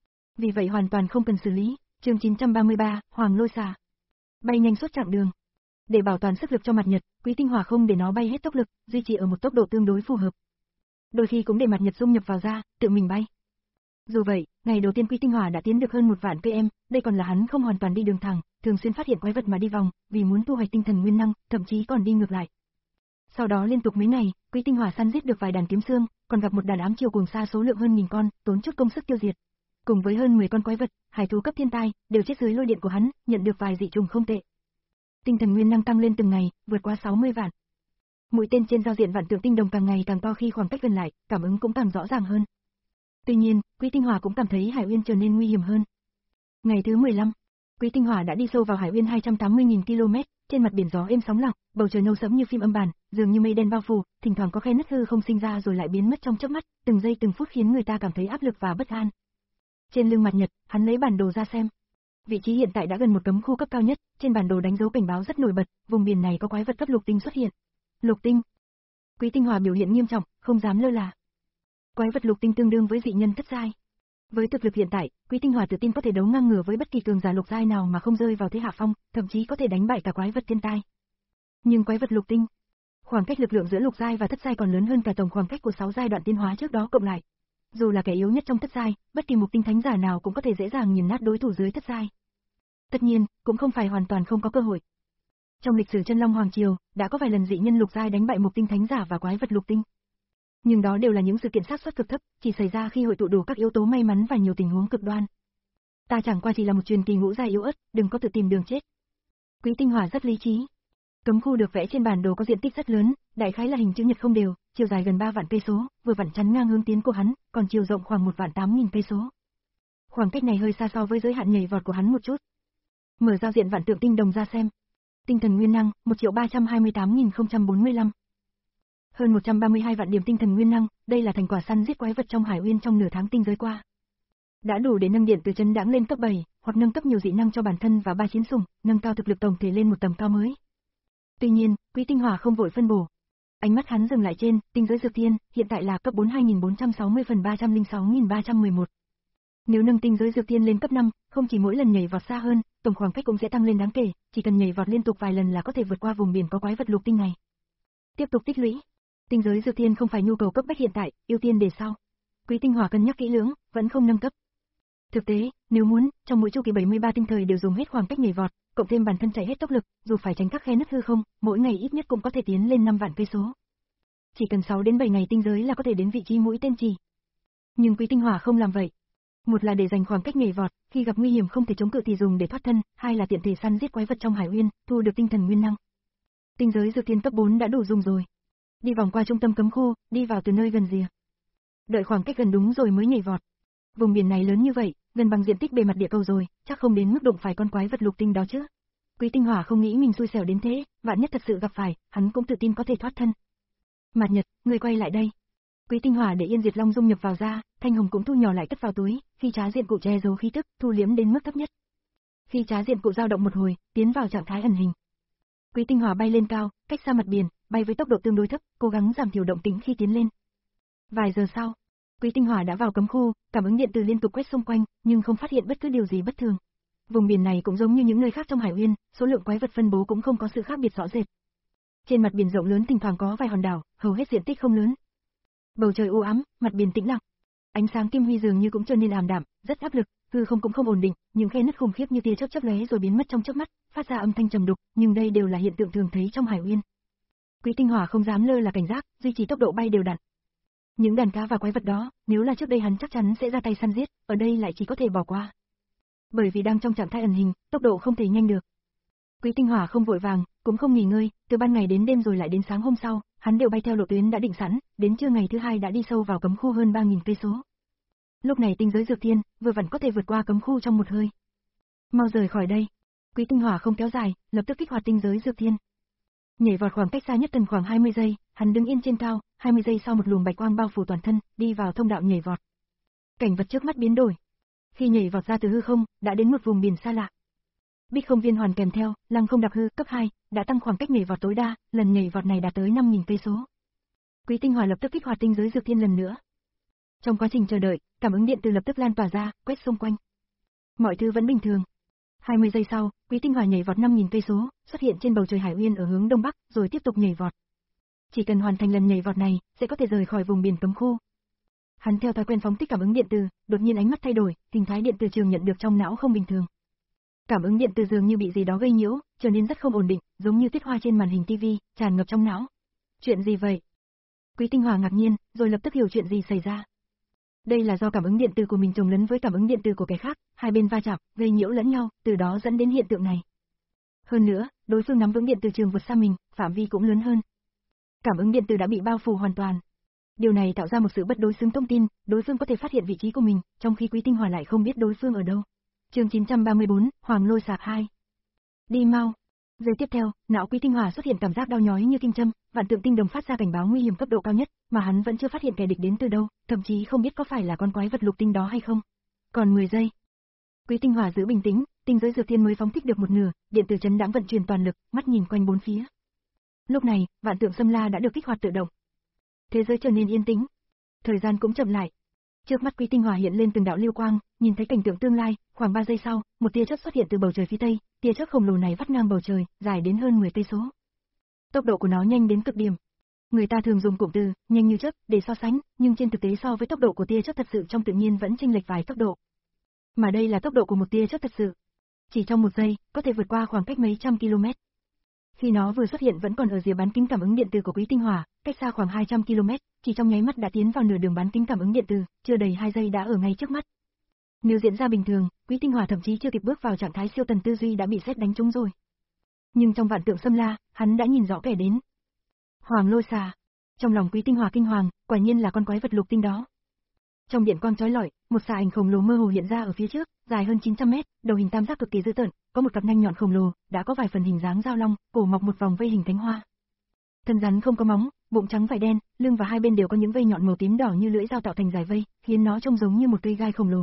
Vì vậy hoàn toàn không cần xử lý. Chương chín trăm ba mươi ba, Hoàng Lôi Xà. Bay nhanh suốt chặng đường. Để bảo toàn sức lực cho Mạt Nhật, Quý Tinh Hỏa không để nó bay hết tốc lực, duy trì ở một tốc độ tương đối phù hợp. Đôi khi cũng để Mạt Nhật dung nhập vào ra, tự mình bay. Dù vậy, ngày đầu tiên Quý Tinh Hỏa đã tiến được hơn một vạn km, đây còn là hắn không hoàn toàn đi đường thẳng, thường xuyên phát hiện quái vật mà đi vòng, vì muốn thu hoạch tinh thần nguyên năng, thậm chí còn đi ngược lại. Sau đó liên tục mấy ngày, Quý Tinh Hỏa săn giết được vài đàn kiếm xương, còn gặp một đàn ám chiều cuồng sa số lượng hơn nghìn con, tốn chút công sức tiêu diệt. Cùng với hơn mười con quái vật, hải thú cấp thiên tai, đều chết dưới lôi điện của hắn, nhận được vài dị trùng không tệ. Tinh thần nguyên năng tăng lên từng ngày, vượt qua sáu mươi vạn. Mũi tên trên giao diện vạn tượng tinh đồng càng ngày càng to khi khoảng cách gần lại, cảm ứng cũng càng rõ ràng hơn. Tuy nhiên, Quý Tinh Hỏa cũng cảm thấy Hải Uyên trở nên nguy hiểm hơn. Ngày thứ mười lăm, Quý Tinh Hỏa đã đi sâu vào Hải Uyên hai trăm tám mươi nghìn ki lô mét, trên mặt biển gió êm sóng lặng, bầu trời nâu sẫm như phim âm bản, dường như mây đen bao phủ, thỉnh thoảng có khe nứt hư không sinh ra rồi lại biến mất trong chớp mắt, từng giây từng phút khiến người ta cảm thấy áp lực và bất an. Trên lưng Mạt Nhật, hắn lấy bản đồ ra xem. Vị trí hiện tại đã gần một cấm khu cấp cao nhất, trên bản đồ đánh dấu cảnh báo rất nổi bật, vùng biển này có quái vật cấp lục tinh xuất hiện. Lục tinh. Quý Tinh Hỏa biểu hiện nghiêm trọng, không dám lơ là. Quái vật lục tinh tương đương với dị nhân thất giai. Với thực lực hiện tại, Quý Tinh Hỏa tự tin có thể đấu ngang ngửa với bất kỳ cường giả lục giai nào mà không rơi vào thế hạ phong, thậm chí có thể đánh bại cả quái vật thiên tai. Nhưng quái vật lục tinh, khoảng cách lực lượng giữa lục giai và thất giai còn lớn hơn cả tổng khoảng cách của sáu giai đoạn tiến hóa trước đó cộng lại. Dù là kẻ yếu nhất trong thất giai, bất kỳ mục tinh thánh giả nào cũng có thể dễ dàng nghiền nát đối thủ dưới thất giai. Tất nhiên, cũng không phải hoàn toàn không có cơ hội. Trong lịch sử Chân Long Hoàng Triều, đã có vài lần dị nhân lục giai đánh bại mục tinh thánh giả và quái vật lục tinh. Nhưng đó đều là những sự kiện xác suất cực thấp, chỉ xảy ra khi hội tụ đủ các yếu tố may mắn và nhiều tình huống cực đoan. Ta chẳng qua chỉ là một truyền kỳ ngũ giai yếu ớt, đừng có tự tìm đường chết. Quý Tinh Hỏa rất lý trí. Cấm khu được vẽ trên bản đồ có diện tích rất lớn, đại khái là hình chữ nhật không đều, chiều dài gần ba vạn cây số, vừa vặn chắn ngang hướng tiến của hắn, còn chiều rộng khoảng một vạn tám nghìn cây số. Khoảng cách này hơi xa so với giới hạn nhảy vọt của hắn một chút. Mở giao diện vạn tượng tinh đồng ra xem. Tinh thần nguyên năng, một triệu ba trăm hai mươi tám nghìn không trăm bốn mươi lăm. Hơn một trăm ba mươi hai vạn điểm tinh thần nguyên năng, đây là thành quả săn giết quái vật trong Hải Uyên trong nửa tháng tinh giới qua. Đã đủ để nâng điện từ chấn đãng lên cấp bảy, hoặc nâng cấp nhiều dị năng cho bản thân và ba chiến sủng, nâng cao thực lực tổng thể lên một tầm cao mới. Tuy nhiên, Quý Tinh Hỏa không vội phân bổ. Ánh mắt hắn dừng lại trên tinh giới dược thiên, hiện tại là cấp bốn hai nghìn bốn trăm sáu mươi phần ba trăm lẻ sáu nghìn ba trăm mười một. Nếu nâng tinh giới dược thiên lên cấp năm, không chỉ mỗi lần nhảy vọt xa hơn, tổng khoảng cách cũng sẽ tăng lên đáng kể, chỉ cần nhảy vọt liên tục vài lần là có thể vượt qua vùng biển có quái vật lục tinh này. Tiếp tục tích lũy. Tinh giới dược thiên không phải nhu cầu cấp bách hiện tại, ưu tiên để sau. Quý Tinh Hỏa cân nhắc kỹ lưỡng, vẫn không nâng cấp. Thực tế, nếu muốn, trong mỗi chu kỳ bảy mươi ba tinh thời đều dùng hết khoảng cách nhảy vọt, cộng thêm bản thân chạy hết tốc lực, dù phải tránh các khe nứt hư không, mỗi ngày ít nhất cũng có thể tiến lên năm vạn cây số. Chỉ cần sáu đến bảy ngày tinh giới là có thể đến vị trí mũi tên chỉ. Nhưng Quý Tinh Hỏa không làm vậy. Một là để dành khoảng cách nhảy vọt, khi gặp nguy hiểm không thể chống cự thì dùng để thoát thân, hai là tiện thể săn giết quái vật trong Hải Uyên, thu được tinh thần nguyên năng. Tinh giới dược thiên cấp bốn đã đủ dùng rồi. Đi vòng qua trung tâm cấm khu, đi vào từ nơi gần rìa. Đợi khoảng cách gần đúng rồi mới nhảy vọt. Vùng biển này lớn như vậy, gần bằng diện tích bề mặt địa cầu rồi, chắc không đến mức đụng phải con quái vật lục tinh đó chứ. Quý Tinh Hỏa không nghĩ mình xui xẻo đến thế, vạn nhất thật sự gặp phải, hắn cũng tự tin có thể thoát thân. Mạt Nhật, người quay lại đây. Quý Tinh Hỏa để Yên Diệt Long dung nhập vào ra, Thanh Hồng cũng thu nhỏ lại cất vào túi, khi trá diện cụ che giấu khí tức, thu liếm đến mức thấp nhất. Khi trá diện cụ dao động một hồi, tiến vào trạng thái ẩn hình. Quý Tinh Hỏa bay lên cao, cách xa mặt biển, bay với tốc độ tương đối thấp, cố gắng giảm thiểu động tĩnh khi tiến lên. Vài giờ sau, Quý Tinh Hỏa đã vào cấm khu, cảm ứng điện từ liên tục quét xung quanh, nhưng không phát hiện bất cứ điều gì bất thường. Vùng biển này cũng giống như những nơi khác trong Hải Uyên, số lượng quái vật phân bố cũng không có sự khác biệt rõ rệt. Trên mặt biển rộng lớn thỉnh thoảng có vài hòn đảo, hầu hết diện tích không lớn. Bầu trời u ám, mặt biển tĩnh lặng. Ánh sáng kim huy dường như cũng trở nên ảm đạm, rất áp lực, hư không cũng không ổn định, những khe nứt khủng khiếp như tia chớp chớp lóe rồi biến mất trong chớp mắt, phát ra âm thanh trầm đục, nhưng đây đều là hiện tượng thường thấy trong Hải Uyên. Quý Tinh Hỏa không dám lơ là cảnh giác, duy trì tốc độ bay đều đặn. Những đàn cá và quái vật đó, nếu là trước đây hắn chắc chắn sẽ ra tay săn giết, ở đây lại chỉ có thể bỏ qua. Bởi vì đang trong trạng thái ẩn hình, tốc độ không thể nhanh được. Quý Tinh Hỏa không vội vàng, cũng không nghỉ ngơi, từ ban ngày đến đêm rồi lại đến sáng hôm sau, hắn đều bay theo lộ tuyến đã định sẵn, đến trưa ngày thứ hai đã đi sâu vào cấm khu hơn ba nghìn cây số. Lúc này tinh giới dược thiên, vừa vặn có thể vượt qua cấm khu trong một hơi. Mau rời khỏi đây. Quý Tinh Hỏa không kéo dài, lập tức kích hoạt tinh giới dược thiên. Nhảy vọt khoảng cách xa nhất cần khoảng hai mươi giây, hắn đứng yên trên cao, hai mươi giây sau một luồng bạch quang bao phủ toàn thân, đi vào thông đạo nhảy vọt. Cảnh vật trước mắt biến đổi. Khi nhảy vọt ra từ hư không, đã đến một vùng biển xa lạ. Bích không viên hoàn kèm theo, lăng không đặc hư, cấp hai, đã tăng khoảng cách nhảy vọt tối đa, lần nhảy vọt này đạt tới năm nghìn cây số. Quý Tinh Hỏa lập tức kích hoạt tinh giới dược thiên lần nữa. Trong quá trình chờ đợi, cảm ứng điện từ lập tức lan tỏa ra, quét xung quanh. Mọi thứ vẫn bình thường. hai mươi giây sau, Quý Tinh Hỏa nhảy vọt năm nghìn cây số, xuất hiện trên bầu trời Hải Uyên ở hướng đông bắc, rồi tiếp tục nhảy vọt. Chỉ cần hoàn thành lần nhảy vọt này, sẽ có thể rời khỏi vùng biển cấm khu. Hắn theo thói quen phóng thích cảm ứng điện từ, đột nhiên ánh mắt thay đổi, hình thái điện từ trường nhận được trong não không bình thường. Cảm ứng điện từ dường như bị gì đó gây nhiễu, trở nên rất không ổn định, giống như tiết hoa trên màn hình tivi, tràn ngập trong não. Chuyện gì vậy? Quý Tinh Hỏa ngạc nhiên, rồi lập tức hiểu chuyện gì xảy ra. Đây là do cảm ứng điện từ của mình chồng lấn với cảm ứng điện từ của kẻ khác, hai bên va chạm, gây nhiễu lẫn nhau, từ đó dẫn đến hiện tượng này. Hơn nữa, đối phương nắm vững điện từ trường vượt xa mình, phạm vi cũng lớn hơn. Cảm ứng điện từ đã bị bao phủ hoàn toàn. Điều này tạo ra một sự bất đối xứng thông tin, đối phương có thể phát hiện vị trí của mình, trong khi Quý Tinh Hỏa lại không biết đối phương ở đâu. Chương chín trăm ba mươi tư, Hoàng Lôi Sạc hai. Đi mau. Giây tiếp theo, não Quý Tinh Hỏa xuất hiện cảm giác đau nhói như kim châm, vạn tượng tinh đồng phát ra cảnh báo nguy hiểm cấp độ cao nhất, mà hắn vẫn chưa phát hiện kẻ địch đến từ đâu, thậm chí không biết có phải là con quái vật lục tinh đó hay không. Còn mười giây. Quý Tinh Hỏa giữ bình tĩnh, tinh giới dược thiên mới phóng thích được một nửa, điện tử chấn đãng vận chuyển toàn lực, mắt nhìn quanh bốn phía. Lúc này, vạn tượng xâm la đã được kích hoạt tự động. Thế giới trở nên yên tĩnh. Thời gian cũng chậm lại. Trước mắt Quý Tinh Hỏa hiện lên từng đạo lưu quang, nhìn thấy cảnh tượng tương lai, khoảng ba giây sau, một tia chớp xuất hiện từ bầu trời phía tây, tia chớp khổng lồ này vắt ngang bầu trời, dài đến hơn mười cây số. Tốc độ của nó nhanh đến cực điểm. Người ta thường dùng cụm từ nhanh như chớp để so sánh, nhưng trên thực tế so với tốc độ của tia chớp thật sự trong tự nhiên vẫn chênh lệch vài tốc độ. Mà đây là tốc độ của một tia chớp thật sự. Chỉ trong một giây, có thể vượt qua khoảng cách mấy trăm km. Khi nó vừa xuất hiện vẫn còn ở rìa bán kính cảm ứng điện từ của Quý Tinh Hỏa, cách xa khoảng hai trăm ki lô mét, chỉ trong nháy mắt đã tiến vào nửa đường bán kính cảm ứng điện từ, chưa đầy hai giây đã ở ngay trước mắt. Nếu diễn ra bình thường, Quý Tinh Hỏa thậm chí chưa kịp bước vào trạng thái siêu tần tư duy đã bị sét đánh trúng rồi. Nhưng trong vạn tượng xâm la, hắn đã nhìn rõ kẻ đến. Hoàng lôi xà. Trong lòng Quý Tinh Hỏa kinh hoàng, quả nhiên là con quái vật lục tinh đó. Trong điện quang chói lọi, một xà ảnh khổng lồ mơ hồ hiện ra ở phía trước, dài hơn chín trăm mét, đầu hình tam giác cực kỳ dữ tợn, có một cặp nanh nhọn khổng lồ, đã có vài phần hình dáng dao long, cổ mọc một vòng vây hình cánh hoa. Thân rắn không có móng, bụng trắng vảy đen, lưng và hai bên đều có những vây nhọn màu tím đỏ như lưỡi dao tạo thành dải vây, khiến nó trông giống như một cây gai khổng lồ.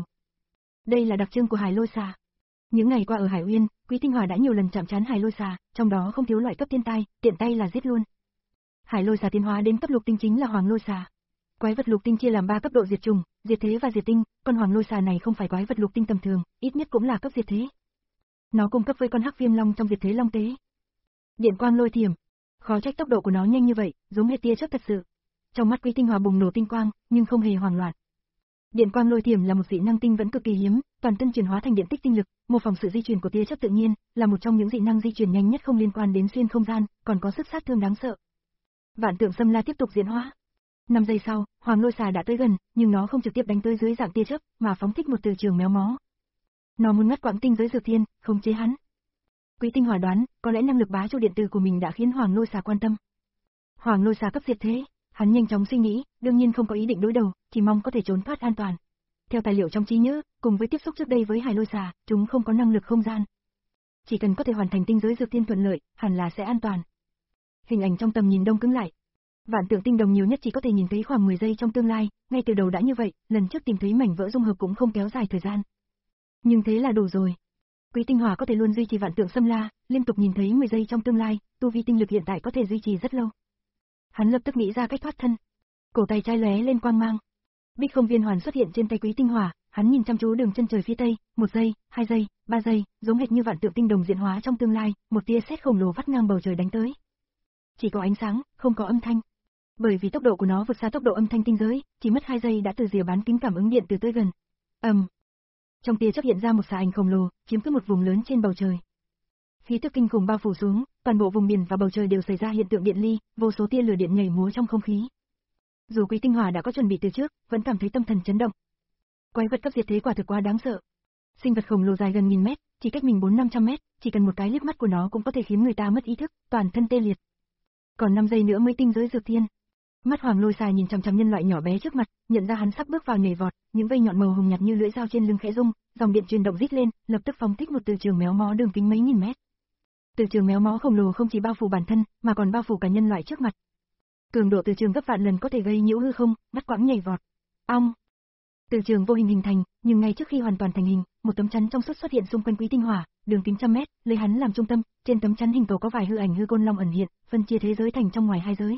Đây là đặc trưng của hải lôi xà. Những ngày qua ở Hải Uyên, Quý Tinh Hỏa đã nhiều lần chạm trán hải lôi xà, trong đó không thiếu loại cấp thiên tai, tiện tay là giết luôn. Hải lôi xà tiến hóa đến cấp lục tinh chính là hoàng lôi xà. Quái vật lục tinh chia làm ba cấp độ diệt chủng, diệt thế và diệt tinh, con hoàng lôi xà này không phải quái vật lục tinh tầm thường, ít nhất cũng là cấp diệt thế. Nó cùng cấp với con hắc viêm long trong diệt thế long tế. Điện quang lôi thiểm, khó trách tốc độ của nó nhanh như vậy, giống hệt tia chớp thật sự. Trong mắt Quý Tinh Hỏa bùng nổ tinh quang, nhưng không hề hoảng loạn. Điện quang lôi thiểm là một dị năng tinh vẫn cực kỳ hiếm, toàn thân chuyển hóa thành điện tích tinh lực, mô phỏng sự di chuyển của tia chớp tự nhiên, là một trong những dị năng di chuyển nhanh nhất không liên quan đến xuyên không gian, còn có sức sát thương đáng sợ. Vạn tượng xâm la tiếp tục diễn hóa. năm giây sau, hoàng lôi xà đã tới gần, nhưng nó không trực tiếp đánh tới dưới dạng tia chớp, mà phóng thích một từ trường méo mó. Nó muốn ngắt quãng tinh giới dược thiên, không chế hắn. Quý Tinh Hỏa đoán, có lẽ năng lực bá châu điện tử của mình đã khiến hoàng lôi xà quan tâm. Hoàng lôi xà cấp diệt thế, hắn nhanh chóng suy nghĩ, đương nhiên không có ý định đối đầu, chỉ mong có thể trốn thoát an toàn. Theo tài liệu trong trí nhớ, cùng với tiếp xúc trước đây với hải lôi xà, chúng không có năng lực không gian. Chỉ cần có thể hoàn thành tinh giới dược thiên thuận lợi, hẳn là sẽ an toàn. Hình ảnh trong tầm nhìn đông cứng lại. Vạn tượng tinh đồng nhiều nhất chỉ có thể nhìn thấy khoảng mười giây trong tương lai, ngay từ đầu đã như vậy, lần trước tìm thấy mảnh vỡ dung hợp cũng không kéo dài thời gian. Nhưng thế là đủ rồi. Quý Tinh Hỏa có thể luôn duy trì vạn tượng xâm la, liên tục nhìn thấy mười giây trong tương lai, tu vi tinh lực hiện tại có thể duy trì rất lâu. Hắn lập tức nghĩ ra cách thoát thân. Cổ tay trái lóe lên quang mang. Bích không viên hoàn xuất hiện trên tay Quý Tinh Hỏa, hắn nhìn chăm chú đường chân trời phía tây, một giây, hai giây, ba giây, giống hệt như vạn tượng tinh đồng diễn hóa trong tương lai, một tia sét khổng lồ vắt ngang bầu trời đánh tới. Chỉ có ánh sáng, không có âm thanh. Bởi vì tốc độ của nó vượt xa tốc độ âm thanh tinh giới, chỉ mất hai giây đã từ rìa bán kính cảm ứng điện từ tới gần. Ầm. Um. Trong tia chớp hiện ra một xà ảnh khổng lồ, chiếm cứ một vùng lớn trên bầu trời. Khí tức kinh khủng bao phủ xuống, toàn bộ vùng biển và bầu trời đều xảy ra hiện tượng điện ly, vô số tia lửa điện nhảy múa trong không khí. Dù Quý Tinh Hỏa đã có chuẩn bị từ trước, vẫn cảm thấy tâm thần chấn động. Quái vật cấp diệt thế quả thực quá đáng sợ. Sinh vật khổng lồ dài gần nghìn mét, chỉ cách mình bốn năm trăm mét, chỉ cần một cái liếc mắt của nó cũng có thể khiến người ta mất ý thức, toàn thân tê liệt. Còn năm giây nữa mới tinh giới dược thiên. Mắt hoàng lôi xà nhìn chằm chằm nhân loại nhỏ bé trước mặt, nhận ra hắn sắp bước vào nhảy vọt, những vây nhọn màu hồng nhạt như lưỡi dao trên lưng khẽ rung, dòng điện truyền động rít lên, lập tức phóng thích một từ trường méo mó đường kính mấy nghìn mét. Từ trường méo mó khổng lồ không chỉ bao phủ bản thân, mà còn bao phủ cả nhân loại trước mặt. Cường độ từ trường gấp vạn lần có thể gây nhiễu hư không, ngắt quãng nhảy vọt. Ong. Từ trường vô hình hình thành, nhưng ngay trước khi hoàn toàn thành hình, một tấm chắn trong suốt xuất hiện xung quanh Quý Tinh Hỏa, đường kính trăm mét, lấy hắn làm trung tâm, trên tấm chắn hình cầu có vài hư ảnh hư côn long ẩn hiện, phân chia thế giới thành trong ngoài hai giới.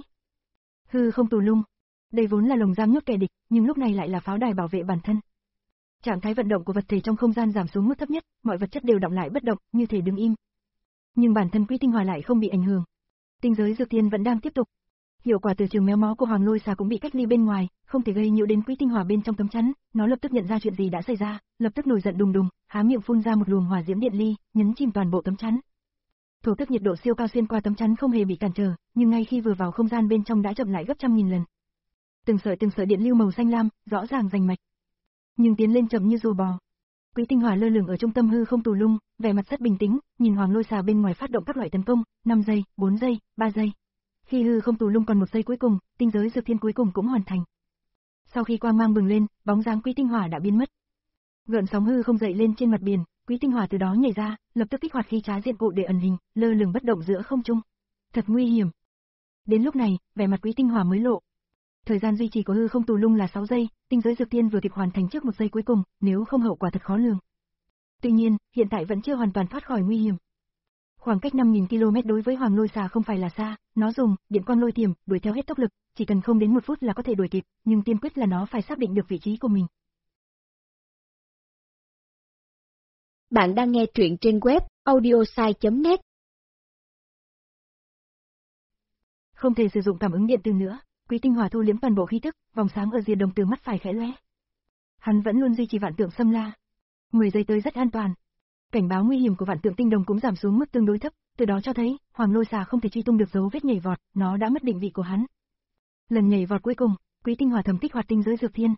Hư không tù lung. Đây vốn là lồng giam nhốt kẻ địch, nhưng lúc này lại là pháo đài bảo vệ bản thân. Trạng thái vận động của vật thể trong không gian giảm xuống mức thấp nhất, mọi vật chất đều đọng lại bất động, như thể đứng im. Nhưng bản thân Quý Tinh Hỏa lại không bị ảnh hưởng. Tinh giới dược thiên vẫn đang tiếp tục. Hiệu quả từ trường méo mó của hoàng lôi xà cũng bị cách ly bên ngoài, không thể gây nhiễu đến Quý Tinh Hỏa bên trong tấm chắn, nó lập tức nhận ra chuyện gì đã xảy ra, lập tức nổi giận đùng đùng, há miệng phun ra một luồng hỏa diễm điện ly, nhấn chìm toàn bộ tấm chắn. Thổ tức nhiệt độ siêu cao xuyên qua tấm chắn không hề bị cản trở, nhưng ngay khi vừa vào không gian bên trong đã chậm lại gấp trăm nghìn lần. Từng sợi từng sợi điện lưu màu xanh lam, rõ ràng rành mạch. Nhưng tiến lên chậm như rùa bò. Quý Tinh Hỏa lơ lửng ở trung tâm hư không tù lung, vẻ mặt rất bình tĩnh, nhìn hoàng lôi xà bên ngoài phát động các loại tấn công, năm giây, bốn giây, ba giây. Khi hư không tù lung còn một giây cuối cùng, tinh giới dược thiên cuối cùng cũng hoàn thành. Sau khi quang mang bừng lên, bóng dáng Quý Tinh Hỏa đã biến mất. Gợn sóng hư không dậy lên trên mặt biển, Quý Tinh Hỏa từ đó nhảy ra, lập tức kích hoạt khí trá diện cụ để ẩn hình, lơ lửng bất động giữa không trung. Thật nguy hiểm. Đến lúc này, vẻ mặt Quý Tinh Hỏa mới lộ. Thời gian duy trì của hư không tù lung là sáu giây, tinh giới dược thiên vừa kịp hoàn thành trước một giây cuối cùng, nếu không hậu quả thật khó lường. Tuy nhiên, hiện tại vẫn chưa hoàn toàn thoát khỏi nguy hiểm. Khoảng cách năm nghìn ki lô mét đối với hoàng lôi xà không phải là xa, nó dùng điện quang lôi thiểm đuổi theo hết tốc lực, chỉ cần không đến một phút là có thể đuổi kịp, nhưng tiên quyết là nó phải xác định được vị trí của mình. Bạn đang nghe truyện trên web audiosai chấm net. Không thể sử dụng cảm ứng điện từ nữa, Quý Tinh Hỏa thu liếm toàn bộ khí tức, vòng sáng ở rìa đồng từ mắt phải khẽ lóe. Hắn vẫn luôn duy trì vạn tượng xâm la. mười giây tới rất an toàn. Cảnh báo nguy hiểm của vạn tượng tinh đồng cũng giảm xuống mức tương đối thấp, từ đó cho thấy, hoàng lôi xà không thể truy tung được dấu vết nhảy vọt, nó đã mất định vị của hắn. Lần nhảy vọt cuối cùng, Quý Tinh Hỏa thầm kích hoạt tinh giới dược thiên.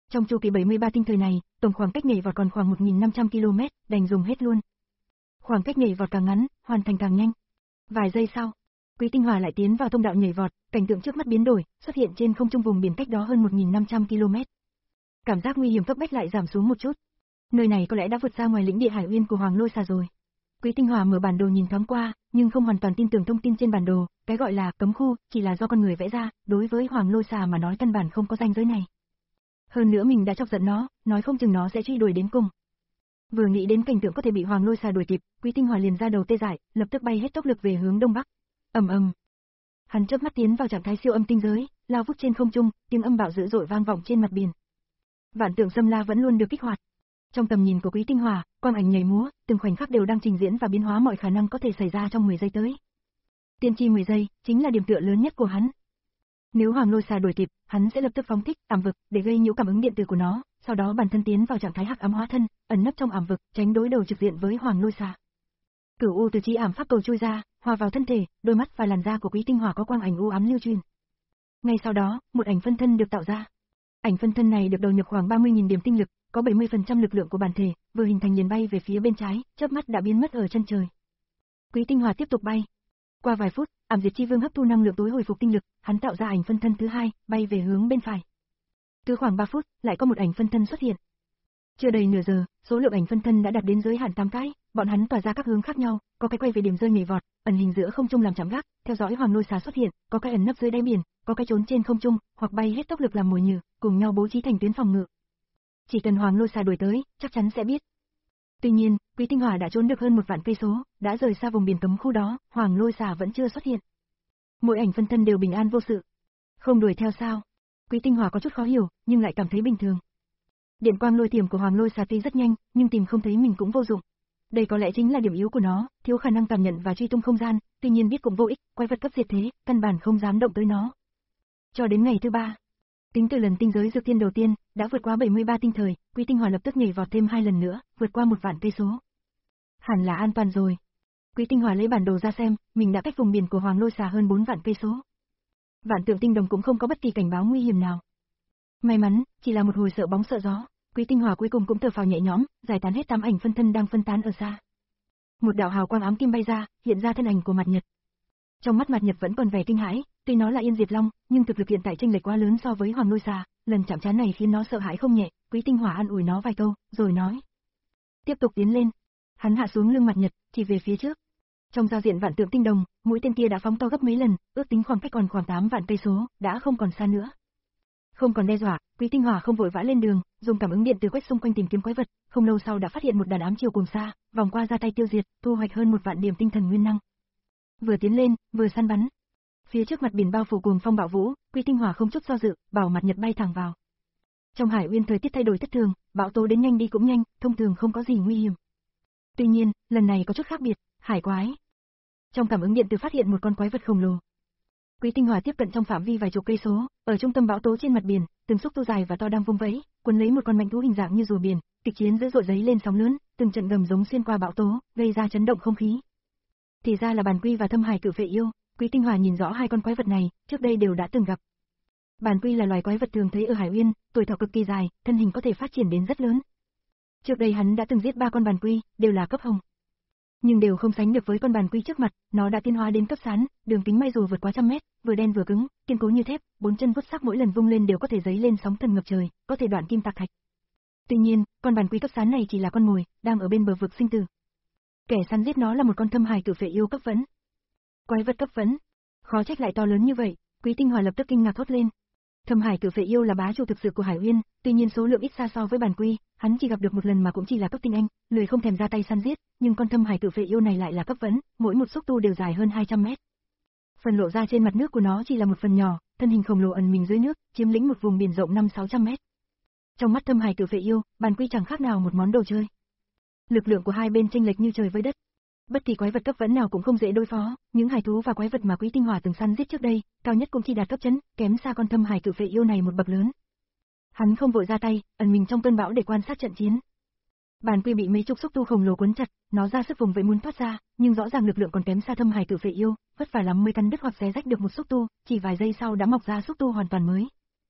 Trong chu kỳ bảy mươi ba tinh thời này, tổng khoảng cách nhảy vọt còn khoảng một nghìn năm trăm ki lô mét, đành dùng hết luôn. Khoảng cách nhảy vọt càng ngắn, hoàn thành càng nhanh. Vài giây sau, Quý Tinh Hòa lại tiến vào thông đạo nhảy vọt, cảnh tượng trước mắt biến đổi, xuất hiện trên không trung vùng biển cách đó hơn một nghìn năm trăm ki lô mét. Cảm giác nguy hiểm cấp bách lại giảm xuống một chút. Nơi này có lẽ đã vượt ra ngoài lĩnh địa Hải Uyên của Hoàng Lôi Xà rồi. Quý Tinh Hòa mở bản đồ nhìn thoáng qua, nhưng không hoàn toàn tin tưởng thông tin trên bản đồ, cái gọi là cấm khu chỉ là do con người vẽ ra, đối với Hoàng Lôi Xà mà nói căn bản không có ranh giới này. Hơn nữa mình đã chọc giận nó, nói không chừng nó sẽ truy đuổi đến cùng. Vừa nghĩ đến cảnh tượng có thể bị Hoàng Lôi Xà đuổi kịp, Quý Tinh Hòa liền ra đầu tê dại, lập tức bay hết tốc lực về hướng đông bắc. Ầm ầm. Hắn chớp mắt tiến vào trạng thái siêu âm tinh giới, lao vút trên không trung, tiếng âm bạo dữ dội vang vọng trên mặt biển. Vạn tượng xâm la vẫn luôn được kích hoạt. Trong tầm nhìn của Quý Tinh Hòa, quang ảnh nhảy múa, từng khoảnh khắc đều đang trình diễn và biến hóa mọi khả năng có thể xảy ra trong mười giây tới. Tiên tri mười giây chính là điểm tựa lớn nhất của hắn. Nếu Hoàng Lôi Xà đuổi kịp, hắn sẽ lập tức phóng thích ảm vực để gây nhiễu cảm ứng điện tử của nó, sau đó bản thân tiến vào trạng thái hắc ám hóa thân, ẩn nấp trong ảm vực, tránh đối đầu trực diện với Hoàng Lôi Xà. Cửu u từ chi ảm pháp cầu chui ra, hòa vào thân thể, đôi mắt và làn da của Quý Tinh Hòa có quang ảnh u ám lưu truyền. Ngay sau đó, một ảnh phân thân được tạo ra. Ảnh phân thân này được đầu nhập khoảng ba mươi nghìn điểm tinh lực, có bảy mươi phần trăm lực lượng của bản thể, vừa hình thành liền bay về phía bên trái, chớp mắt đã biến mất ở chân trời. Quý Tinh Hòa tiếp tục bay. Qua vài phút, Ảm Diệt Chi Vương hấp thu năng lượng tối hồi phục tinh lực, hắn tạo ra ảnh phân thân thứ hai, bay về hướng bên phải. Cứ khoảng ba phút, lại có một ảnh phân thân xuất hiện. Chưa đầy nửa giờ, số lượng ảnh phân thân đã đạt đến giới hạn tám cái, bọn hắn tỏa ra các hướng khác nhau, có cái quay về điểm rơi nhảy vọt, ẩn hình giữa không trung làm chạm gác, theo dõi Hoàng Lôi Xà xuất hiện, có cái ẩn nấp dưới đáy biển, có cái trốn trên không trung, hoặc bay hết tốc lực làm mồi nhử, cùng nhau bố trí thành tuyến phòng ngự. Chỉ cần Hoàng Lôi Xà đuổi tới, chắc chắn sẽ biết. Tuy nhiên, Quý Tinh Hòa đã trốn được hơn một vạn cây số, đã rời xa vùng biển cấm khu đó, Hoàng Lôi Xà vẫn chưa xuất hiện. Mỗi ảnh phân thân đều bình an vô sự. Không đuổi theo sao? Quý Tinh Hòa có chút khó hiểu, nhưng lại cảm thấy bình thường. Điện quang lôi tiềm của Hoàng Lôi Xà tuy rất nhanh, nhưng tìm không thấy mình cũng vô dụng. Đây có lẽ chính là điểm yếu của nó, thiếu khả năng cảm nhận và truy tung không gian, tuy nhiên biết cũng vô ích, quái vật cấp diệt thế, căn bản không dám động tới nó. Cho đến ngày thứ ba, tính từ lần tinh giới dược tiên đầu tiên, đã vượt qua bảy mươi ba tinh thời, Quý Tinh Hòa lập tức nhảy vọt thêm hai lần nữa, vượt qua một vạn cây số. Hẳn là an toàn rồi. Quý Tinh Hòa lấy bản đồ ra xem, mình đã cách vùng biển của Hoàng Lôi Xà hơn bốn vạn cây số. Vạn tượng tinh đồng cũng không có bất kỳ cảnh báo nguy hiểm nào. May mắn, chỉ là một hồi sợ bóng sợ gió, Quý Tinh Hòa cuối cùng cũng thở phào nhẹ nhõm, giải tán hết tám ảnh phân thân đang phân tán ở xa. Một đạo hào quang ám kim bay ra, hiện ra thân ảnh của Mạt Nhật. Trong mắt Mạt Nhật vẫn còn vẻ kinh hãi, tuy nó là Yên Diệt Long, nhưng thực lực hiện tại chênh lệch quá lớn so với Hoàng Lôi Xà, lần chạm trán này khiến nó sợ hãi không nhẹ, Quý Tinh Hòa an ủi nó vài câu, rồi nói: "Tiếp tục tiến lên." Hắn hạ xuống lưng Mạt Nhật, chỉ về phía trước. Trong giao diện vạn tượng tinh đồng, mũi tên kia đã phóng to gấp mấy lần, ước tính khoảng cách còn khoảng tám vạn cây số, đã không còn xa nữa. Không còn đe dọa, Quý Tinh Hòa không vội vã lên đường, dùng cảm ứng điện từ quét xung quanh tìm kiếm quái vật, không lâu sau đã phát hiện một đàn ám chiều cùng xa, vòng qua ra tay tiêu diệt, thu hoạch hơn một vạn điểm tinh thần nguyên năng. Vừa tiến lên, vừa săn bắn. Phía trước mặt biển bao phủ cuồng phong bạo vũ, Quý Tinh Hòa không chút do dự, bảo Mạt Nhật bay thẳng vào. Trong Hải Uyên thời tiết thay đổi thất thường, bão tố đến nhanh đi cũng nhanh, thông thường không có gì nguy hiểm. Tuy nhiên, lần này có chút khác biệt, hải quái. Trong cảm ứng điện từ phát hiện một con quái vật khổng lồ. Quý Tinh Hòa tiếp cận trong phạm vi vài chục cây số, ở trung tâm bão tố trên mặt biển, từng xúc tu dài và to đang vung vẫy, cuốn lấy một con mãnh thú hình dạng như rùa biển, kịch chiến dữ dội giấy lên sóng lớn, từng trận gầm giống xuyên qua bão tố, gây ra chấn động không khí. Thì ra là Bàn Quy và Thâm Hải Cự Phệ Yêu, Quý Tinh Hòa nhìn rõ hai con quái vật này, trước đây đều đã từng gặp. Bàn Quy là loài quái vật thường thấy ở Hải Uyên, tuổi thọ cực kỳ dài, thân hình có thể phát triển đến rất lớn. Trước đây hắn đã từng giết ba con Bàn Quy, đều là cấp hồng. Nhưng đều không sánh được với con Bàn Quy trước mặt, nó đã tiến hóa đến cấp sán, đường kính may dù vượt quá trăm mét, vừa đen vừa cứng, kiên cố như thép, bốn chân vuốt sắc mỗi lần vung lên đều có thể giấy lên sóng thần ngập trời, có thể đoạn kim tạc thạch. Tuy nhiên, con Bàn Quy cấp sán này chỉ là con mồi, đang ở bên bờ vực sinh tử. Kẻ săn giết nó là một con Thâm Hải Cự Phệ Yêu cấp vẫn. Quái vật cấp vẫn, khó trách lại to lớn như vậy, Quý Tinh Hòa lập tức kinh ngạc thốt lên. Thâm Hải Cự Phệ Yêu là bá chủ thực sự của Hải Uyên, tuy nhiên số lượng ít xa so với Bàn Quy, hắn chỉ gặp được một lần mà cũng chỉ là cấp tinh anh, lười không thèm ra tay săn giết, nhưng con Thâm Hải Cự Phệ Yêu này lại là cấp vẫn, mỗi một xúc tu đều dài hơn hai trăm mét. Phần lộ ra trên mặt nước của nó chỉ là một phần nhỏ, thân hình khổng lồ ẩn mình dưới nước, chiếm lĩnh một vùng biển rộng năm sáu trăm mét. Trong mắt Thâm Hải Cự Phệ Yêu, Bàn Quy chẳng khác nào một món đồ chơi. Lực lượng của hai bên chênh lệch như trời với đất. Bất kỳ quái vật cấp vẫn nào cũng không dễ đối phó, những hải thú và quái vật mà Quý Tinh Hòa từng săn giết trước đây, cao nhất cũng chỉ đạt cấp chấn, kém xa con Thâm Hải Cự Phệ Yêu này một bậc lớn. Hắn không vội ra tay, ẩn mình trong cơn bão để quan sát trận chiến. Bàn Quy bị mấy chục xúc tu khổng lồ cuốn chặt, nó ra sức vùng vẫy muốn thoát ra, nhưng rõ ràng lực lượng còn kém xa Thâm Hải Cự Phệ Yêu, vất vả lắm mới cắn đứt hoặc xé rách được một xúc tu, chỉ vài giây sau đã mọc ra xúc tu hoàn toàn mới.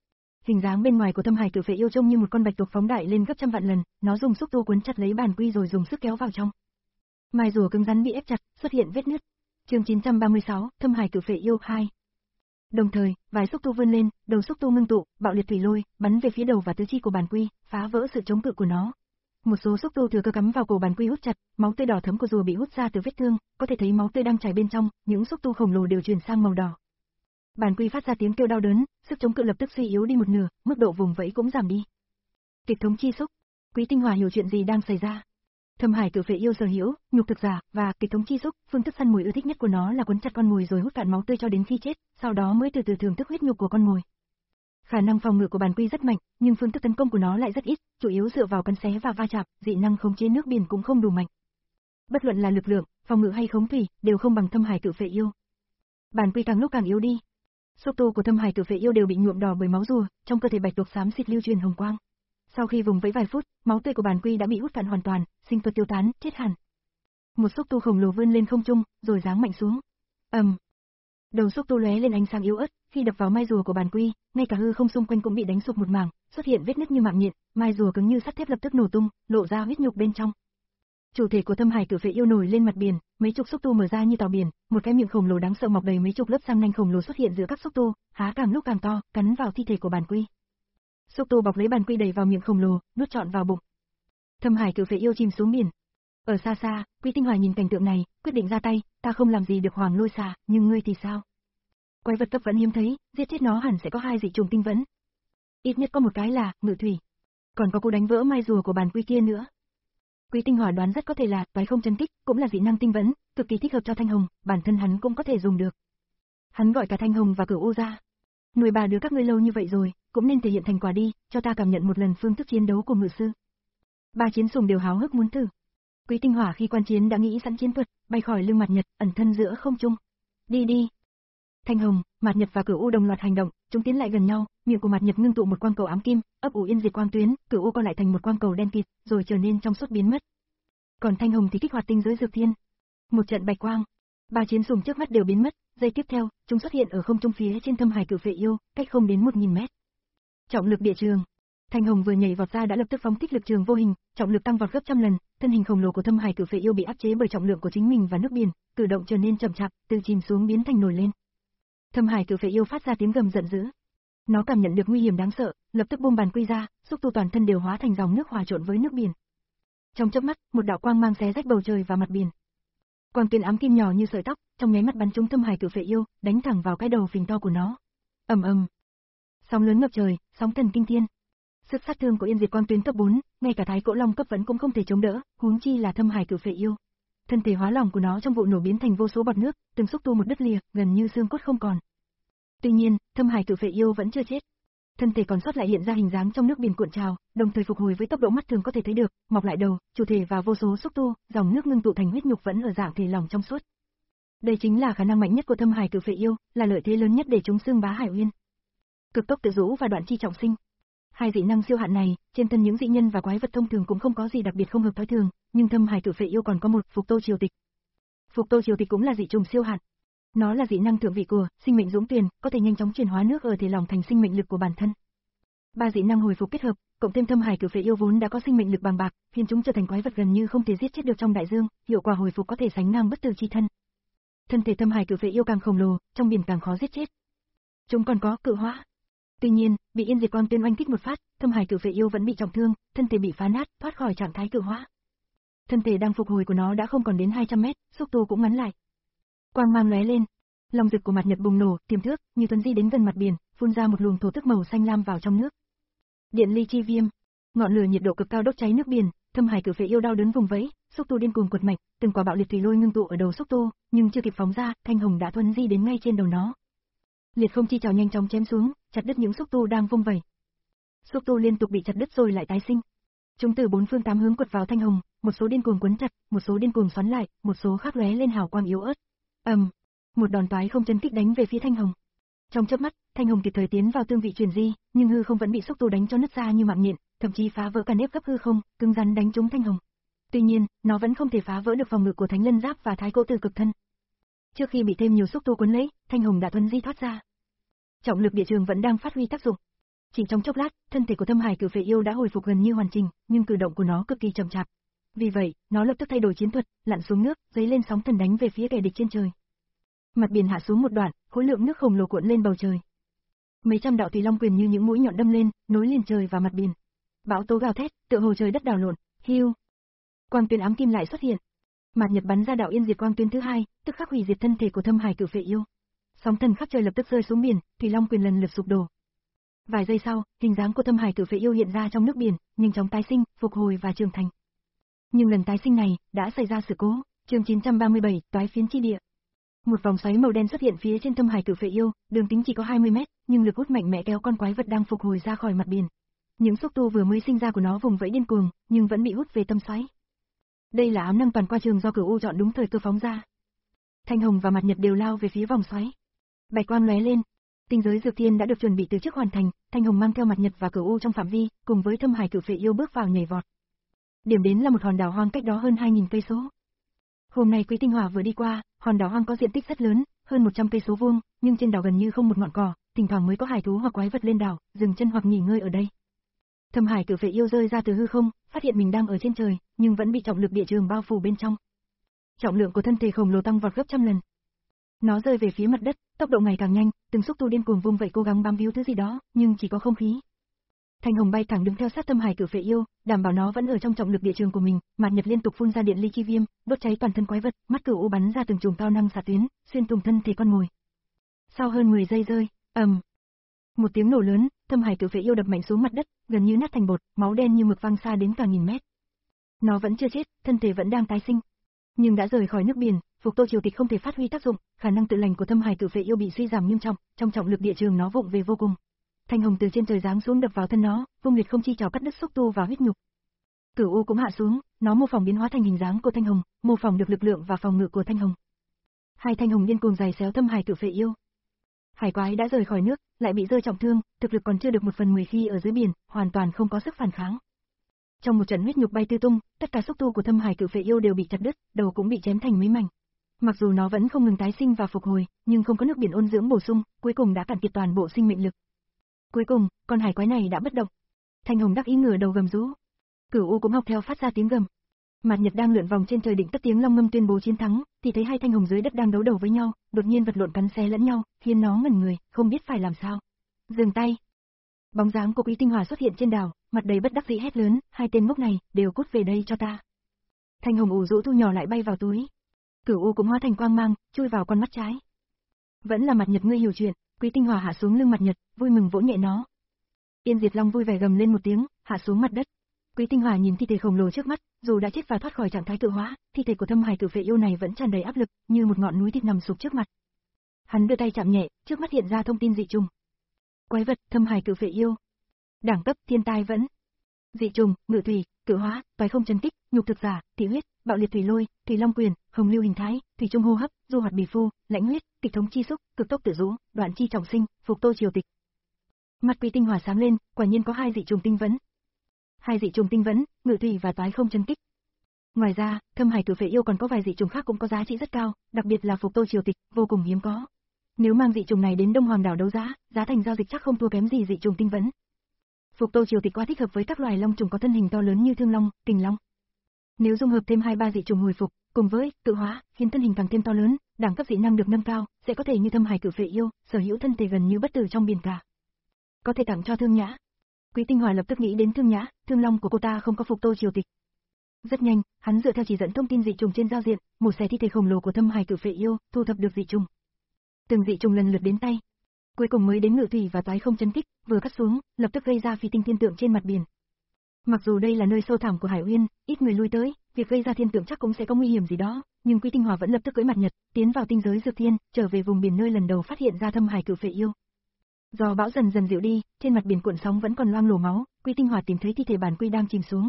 hình dáng bên ngoài của Thâm Hải Cử Phệ Yêu trông như một con bạch tuộc phóng đại lên gấp trăm vạn lần, nó dùng xúc tu cuốn chặt lấy bản quy rồi dùng sức kéo vào trong. Mai rùa cứng rắn bị ép chặt, xuất hiện vết nứt. Chương chín trăm ba mươi sáu, Thâm Hải Cử Phệ Yêu hai. Đồng thời, vài xúc tu vươn lên, đầu xúc tu ngưng tụ, bạo liệt thủy lôi, bắn về phía đầu và tứ chi của bản quy, phá vỡ sự chống cự của nó. Một số xúc tu thừa cơ cắm vào cổ bản quy hút chặt, máu tươi đỏ thẫm của rùa bị hút ra từ vết thương, có thể thấy máu tươi đang chảy bên trong, những xúc tu khổng lồ đều chuyển sang màu đỏ. Bản quy phát ra tiếng kêu đau đớn, sức chống cự lập tức suy yếu đi một nửa, mức độ vùng vẫy cũng giảm đi. Kịch thống chi xúc. Quý Tinh Hỏa hiểu chuyện gì đang xảy ra. Thâm Hải Cử Phệ Yêu sở hữu nhục thực giả và kịch thống chi xúc, phương thức săn mồi ưa thích nhất của nó là quấn chặt con mồi rồi hút cạn máu tươi cho đến khi chết, sau đó mới từ từ thưởng thức huyết nhục của con mồi. Khả năng phòng ngự của bản quy rất mạnh, nhưng phương thức tấn công của nó lại rất ít, chủ yếu dựa vào cắn xé và va chạm, dị năng khống chế nước biển cũng không đủ mạnh. Bất luận là lực lượng, phòng ngự hay khống thủy, đều không bằng Thâm Hải Cử Phệ Yêu. Bản quy càng lúc càng yếu đi. Xúc tu của Thâm Hải Cử Phệ Yêu đều bị nhuộm đỏ bởi máu rùa, trong cơ thể bạch tuộc xám xịt lưu truyền hồng quang. Sau khi vùng vẫy vài phút, máu tươi của bản quy đã bị hút cạn hoàn toàn, sinh vật tiêu tán, chết hẳn. Một xúc tu khổng lồ vươn lên không trung, rồi giáng mạnh xuống. ầm, um. Đầu xúc tu lóe lên ánh sáng yếu ớt, khi đập vào mai rùa của bản quy, ngay cả hư không xung quanh cũng bị đánh sụp một mảng, xuất hiện vết nứt như mạng nhện, mai rùa cứng như sắt thép lập tức nổ tung, lộ ra huyết nhục bên trong. Chủ thể của Thâm Hải Cử Phệ Yêu nổi lên mặt biển, mấy chục xúc tu mở ra như tàu biển, một cái miệng khổng lồ đáng sợ mọc đầy mấy chục lớp răng nanh khổng lồ xuất hiện giữa các xúc tu, há càng lúc càng to, cắn vào thi thể của bản quy. Xúc tu bọc lấy bản quy đẩy vào miệng khổng lồ, nuốt trọn vào bụng. Thâm Hải Cử Phệ Yêu chìm xuống biển. Ở xa xa, Quý Tinh Hỏa nhìn cảnh tượng này, quyết định ra tay, ta không làm gì được Hoàng Lôi Xà, nhưng ngươi thì sao? Quái vật cấp vẫn hiếm thấy, giết chết nó hẳn sẽ có hai dị trùng tinh vẫn. Ít nhất có một cái là ngự thủy, còn có cú đánh vỡ mai rùa của bản quy kia nữa. Quý Tinh Hỏa đoán rất có thể là toái không chân kích, cũng là dị năng tinh vẫn, cực kỳ thích hợp cho Thanh Hồng, bản thân hắn cũng có thể dùng được. Hắn gọi cả Thanh Hồng và Cửu U ra. Nuôi bà đứa các ngươi lâu như vậy rồi, cũng nên thể hiện thành quả đi, cho ta cảm nhận một lần phương thức chiến đấu của ngự sư. Ba chiến sùng đều háo hức muốn thử. Quý Tinh Hỏa khi quan chiến đã nghĩ sẵn chiến thuật, bay khỏi lưng Mạt Nhật, ẩn thân giữa không trung. Đi đi. Thanh Hồng, Mạt Nhật và Cửu U đồng loạt hành động, chúng tiến lại gần nhau, miệng của Mạt Nhật ngưng tụ một quang cầu ám kim, ấp ủ yên diệt quang tuyến, Cửu U còn lại thành một quang cầu đen kịt, rồi trở nên trong suốt biến mất. Còn Thanh Hồng thì kích hoạt tinh giới dược thiên. Một trận bạch quang, ba chiến sùng trước mắt đều biến mất, giây tiếp theo, chúng xuất hiện ở không trung phía trên Thâm Hải Cử Phệ Yêu, cách không đến một nghìn mét. Trọng lực địa trường. Thanh Hồng vừa nhảy vọt ra đã lập tức phóng thích lực trường vô hình, trọng lực tăng vọt gấp trăm lần, thân hình khổng lồ của Thâm Hải Cử Phệ Yêu bị áp chế bởi trọng lượng của chính mình và nước biển, cử động trở nên chậm chạp, từ chìm xuống biến thành nổi lên. Thâm Hải Cử Phệ Yêu phát ra tiếng gầm giận dữ. Nó cảm nhận được nguy hiểm đáng sợ, lập tức buông bàn quy ra, xúc tu toàn thân đều hóa thành dòng nước hòa trộn với nước biển. Trong chớp mắt, một đạo quang mang xé rách bầu trời và mặt biển. Quang tuyến ám kim nhỏ như sợi tóc, trong nháy mắt bắn trúng Thâm Hải Cử Phệ Yêu, đánh thẳng vào cái đầu phình to của nó. Ầm ầm. Sóng lớn ngập trời, sóng thần kinh thiên. Sức sát thương của Yên Diệt Quang tuyến cấp bốn, ngay cả Thái Cổ Long cấp vẫn cũng không thể chống đỡ, huống chi là Thâm Hải Cử Phệ Yêu. Thân thể hóa lỏng của nó trong vụ nổ biến thành vô số bọt nước, từng xúc tu một đứt lìa, gần như xương cốt không còn. Tuy nhiên, Thâm Hải Cử Phệ Yêu vẫn chưa chết. Thân thể còn sót lại hiện ra hình dáng trong nước biển cuộn trào, đồng thời phục hồi với tốc độ mắt thường có thể thấy được, mọc lại đầu, chủ thể và vô số xúc tu, dòng nước ngưng tụ thành huyết nhục vẫn ở dạng thể lỏng trong suốt. Đây chính là khả năng mạnh nhất của Thâm Hải Cử Phệ Yêu, là lợi thế lớn nhất để chúng xưng bá Hải Uyên. Cực tốc tự rũ và đoạn chi trọng sinh. Hai dị năng siêu hạn này, trên thân những dị nhân và quái vật thông thường cũng không có gì đặc biệt không hợp thói thường, nhưng Thâm Hải Cử Phệ Yêu còn có một Phục Tô Triều Tịch. Phục Tô Triều Tịch cũng là dị trùng siêu hạn. Nó là dị năng thượng vị của sinh mệnh dũng tuyền, có thể nhanh chóng chuyển hóa nước ở thể lỏng thành sinh mệnh lực của bản thân. Ba dị năng hồi phục kết hợp, cộng thêm Thâm Hải Cử Phệ Yêu vốn đã có sinh mệnh lực bằng bạc, khiến chúng trở thành quái vật gần như không thể giết chết được trong đại dương, hiệu quả hồi phục có thể sánh ngang bất tử chi thân. Thân thể Thâm Hải Cử Phệ Yêu càng khổng lồ, trong biển càng khó giết chết. Chúng còn có cự hóa. Tuy nhiên, bị Yên Diệt Quang tuyến oanh kích một phát, Thâm Hải Cử Phệ Yêu vẫn bị trọng thương, thân thể bị phá nát, thoát khỏi trạng thái cự hóa. Thân thể đang phục hồi của nó đã không còn đến hai trăm mét, xúc tu cũng ngắn lại. Quang mang lóe lên, long rực của Mạt Nhật bùng nổ, tiềm thước, như tuấn di đến gần mặt biển, phun ra một luồng thổ tức màu xanh lam vào trong nước. Điện ly chi viêm, ngọn lửa nhiệt độ cực cao đốt cháy nước biển, Thâm Hải Cử Phệ Yêu đau đớn vùng vẫy, xúc tu điên cuồng quật mạnh, từng quả bạo liệt thủy lôi ngưng tụ ở đầu xúc tu, nhưng chưa kịp phóng ra, Thanh Hồng đã thuấn di đến ngay trên đầu nó. Liệt không chi trào nhanh chóng chém xuống, chặt đứt những xúc tu đang vung vẩy. Xúc tu liên tục bị chặt đứt rồi lại tái sinh. Chúng từ bốn phương tám hướng quật vào Thanh Hồng, một số điên cuồng quấn chặt, một số điên cuồng xoắn lại, một số khác lóe lên hào quang yếu ớt. Ầm, um, một đòn toái không chân kích đánh về phía Thanh Hồng. Trong chớp mắt, Thanh Hồng kịp thời tiến vào tương vị chuyển di, nhưng hư không vẫn bị xúc tu đánh cho nứt ra như mạng nhện, thậm chí phá vỡ cả nếp gấp hư không, cứng rắn đánh trúng Thanh Hồng. Tuy nhiên, nó vẫn không thể phá vỡ được phòng ngự của Thánh Lân Giáp và Thái Cổ Tử Cực Thân. Trước khi bị thêm nhiều xúc tu cuốn lấy, Thanh Hồng đã thuấn di thoát ra. Trọng lực địa trường vẫn đang phát huy tác dụng. Chỉ trong chốc lát, thân thể của Thâm Hải Cửu Phệ Yêu đã hồi phục gần như hoàn chỉnh, nhưng cử động của nó cực kỳ chậm chạp. Vì vậy, nó lập tức thay đổi chiến thuật, lặn xuống nước, giấy lên sóng thần đánh về phía kẻ địch trên trời. Mặt biển hạ xuống một đoạn, khối lượng nước khổng lồ cuộn lên bầu trời. Mấy trăm đạo thủy long quyền như những mũi nhọn đâm lên, nối liền trời và mặt biển. Bão tố gào thét, tựa hồ trời đất đảo lộn. Hưu. Quang tuyến ám kim lại xuất hiện. Mạt Nhật bắn ra đạo yên diệt quang tuyến thứ hai, tức khắc hủy diệt thân thể của Thâm Hải Cửu Phệ Yêu. Sóng thần khắp trời lập tức rơi xuống biển, thủy long quyền lần lượt sụp đổ. Vài giây sau, hình dáng của Thâm Hải Cửu Phệ Yêu hiện ra trong nước biển, nhanh chóng tái sinh, phục hồi và trưởng thành. Nhưng lần tái sinh này đã xảy ra sự cố. Chương chín trăm ba mươi bảy, toái phiến chi địa. Một vòng xoáy màu đen xuất hiện phía trên Thâm Hải Cửu Phệ Yêu, đường kính chỉ có hai mươi mét, nhưng lực hút mạnh mẽ kéo con quái vật đang phục hồi ra khỏi mặt biển. Những xúc tu vừa mới sinh ra của nó vùng vẫy điên cuồng, nhưng vẫn bị hút về tâm xoáy. Đây là ám năng toàn qua trường do Cửu U chọn đúng thời cơ phóng ra. Thanh Hồng và Mạt Nhật đều lao về phía vòng xoáy. Bạch quang lóe lên. Tinh giới dược thiên đã được chuẩn bị từ trước hoàn thành, Thanh Hồng mang theo Mạt Nhật và Cửu U trong phạm vi, cùng với Thâm Hải Cửu Phệ Yêu bước vào nhảy vọt. Điểm đến là một hòn đảo hoang cách đó hơn hai nghìn cây số. Hôm nay Quý Tinh Hỏa vừa đi qua, hòn đảo hoang có diện tích rất lớn, hơn một trăm cây số vuông, nhưng trên đảo gần như không một ngọn cỏ, thỉnh thoảng mới có hải thú hoặc quái vật lên đảo, dừng chân hoặc nghỉ ngơi ở đây. Thâm Hải Cửu Phệ Yêu rơi ra từ hư không, phát hiện mình đang ở trên trời, nhưng vẫn bị trọng lực địa trường bao phủ bên trong. Trọng lượng của thân thể khổng lồ tăng vọt gấp trăm lần. Nó rơi về phía mặt đất, tốc độ ngày càng nhanh, từng xúc tu điên cuồng vung vậy cố gắng bám víu thứ gì đó, nhưng chỉ có không khí. Thanh Hồng bay thẳng đứng theo sát Thâm Hải Cửu Phệ Yêu, đảm bảo nó vẫn ở trong trọng lực địa trường của mình. Mạt Nhật liên tục phun ra điện ly chi viêm, đốt cháy toàn thân quái vật, mắt Cửu U bắn ra từng chùm cao năng xạ tuyến, xuyên thủng thân thể con mồi. Sau hơn mười giây rơi, ầm, một tiếng nổ lớn, Thâm Hải Cửu Phệ Yêu đập mạnh xuống mặt đất, gần như nát thành bột, máu đen như mực văng xa đến cả nghìn mét. Nó vẫn chưa chết, thân thể vẫn đang tái sinh, nhưng đã rời khỏi nước biển. Phục Tô Triều Tịch không thể phát huy tác dụng, khả năng tự lành của Thâm Hải Cửu Phệ Yêu bị suy giảm nghiêm trọng, trong trọng lực địa trường nó vụng về vô cùng. Thanh Hồng từ trên trời giáng xuống đập vào thân nó, vung liệt không chi trảo cắt đứt xúc tu và huyết nhục. Cửu U cũng hạ xuống, nó mô phỏng biến hóa thành hình dáng của Thanh Hồng, mô phỏng được lực lượng và phòng ngự của Thanh Hồng. Hai Thanh Hồng điên cuồng giày xéo Thâm Hải Cửu Phệ Yêu. Hải quái đã rời khỏi nước, lại bị rơi trọng thương, thực lực còn chưa được một phần mười khi ở dưới biển, hoàn toàn không có sức phản kháng. Trong một trận huyết nhục bay tứ tung, tất cả xúc tu của Thâm Hải Cửu Phệ Yêu đều bị chặt đứt, đầu cũng bị chém thành mấy mảnh. Mặc dù nó vẫn không ngừng tái sinh và phục hồi, nhưng không có nước biển ôn dưỡng bổ sung, cuối cùng đã cạn kiệt toàn bộ sinh mệnh lực. Cuối cùng, con hải quái này đã bất động. Thanh Hồng đắc ý ngửa đầu gầm rú. Cửu U cũng học theo phát ra tiếng gầm. Mạt Nhật đang lượn vòng trên trời định cất tiếng long ngâm tuyên bố chiến thắng, thì thấy hai thanh hồng dưới đất đang đấu đầu với nhau, đột nhiên vật lộn cắn xé lẫn nhau, khiến nó ngẩn người, không biết phải làm sao. Dừng tay. Bóng dáng của Quý Tinh Hỏa xuất hiện trên đảo, mặt đầy bất đắc dĩ hét lớn, hai tên ngốc này, đều cút về đây cho ta. Thanh hồng ủ rũ thu nhỏ lại bay vào túi. Cửu U cũng hóa thành quang mang, chui vào con mắt trái. Vẫn là Mạt Nhật ngươi hiểu chuyện. Quý Tinh Hỏa hạ xuống lưng Mạt Nhật, vui mừng vỗ nhẹ nó. Yên Diệt Long vui vẻ gầm lên một tiếng, hạ xuống mặt đất. Quý Tinh Hỏa nhìn thi thể khổng lồ trước mắt, dù đã chết và thoát khỏi trạng thái cự hóa, thi thể của Thâm Hải Cửu Phệ Yêu này vẫn tràn đầy áp lực, như một ngọn núi thịt nằm sụp trước mặt. Hắn đưa tay chạm nhẹ, trước mắt hiện ra thông tin dị trùng. Quái vật, Thâm Hải Cửu Phệ Yêu. Đẳng cấp, thiên tai vẫn. Dị trùng, ngự thủy, cự hóa, toái không chân kích, nhục thực giả, thị huyết, bạo liệt thủy lôi, thủy long quyền, hồng lưu hình thái, thủy trung hô hấp, du hoạt bì phu, lãnh huyết, kịch thống chi xúc, cực tốc tự rũ, đoạn chi trọng sinh, phục tô triều tịch. Mặt Quý Tinh Hỏa sáng lên, quả nhiên có hai dị trùng tinh vấn. Hai dị trùng tinh vấn, ngự thủy và toái không chân kích. Ngoài ra, Thâm Hải Cửu Phệ Yêu còn có vài dị trùng khác cũng có giá trị rất cao, đặc biệt là phục tô triều tịch, vô cùng hiếm có. Nếu mang dị trùng này đến Đông Hoàng đảo đấu giá, giá thành giao dịch chắc không thua kém gì dị trùng tinh vấn. Phục tô triều tịch quá thích hợp với các loài long trùng có thân hình to lớn như thương long, kình long. Nếu dung hợp thêm hai ba dị trùng hồi phục, cùng với tự hóa, khiến thân hình càng thêm to lớn, đẳng cấp dị năng được nâng cao, sẽ có thể như Thâm Hải Cửu Phệ Yêu, sở hữu thân thể gần như bất tử trong biển cả. Có thể tặng cho Thương Nhã. Quý Tinh Hỏa lập tức nghĩ đến Thương Nhã, thương long của cô ta không có phục tô triều tịch. Rất nhanh, hắn dựa theo chỉ dẫn thông tin dị trùng trên giao diện, một xẻ thi thể khổng lồ của Thâm Hải Cửu Phệ Yêu, thu thập được dị trùng. Từng dị trùng lần lượt đến tay. Cuối cùng mới đến ngự thủy và toái không chân kích, vừa cắt xuống, lập tức gây ra phi tinh thiên tượng trên mặt biển. Mặc dù đây là nơi sâu thẳm của Hải Uyên, ít người lui tới, việc gây ra thiên tượng chắc cũng sẽ có nguy hiểm gì đó, nhưng Quý Tinh Hỏa vẫn lập tức cưỡi Mạt Nhật, tiến vào tinh giới dược thiên, trở về vùng biển nơi lần đầu phát hiện ra Thâm Hải Cửu Phệ Yêu. Do bão dần dần dịu đi, trên mặt biển cuộn sóng vẫn còn loang lổ máu, Quý Tinh Hỏa tìm thấy thi thể bản quy đang chìm xuống.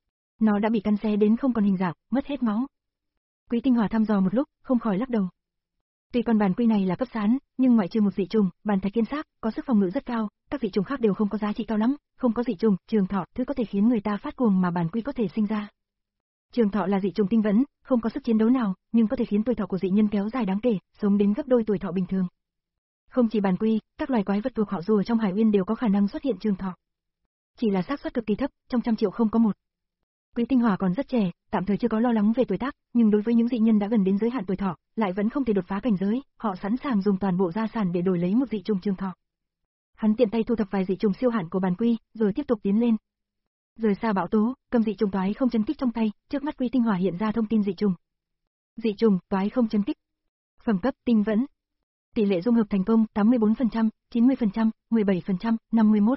Nó đã bị cắn xé đến không còn hình dạng, mất hết máu. Quý Tinh Hỏa thăm dò một lúc, không khỏi lắc đầu. Tuy con bản quy này là cấp sán, nhưng ngoại trừ một dị trùng, bản thạch kiên xác, có sức phòng ngự rất cao, các dị trùng khác đều không có giá trị cao lắm, không có dị trùng, trường thọ, thứ có thể khiến người ta phát cuồng mà bản quy có thể sinh ra. Trường thọ là dị trùng tinh vấn, không có sức chiến đấu nào, nhưng có thể khiến tuổi thọ của dị nhân kéo dài đáng kể, sống đến gấp đôi tuổi thọ bình thường. Không chỉ bản quy, các loài quái vật thuộc họ rùa trong Hải Uyên đều có khả năng xuất hiện trường thọ. Chỉ là xác suất cực kỳ thấp, trong trăm triệu không có một. Quý Tinh Hỏa còn rất trẻ, tạm thời chưa có lo lắng về tuổi tác, nhưng đối với những dị nhân đã gần đến giới hạn tuổi thọ, lại vẫn không thể đột phá cảnh giới, họ sẵn sàng dùng toàn bộ gia sản để đổi lấy một dị trùng trường thọ. Hắn tiện tay thu thập vài dị trùng siêu hạn của bản quy, rồi tiếp tục tiến lên. Rời xa bão tố, cầm dị trùng toái không chấn kích trong tay, trước mắt Quý Tinh Hỏa hiện ra thông tin dị trùng. Dị trùng toái không chấn kích. Phẩm cấp tinh vẫn. Tỷ lệ dung hợp thành công tám mươi bốn phần trăm, chín mươi phần trăm, mười bảy phần trăm, năm mươi mốt.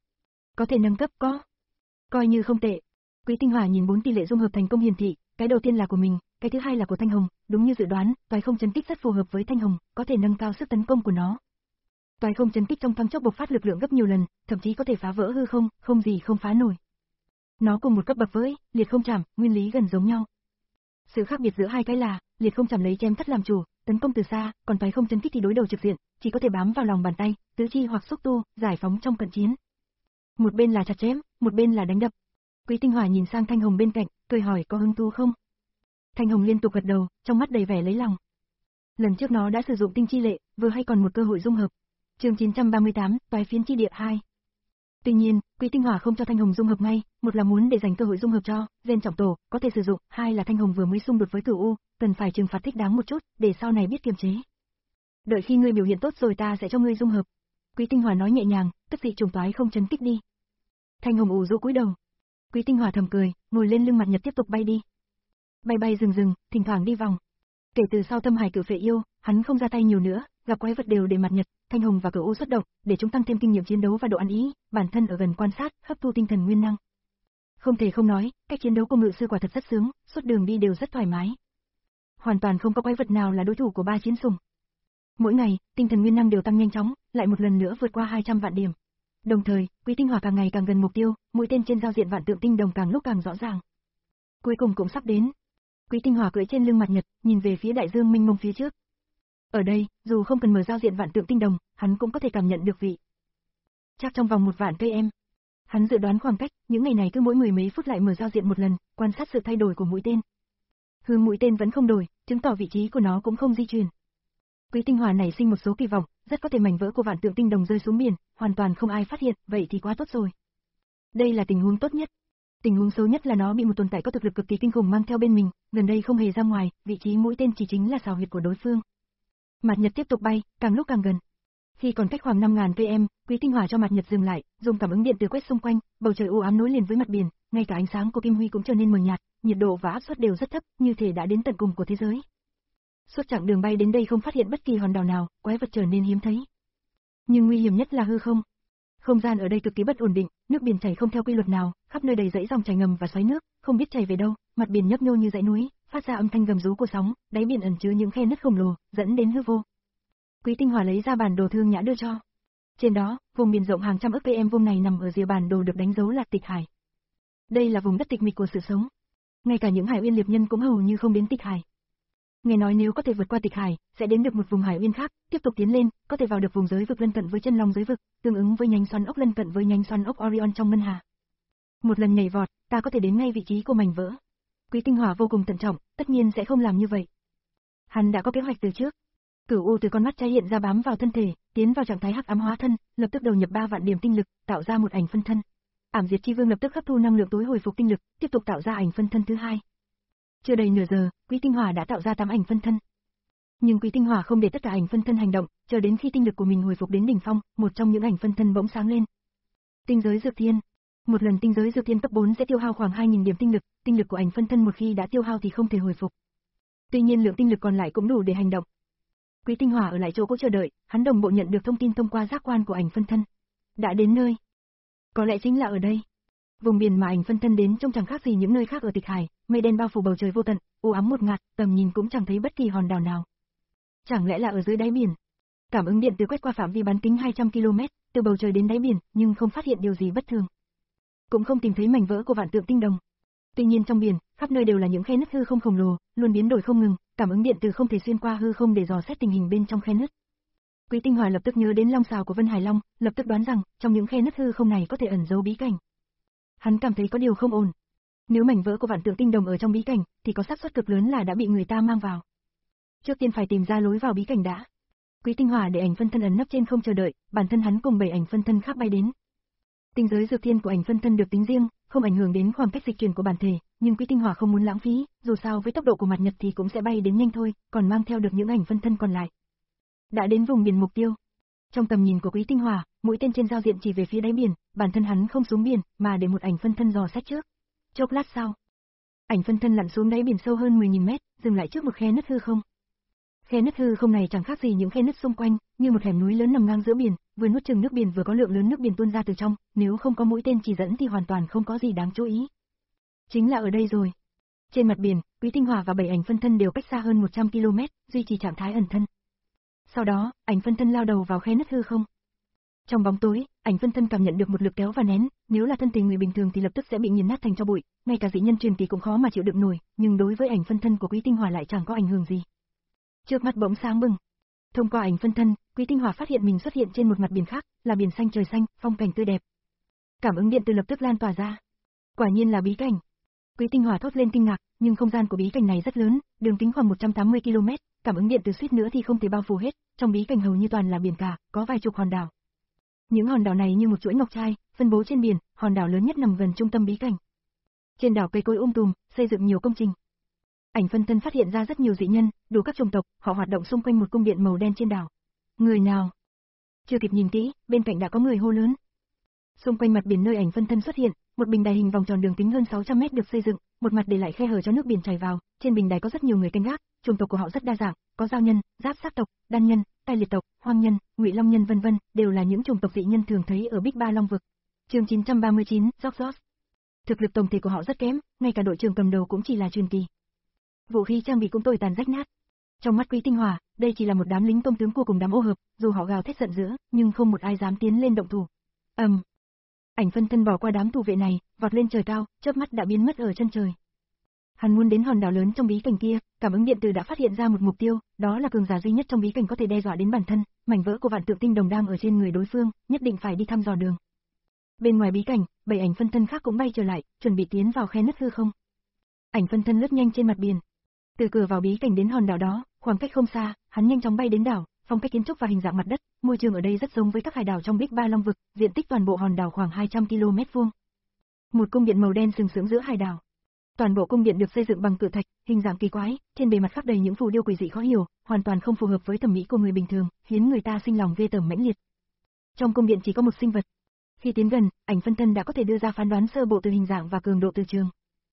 Có thể nâng cấp có. Coi như không tệ. Quý Tinh Hỏa nhìn bốn tỷ lệ dung hợp thành công hiển thị, cái đầu tiên là của mình, cái thứ hai là của Thanh Hồng, đúng như dự đoán, toái không chấn kích rất phù hợp với Thanh Hồng, có thể nâng cao sức tấn công của nó. Toái không chấn kích trong thoáng chốc bộc phát lực lượng gấp nhiều lần, thậm chí có thể phá vỡ hư không, không gì không phá nổi. Nó cùng một cấp bậc với liệt không chảm, nguyên lý gần giống nhau. Sự khác biệt giữa hai cái là, liệt không chảm lấy chém thất làm chủ, tấn công từ xa, còn toái không chấn kích thì đối đầu trực diện, chỉ có thể bám vào lòng bàn tay, tứ chi hoặc xúc tu, giải phóng trong cận chiến. Một bên là chặt chém, một bên là đánh đập. Quý Tinh Hỏa nhìn sang Thanh Hồng bên cạnh, cười hỏi có hứng thú không? Thanh Hồng liên tục gật đầu, trong mắt đầy vẻ lấy lòng. Lần trước nó đã sử dụng tinh chi lệ, vừa hay còn một cơ hội dung hợp. Chương chín trăm ba mươi tám, toái phiến chi địa hai. Tuy nhiên, Quý Tinh Hỏa không cho Thanh Hồng dung hợp ngay, một là muốn để dành cơ hội dung hợp cho gen trọng tổ, có thể sử dụng, hai là Thanh Hồng vừa mới xung đột với Cửu U, cần phải trừng phạt thích đáng một chút, để sau này biết kiềm chế. Đợi khi ngươi biểu hiện tốt rồi ta sẽ cho ngươi dung hợp. Quý Tinh Hỏa nói nhẹ nhàng, tức dị trùng toái không chấn kích đi. Thanh Hồng ủ rũ cúi đầu. Quý Tinh Hỏa thầm cười, ngồi lên lưng mặt nhật tiếp tục bay đi. Bay bay rừng rừng, thỉnh thoảng đi vòng. Kể từ sau Thâm Hải Cửu Phệ Yêu, hắn không ra tay nhiều nữa, gặp quái vật đều để mặt nhật, Thanh Hồng và Cửu U xuất động, để chúng tăng thêm kinh nghiệm chiến đấu và độ ăn ý, bản thân ở gần quan sát, hấp thu tinh thần nguyên năng. Không thể không nói, cách chiến đấu của ngự sư quả thật rất sướng, suốt đường đi đều rất thoải mái. Hoàn toàn không có quái vật nào là đối thủ của ba chiến sủng. Mỗi ngày, tinh thần nguyên năng đều tăng nhanh chóng, lại một lần nữa vượt qua hai trăm vạn điểm. Đồng thời, Quý Tinh Hỏa càng ngày càng gần mục tiêu, mũi tên trên giao diện vạn tượng tinh đồng càng lúc càng rõ ràng. Cuối cùng cũng sắp đến. Quý Tinh Hỏa cưỡi trên lưng mặt nhật, nhìn về phía đại dương mênh mông phía trước. Ở đây, dù không cần mở giao diện vạn tượng tinh đồng, hắn cũng có thể cảm nhận được vị. Chắc trong vòng một vạn cây em. Hắn dự đoán khoảng cách, những ngày này cứ mỗi mười mấy phút lại mở giao diện một lần, quan sát sự thay đổi của mũi tên. Hướng mũi tên vẫn không đổi, chứng tỏ vị trí của nó cũng không di chuyển. Quý Tinh Hỏa nảy sinh một số kỳ vọng, rất có thể mảnh vỡ của vạn tượng tinh đồng rơi xuống biển, hoàn toàn không ai phát hiện, vậy thì quá tốt rồi. Đây là tình huống tốt nhất. Tình huống xấu nhất là nó bị một tồn tại có thực lực cực kỳ kinh khủng mang theo bên mình, gần đây không hề ra ngoài, vị trí mũi tên chỉ chính là xào huyệt của đối phương. Mặt nhật tiếp tục bay, càng lúc càng gần. Khi còn cách khoảng năm nghìn km, Quý Tinh Hỏa cho mặt nhật dừng lại, dùng cảm ứng điện từ quét xung quanh, bầu trời u ám nối liền với mặt biển, ngay cả ánh sáng của Kim Huy cũng trở nên mờ nhạt, nhiệt độ và áp suất đều rất thấp, như thể đã đến tận cùng của thế giới. Suốt chặng đường bay đến đây không phát hiện bất kỳ hòn đảo nào, quái vật trở nên hiếm thấy. Nhưng nguy hiểm nhất là hư không. Không gian ở đây cực kỳ bất ổn định, nước biển chảy không theo quy luật nào, khắp nơi đầy dãy dòng chảy ngầm và xoáy nước, không biết chảy về đâu, mặt biển nhấp nhô như dãy núi, phát ra âm thanh gầm rú của sóng, đáy biển ẩn chứa những khe nứt khổng lồ, dẫn đến hư vô. Quý Tinh Hỏa lấy ra bản đồ Thương Nhã đưa cho. Trên đó, vùng biển rộng hàng trăm ức km vuông này nằm ở rìa bản đồ được đánh dấu là Tịch Hải. Đây là vùng đất tịch mịch của sự sống. Ngay cả những Hải Uyên liệp nhân cũng hầu như không đến Tịch Hải. Nghe nói nếu có thể vượt qua Tịch Hải, sẽ đến được một vùng Hải Uyên khác, tiếp tục tiến lên, có thể vào được vùng giới vực lân cận với chân long giới vực, tương ứng với nhánh xoắn ốc lân cận với nhánh xoắn ốc Orion trong ngân hà. Một lần nhảy vọt, ta có thể đến ngay vị trí của mảnh vỡ. Quý Tinh Hỏa vô cùng thận trọng, tất nhiên sẽ không làm như vậy. Hắn đã có kế hoạch từ trước. Cửu U từ con mắt trái hiện ra bám vào thân thể, tiến vào trạng thái hắc ám hóa thân, lập tức đầu nhập ba vạn điểm tinh lực, tạo ra một ảnh phân thân. Ảm Diệt Chi Vương lập tức hấp thu năng lượng tối hồi phục tinh lực, tiếp tục tạo ra ảnh phân thân thứ hai. Chưa đầy nửa giờ, Quý Tinh Hỏa đã tạo ra tám ảnh phân thân. Nhưng Quý Tinh Hỏa không để tất cả ảnh phân thân hành động, chờ đến khi tinh lực của mình hồi phục đến đỉnh phong, một trong những ảnh phân thân bỗng sáng lên. Tinh giới dược thiên. Một lần tinh giới dược thiên cấp bốn sẽ tiêu hao khoảng hai nghìn điểm tinh lực, tinh lực của ảnh phân thân một khi đã tiêu hao thì không thể hồi phục. Tuy nhiên lượng tinh lực còn lại cũng đủ để hành động. Quý Tinh Hỏa ở lại chỗ cũ chờ đợi, hắn đồng bộ nhận được thông tin thông qua giác quan của ảnh phân thân. Đã đến nơi. Có lẽ chính là ở đây. Vùng biển mà ảnh phân thân đến trông chẳng khác gì những nơi khác ở Tịch Hải, mây đen bao phủ bầu trời vô tận, u ám một ngạt, tầm nhìn cũng chẳng thấy bất kỳ hòn đảo nào. Chẳng lẽ là ở dưới đáy biển? Cảm ứng điện từ quét qua phạm vi bán kính hai trăm ki lô mét, từ bầu trời đến đáy biển, nhưng không phát hiện điều gì bất thường. Cũng không tìm thấy mảnh vỡ của vạn tượng tinh đồng. Tuy nhiên trong biển, khắp nơi đều là những khe nứt hư không khổng lồ, luôn biến đổi không ngừng, cảm ứng điện từ không thể xuyên qua hư không để dò xét tình hình bên trong khe nứt. Quý Tinh Hỏa lập tức nhớ đến long xào của Vân Hải Long, lập tức đoán rằng trong những khe nứt hư không này có thể ẩn giấu bí cảnh. Hắn cảm thấy có điều không ổn. Nếu mảnh vỡ của vạn tượng tinh đồng ở trong bí cảnh, thì có xác suất cực lớn là đã bị người ta mang vào. Trước tiên phải tìm ra lối vào bí cảnh đã. Quý Tinh Hỏa để ảnh phân thân ẩn nấp trên không chờ đợi, bản thân hắn cùng bảy ảnh phân thân khác bay đến. Tinh giới dược thiên của ảnh phân thân được tính riêng, không ảnh hưởng đến khoảng cách dịch chuyển của bản thể, nhưng Quý Tinh Hỏa không muốn lãng phí, dù sao với tốc độ của mặt nhật thì cũng sẽ bay đến nhanh thôi, còn mang theo được những ảnh phân thân còn lại. Đã đến vùng biển mục tiêu. Trong tầm nhìn của Quý Tinh Hỏa, mũi tên trên giao diện chỉ về phía đáy biển, bản thân hắn không xuống biển, mà để một ảnh phân thân dò xét trước. Chốc lát sau, ảnh phân thân lặn xuống đáy biển sâu hơn mười nghìn mét, dừng lại trước một khe nứt hư không. Khe nứt hư không này chẳng khác gì những khe nứt xung quanh, như một hẻm núi lớn nằm ngang giữa biển, vừa nuốt chửng nước biển vừa có lượng lớn nước biển tuôn ra từ trong, nếu không có mũi tên chỉ dẫn thì hoàn toàn không có gì đáng chú ý. Chính là ở đây rồi. Trên mặt biển, Quý Tinh Hỏa và bảy ảnh phân thân đều cách xa hơn một trăm ki lô mét, duy trì trạng thái ẩn thân. Sau đó, ảnh phân thân lao đầu vào khe nứt hư không. Trong bóng tối, ảnh phân thân cảm nhận được một lực kéo và nén, nếu là thân thể người bình thường thì lập tức sẽ bị nghiền nát thành tro bụi, ngay cả dị nhân truyền kỳ cũng khó mà chịu đựng nổi, nhưng đối với ảnh phân thân của Quý Tinh Hỏa lại chẳng có ảnh hưởng gì. Trước mắt bỗng sáng bừng. Thông qua ảnh phân thân, Quý Tinh Hỏa phát hiện mình xuất hiện trên một mặt biển khác, là biển xanh trời xanh, phong cảnh tươi đẹp. Cảm ứng điện từ lập tức lan tỏa ra. Quả nhiên là bí cảnh. Quý Tinh Hỏa thốt lên kinh ngạc, nhưng không gian của bí cảnh này rất lớn, đường kính khoảng một trăm tám mươi ki lô mét, cảm ứng điện từ suýt nữa thì không thể bao phủ hết, trong bí cảnh hầu như toàn là biển cả, có vài chục hòn đảo. Những hòn đảo này như một chuỗi ngọc trai, phân bố trên biển, hòn đảo lớn nhất nằm gần trung tâm bí cảnh. Trên đảo cây cối um tùm, xây dựng nhiều công trình. Ảnh phân thân phát hiện ra rất nhiều dị nhân, đủ các chủng tộc, họ hoạt động xung quanh một cung điện màu đen trên đảo. Người nào? Chưa kịp nhìn kỹ, bên cạnh đã có người hô lớn. Xung quanh mặt biển nơi ảnh phân thân xuất hiện, một bình đài hình vòng tròn đường kính hơn sáu trăm mét được xây dựng, một mặt để lại khe hở cho nước biển chảy vào, trên bình đài có rất nhiều người canh gác, chủng tộc của họ rất đa dạng, có giao nhân, giáp sát tộc, đan nhân, tai liệt tộc, hoang nhân, ngụy long nhân vân vân, đều là những chủng tộc dị nhân thường thấy ở Bích Ba Long vực. Chương chín trăm ba mươi chín, Rogros. Thực lực tổng thể của họ rất kém, ngay cả đội trưởng cầm đầu cũng chỉ là truyền kỳ. Vũ khí trang bị cũng tồi tàn rách nát. Trong mắt Quý Tinh Hỏa, đây chỉ là một đám lính công tướng của cùng đám ô hợp, dù họ gào thét giận dữ, nhưng không một ai dám tiến lên động thủ. Ầm. Um. Ảnh phân thân bỏ qua đám tù vệ này, vọt lên trời cao, chớp mắt đã biến mất ở chân trời. Hắn muốn đến hòn đảo lớn trong bí cảnh kia, cảm ứng điện tử đã phát hiện ra một mục tiêu, đó là cường giả duy nhất trong bí cảnh có thể đe dọa đến bản thân, mảnh vỡ của vạn tượng tinh đồng đang ở trên người đối phương, nhất định phải đi thăm dò đường. Bên ngoài bí cảnh, bảy ảnh phân thân khác cũng bay trở lại, chuẩn bị tiến vào khe nứt hư không. Ảnh phân thân lướt nhanh trên mặt biển. Từ cửa vào bí cảnh đến hòn đảo đó, khoảng cách không xa, hắn nhanh chóng bay đến đảo, phong cách kiến trúc và hình dạng mặt đất, môi trường ở đây rất giống với các hải đảo trong Bích Ba Long vực, diện tích toàn bộ hòn đảo khoảng hai trăm ki lô mét vuông. Một cung điện màu đen sừng sững giữa hải đảo. Toàn bộ cung điện được xây dựng bằng cự thạch, hình dạng kỳ quái, trên bề mặt khắc đầy những phù điêu quỷ dị khó hiểu, hoàn toàn không phù hợp với thẩm mỹ của người bình thường, khiến người ta sinh lòng ghê tởm mãnh liệt. Trong cung điện chỉ có một sinh vật. Khi tiến gần, ảnh phân thân đã có thể đưa ra phán đoán sơ bộ từ hình dạng và cường độ từ trường.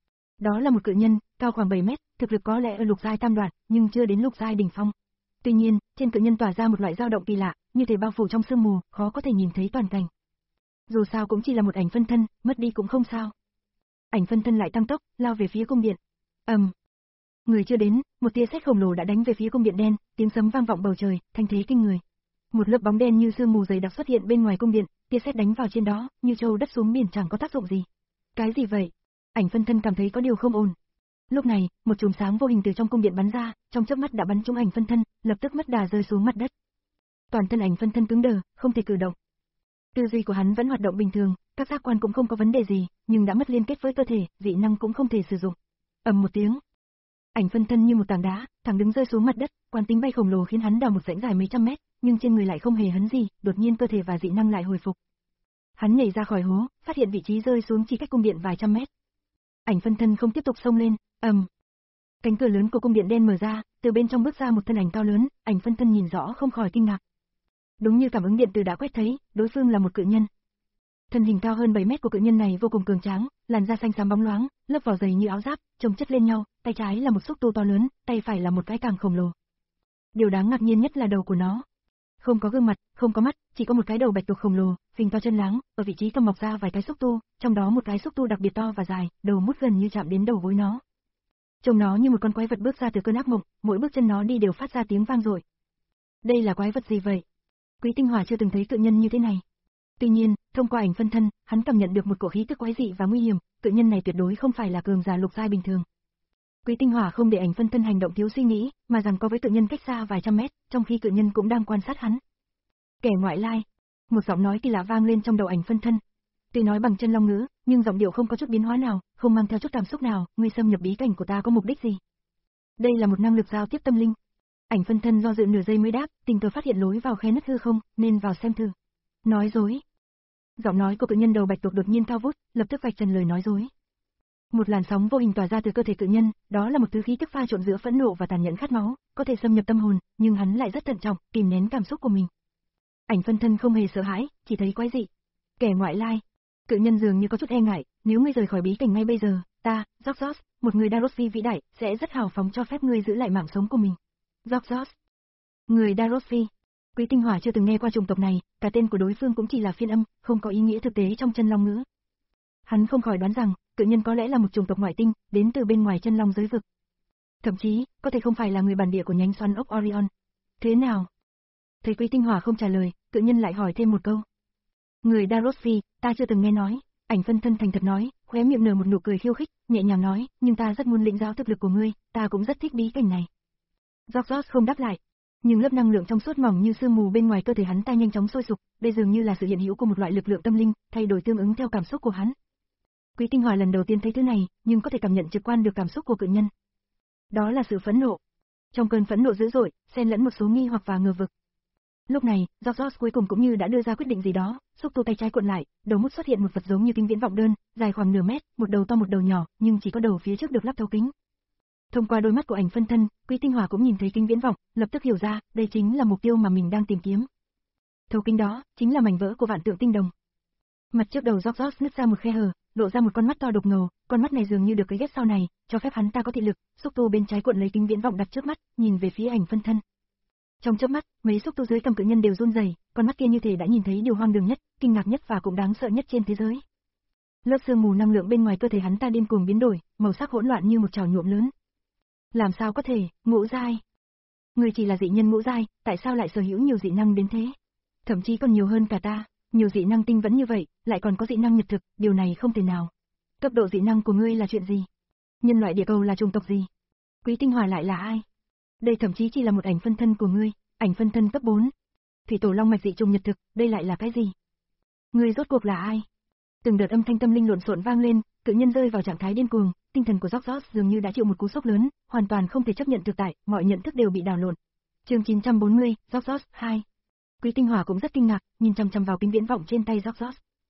Đó là một cự nhân, cao khoảng bảy mét, thực lực có lẽ ở lục giai tam đoạn, nhưng chưa đến lục giai đỉnh phong. Tuy nhiên, trên cự nhân tỏa ra một loại dao động kỳ lạ, như thể bao phủ trong sương mù, khó có thể nhìn thấy toàn cảnh. Dù sao cũng chỉ là một ảnh phân thân, mất đi cũng không sao. Ảnh phân thân lại tăng tốc, lao về phía cung điện. Ầm. Um. Người chưa đến, một tia sét khổng lồ đã đánh về phía cung điện đen, tiếng sấm vang vọng bầu trời, thanh thế kinh người. Một lớp bóng đen như sương mù dày đặc xuất hiện bên ngoài cung điện, tia sét đánh vào trên đó, như trâu đất xuống biển chẳng có tác dụng gì. Cái gì vậy? Ảnh phân thân cảm thấy có điều không ổn. Lúc này, một chùm sáng vô hình từ trong cung điện bắn ra, trong chớp mắt đã bắn trúng ảnh phân thân, lập tức mất đà rơi xuống mặt đất. Toàn thân ảnh phân thân cứng đờ, không thể cử động. Tư duy của hắn vẫn hoạt động bình thường, các giác quan cũng không có vấn đề gì, nhưng đã mất liên kết với cơ thể, dị năng cũng không thể sử dụng. Ầm một tiếng, ảnh phân thân như một tảng đá, thẳng đứng rơi xuống mặt đất, quán tính bay khổng lồ khiến hắn đào một rãnh dài mấy trăm mét, nhưng trên người lại không hề hấn gì, đột nhiên cơ thể và dị năng lại hồi phục. Hắn nhảy ra khỏi hố, phát hiện vị trí rơi xuống chỉ cách cung điện vài trăm mét. Ảnh phân thân không tiếp tục xông lên, ầm. Um. Cánh cửa lớn của cung điện đen mở ra, từ bên trong bước ra một thân ảnh cao lớn, ảnh phân thân nhìn rõ không khỏi kinh ngạc. Đúng như cảm ứng điện từ đã quét thấy, đối phương là một cự nhân. Thân hình cao hơn bảy mét của cự nhân này vô cùng cường tráng, làn da xanh xám bóng loáng, lớp vỏ dày như áo giáp, chồng chất lên nhau, tay trái là một xúc tu to lớn, tay phải là một cái càng khổng lồ. Điều đáng ngạc nhiên nhất là đầu của nó. Không có gương mặt, không có mắt, chỉ có một cái đầu bạch tuộc khổng lồ, phình to chân láng, ở vị trí cầm mọc ra vài cái xúc tu, trong đó một cái xúc tu đặc biệt to và dài, đầu mút gần như chạm đến đầu gối nó. Trông nó như một con quái vật bước ra từ cơn ác mộng, mỗi bước chân nó đi đều phát ra tiếng vang dội. Đây là quái vật gì vậy? Quý Tinh Hỏa chưa từng thấy cự nhân như thế này. Tuy nhiên, thông qua ảnh phân thân, hắn cảm nhận được một cổ khí tức quái dị và nguy hiểm, cự nhân này tuyệt đối không phải là cường giả lục giai bình thường. Quý Tinh Hỏa không để ảnh phân thân hành động thiếu suy nghĩ, mà rằng có với cự nhân cách xa vài trăm mét, trong khi cự nhân cũng đang quan sát hắn. Kẻ ngoại lai. Một giọng nói kỳ lạ vang lên trong đầu ảnh phân thân. Tuy nói bằng chân long ngữ, nhưng giọng điệu không có chút biến hóa nào, không mang theo chút cảm xúc nào, ngươi xâm nhập bí cảnh của ta có mục đích gì? Đây là một năng lực giao tiếp tâm linh. Ảnh phân thân do dự nửa giây mới đáp, tình cờ phát hiện lối vào khe nứt hư không, nên vào xem thử. Nói dối. Giọng nói của cự nhân đầu bạch tuộc đột nhiên cao vút, lập tức vạch trần lời nói dối. Một làn sóng vô hình tỏa ra từ cơ thể cự nhân, đó là một thứ khí tức pha trộn giữa phẫn nộ và tàn nhẫn khát máu, có thể xâm nhập tâm hồn, nhưng hắn lại rất thận trọng, kìm nén cảm xúc của mình. Ảnh phân thân không hề sợ hãi, chỉ thấy quái dị. Kẻ ngoại lai. Cự nhân dường như có chút e ngại, nếu ngươi rời khỏi bí cảnh ngay bây giờ, ta, Zogzos, một người Darothi vĩ đại, sẽ rất hào phóng cho phép ngươi giữ lại mạng sống của mình. Zogzos. Người Darothi. Quý Tinh Hỏa chưa từng nghe qua chủng tộc này, cả tên của đối phương cũng chỉ là phiên âm, không có ý nghĩa thực tế trong chân long ngữ. Hắn không khỏi đoán rằng, cự nhân có lẽ là một chủng tộc ngoại tinh, đến từ bên ngoài chân long giới vực. Thậm chí, có thể không phải là người bản địa của nhánh xoắn ốc Orion. Thế nào? Thấy Quý Tinh Hỏa không trả lời, cự nhân lại hỏi thêm một câu. Người Darothi, ta chưa từng nghe nói. Ảnh phân thân thành thật nói, khóe miệng nở một nụ cười khiêu khích, nhẹ nhàng nói, nhưng ta rất muốn lĩnh giáo thực lực của ngươi, ta cũng rất thích bí cảnh này. Zogzos không đáp lại, nhưng lớp năng lượng trong suốt mỏng như sương mù bên ngoài cơ thể hắn ta nhanh chóng sôi sục, đây dường như là sự hiện hữu của một loại lực lượng tâm linh, thay đổi tương ứng theo cảm xúc của hắn. Quý Tinh Hỏa lần đầu tiên thấy thứ này, nhưng có thể cảm nhận trực quan được cảm xúc của cự nhân. Đó là sự phẫn nộ. Trong cơn phẫn nộ dữ dội, xen lẫn một số nghi hoặc và ngờ vực. Lúc này, Zogzos cuối cùng cũng như đã đưa ra quyết định gì đó, xúc tu tay trái cuộn lại, đầu mút xuất hiện một vật giống như kính viễn vọng đơn, dài khoảng nửa mét, một đầu to một đầu nhỏ, nhưng chỉ có đầu phía trước được lắp thấu kính. Thông qua đôi mắt của ảnh phân thân, Quý Tinh Hỏa cũng nhìn thấy kính viễn vọng, lập tức hiểu ra, đây chính là mục tiêu mà mình đang tìm kiếm. Thấu kính đó, chính là mảnh vỡ của vạn tượng tinh đồng. Mặt trước đầu Zogzos nứt ra một khe hở, lộ ra một con mắt to đục ngầu, con mắt này dường như được cấy ghép sau này, cho phép hắn ta có thị lực, xúc tu bên trái cuộn lấy kính viễn vọng đặt trước mắt, nhìn về phía ảnh phân thân. Trong chớp mắt, mấy xúc tu dưới cầm cự nhân đều run rẩy, con mắt kia như thể đã nhìn thấy điều hoang đường nhất, kinh ngạc nhất và cũng đáng sợ nhất trên thế giới. Lớp sương mù năng lượng bên ngoài cơ thể hắn ta điên cuồng biến đổi, màu sắc hỗn loạn như một chảo nhuộm lớn. Làm sao có thể, ngũ giai? Người chỉ là dị nhân ngũ giai, tại sao lại sở hữu nhiều dị năng đến thế? Thậm chí còn nhiều hơn cả ta, nhiều dị năng tinh vẫn như vậy, lại còn có dị năng nhật thực, điều này không thể nào. Cấp độ dị năng của ngươi là chuyện gì? Nhân loại địa cầu là chủng tộc gì? Quý Tinh Hỏa lại là ai? Đây thậm chí chỉ là một ảnh phân thân của ngươi, ảnh phân thân cấp bốn. Thủy tổ long mạch dị trùng nhật thực, đây lại là cái gì? Ngươi rốt cuộc là ai? Từng đợt âm thanh tâm linh lộn xộn vang lên, cự nhân rơi vào trạng thái điên cuồng, tinh thần của Zogzos dường như đã chịu một cú sốc lớn, hoàn toàn không thể chấp nhận thực tại, mọi nhận thức đều bị đảo lộn. Chương chín trăm bốn mươi, Zogzos hai. Quý Tinh Hỏa cũng rất kinh ngạc, nhìn chằm chằm vào kính viễn vọng trên tay Zogzos.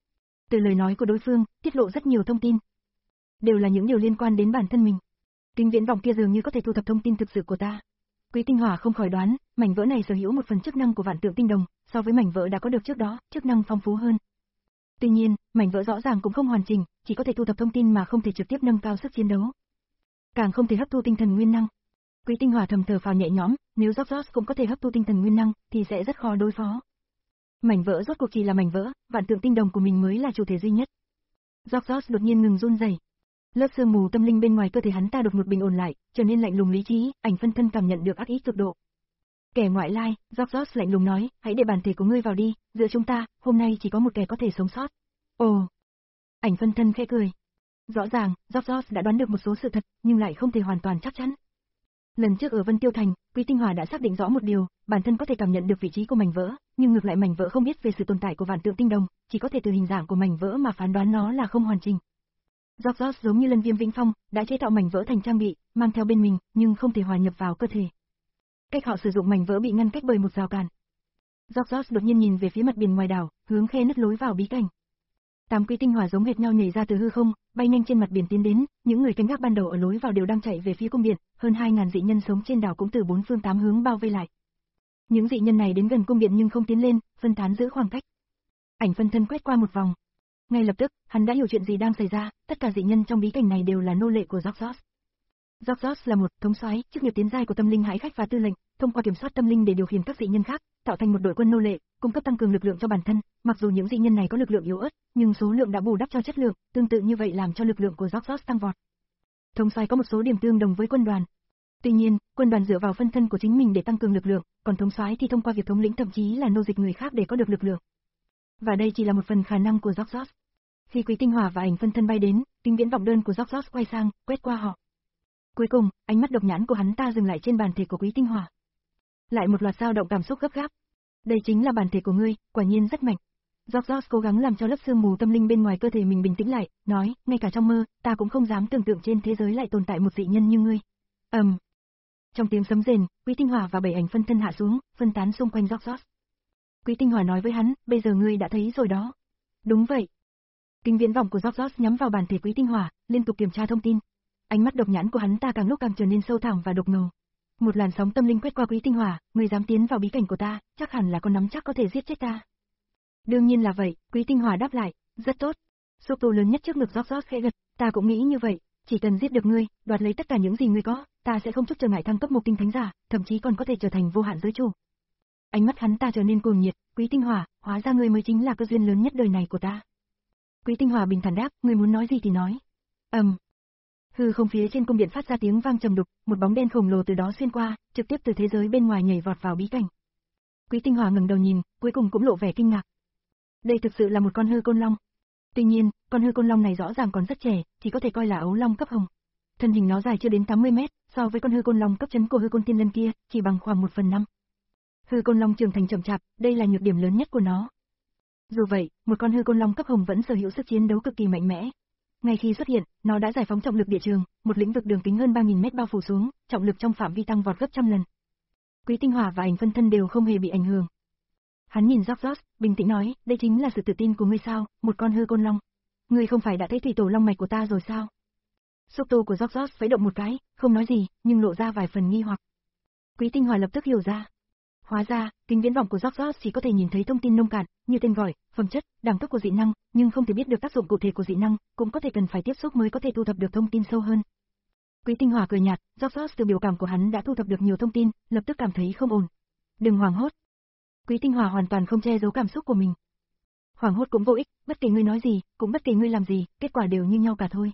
Từ lời nói của đối phương, tiết lộ rất nhiều thông tin, đều là những điều liên quan đến bản thân mình. Kính viễn vọng kia dường như có thể thu thập thông tin thực sự của ta. Quý Tinh Hỏa không khỏi đoán, mảnh vỡ này sở hữu một phần chức năng của vạn tượng tinh đồng, so với mảnh vỡ đã có được trước đó, chức năng phong phú hơn. Tuy nhiên, mảnh vỡ rõ ràng cũng không hoàn chỉnh, chỉ có thể thu thập thông tin mà không thể trực tiếp nâng cao sức chiến đấu. Càng không thể hấp thu tinh thần nguyên năng. Quý Tinh Hỏa thầm thở phào nhẹ nhõm, nếu Zogzos cũng có thể hấp thu tinh thần nguyên năng, thì sẽ rất khó đối phó. Mảnh vỡ rốt cuộc chỉ là mảnh vỡ, vạn tượng tinh đồng của mình mới là chủ thể duy nhất. Zogzos đột nhiên ngừng run rẩy. Lớp sương mù tâm linh bên ngoài cơ thể hắn ta đột ngột bình ổn lại, trở nên lạnh lùng lý trí, ảnh phân thân cảm nhận được ác ý cực độ. Kẻ ngoại lai, Zogzos lạnh lùng nói, hãy để bản thể của ngươi vào đi, giữa chúng ta, hôm nay chỉ có một kẻ có thể sống sót. Ồ. Ảnh phân thân khẽ cười. Rõ ràng, Zogzos đã đoán được một số sự thật, nhưng lại không thể hoàn toàn chắc chắn. Lần trước ở Vân Tiêu Thành, Quý Tinh Hỏa đã xác định rõ một điều, bản thân có thể cảm nhận được vị trí của mảnh vỡ, nhưng ngược lại mảnh vỡ không biết về sự tồn tại của vạn tượng tinh đồng, chỉ có thể từ hình dạng của mảnh vỡ mà phán đoán nó là không hoàn chỉnh. Zogzos giống như Lân Viêm Vĩnh Phong, đã chế tạo mảnh vỡ thành trang bị, mang theo bên mình, nhưng không thể hòa nhập vào cơ thể. Cách họ sử dụng mảnh vỡ bị ngăn cách bởi một rào cản. Zogzos đột nhiên nhìn về phía mặt biển ngoài đảo, hướng khe nứt lối vào bí cảnh. Tám Quý Tinh Hỏa giống hệt nhau nhảy ra từ hư không, bay nhanh trên mặt biển tiến đến, những người canh gác ban đầu ở lối vào đều đang chạy về phía cung điện, hơn hai ngàn dị nhân sống trên đảo cũng từ bốn phương tám hướng bao vây lại. Những dị nhân này đến gần cung điện nhưng không tiến lên, phân tán giữ khoảng cách. Ảnh phân thân quét qua một vòng. Ngay lập tức, hắn đã hiểu chuyện gì đang xảy ra, tất cả dị nhân trong bí cảnh này đều là nô lệ của Zogzos. Zogzos là một thống soái, chức nghiệp tiến giai của tâm linh hãi khách và tư lệnh, thông qua kiểm soát tâm linh để điều khiển các dị nhân khác, tạo thành một đội quân nô lệ, cung cấp tăng cường lực lượng cho bản thân. Mặc dù những dị nhân này có lực lượng yếu ớt, nhưng số lượng đã bù đắp cho chất lượng, tương tự như vậy làm cho lực lượng của Zogzos tăng vọt. Thống soái có một số điểm tương đồng với quân đoàn. Tuy nhiên, quân đoàn dựa vào phân thân của chính mình để tăng cường lực lượng, còn thống soái thì thông qua việc thống lĩnh thậm chí là nô dịch người khác để có được lực lượng. Và đây chỉ là một phần khả năng của Zogzos. Khi Quý Tinh Hỏa và ảnh phân thân bay đến, kính viễn vọng đơn của Zogzos quay sang, quét qua họ. Cuối cùng, ánh mắt độc nhãn của hắn ta dừng lại trên bản thể của Quý Tinh Hỏa. Lại một loạt dao động cảm xúc gấp gáp. Đây chính là bản thể của ngươi, quả nhiên rất mạnh. Zogzos cố gắng làm cho lớp sương mù tâm linh bên ngoài cơ thể mình bình tĩnh lại, nói, ngay cả trong mơ, ta cũng không dám tưởng tượng trên thế giới lại tồn tại một dị nhân như ngươi. Ầm. Um. Trong tiếng sấm rền, Quý Tinh Hỏa và bảy ảnh phân thân hạ xuống, phân tán xung quanh Rogers. Quý Tinh Hỏa nói với hắn, bây giờ ngươi đã thấy rồi đó. Đúng vậy. Kính viễn vọng của Rogers nhắm vào bản thể Quý Tinh Hỏa, liên tục kiểm tra thông tin. Ánh mắt độc nhãn của hắn ta càng lúc càng trở nên sâu thẳm và độc ngầu. Một làn sóng tâm linh quét qua Quý Tinh Hỏa, ngươi dám tiến vào bí cảnh của ta, chắc hẳn là có nắm chắc có thể giết chết ta. Đương nhiên là vậy, Quý Tinh Hỏa đáp lại, rất tốt. Xúc tu lớn nhất trước ngực Rogers khẽ gật, ta cũng nghĩ như vậy, chỉ cần giết được ngươi, đoạt lấy tất cả những gì ngươi có, ta sẽ không chút trở ngại thăng cấp một tinh thánh giả, thậm chí còn có thể trở thành vô hạn giới chủ. Ánh mắt hắn ta trở nên cuồng nhiệt, Quý Tinh Hỏa, hóa ra ngươi mới chính là cơ duyên lớn nhất đời này của ta. Quý Tinh Hỏa bình thản đáp, ngươi muốn nói gì thì nói. Ầm. Um. Hư không phía trên cung điện phát ra tiếng vang trầm đục, một bóng đen khổng lồ từ đó xuyên qua, trực tiếp từ thế giới bên ngoài nhảy vọt vào bí cảnh. Quý Tinh Hỏa ngẩng đầu nhìn, cuối cùng cũng lộ vẻ kinh ngạc. Đây thực sự là một con hư côn long. Tuy nhiên, con hư côn long này rõ ràng còn rất trẻ, chỉ có thể coi là ấu long cấp hồng. Thân hình nó dài chưa đến tám mươi mét, so với con hư côn long cấp chấn của hư côn tiên lân kia, chỉ bằng khoảng một phần năm. Hư côn long trưởng thành chậm chạp, đây là nhược điểm lớn nhất của nó. Dù vậy, một con hư côn long cấp hồng vẫn sở hữu sức chiến đấu cực kỳ mạnh mẽ. Ngay khi xuất hiện, nó đã giải phóng trọng lực địa trường, một lĩnh vực đường kính hơn ba nghìn mét bao phủ xuống, trọng lực trong phạm vi tăng vọt gấp trăm lần. Quý Tinh Hỏa và ảnh phân thân đều không hề bị ảnh hưởng. Hắn nhìn Rogers, bình tĩnh nói, đây chính là sự tự tin của ngươi sao, một con hư côn long. Ngươi không phải đã thấy thủy tổ long mạch của ta rồi sao? Xúc tu của Rogers vẫy động một cái, không nói gì, nhưng lộ ra vài phần nghi hoặc. Quý Tinh Hỏa lập tức hiểu ra. Hóa ra, kính viễn vọng của Rogers chỉ có thể nhìn thấy thông tin nông cạn, như tên gọi, phẩm chất, đẳng cấp của dị năng, nhưng không thể biết được tác dụng cụ thể của dị năng, cũng có thể cần phải tiếp xúc mới có thể thu thập được thông tin sâu hơn. Quý Tinh Hỏa cười nhạt, Rogers từ biểu cảm của hắn đã thu thập được nhiều thông tin, lập tức cảm thấy không ổn. Đừng hoảng hốt. Quý Tinh Hỏa hoàn toàn không che giấu cảm xúc của mình. Hoảng hốt cũng vô ích, bất kể ngươi nói gì, cũng bất kể ngươi làm gì, kết quả đều như nhau cả thôi.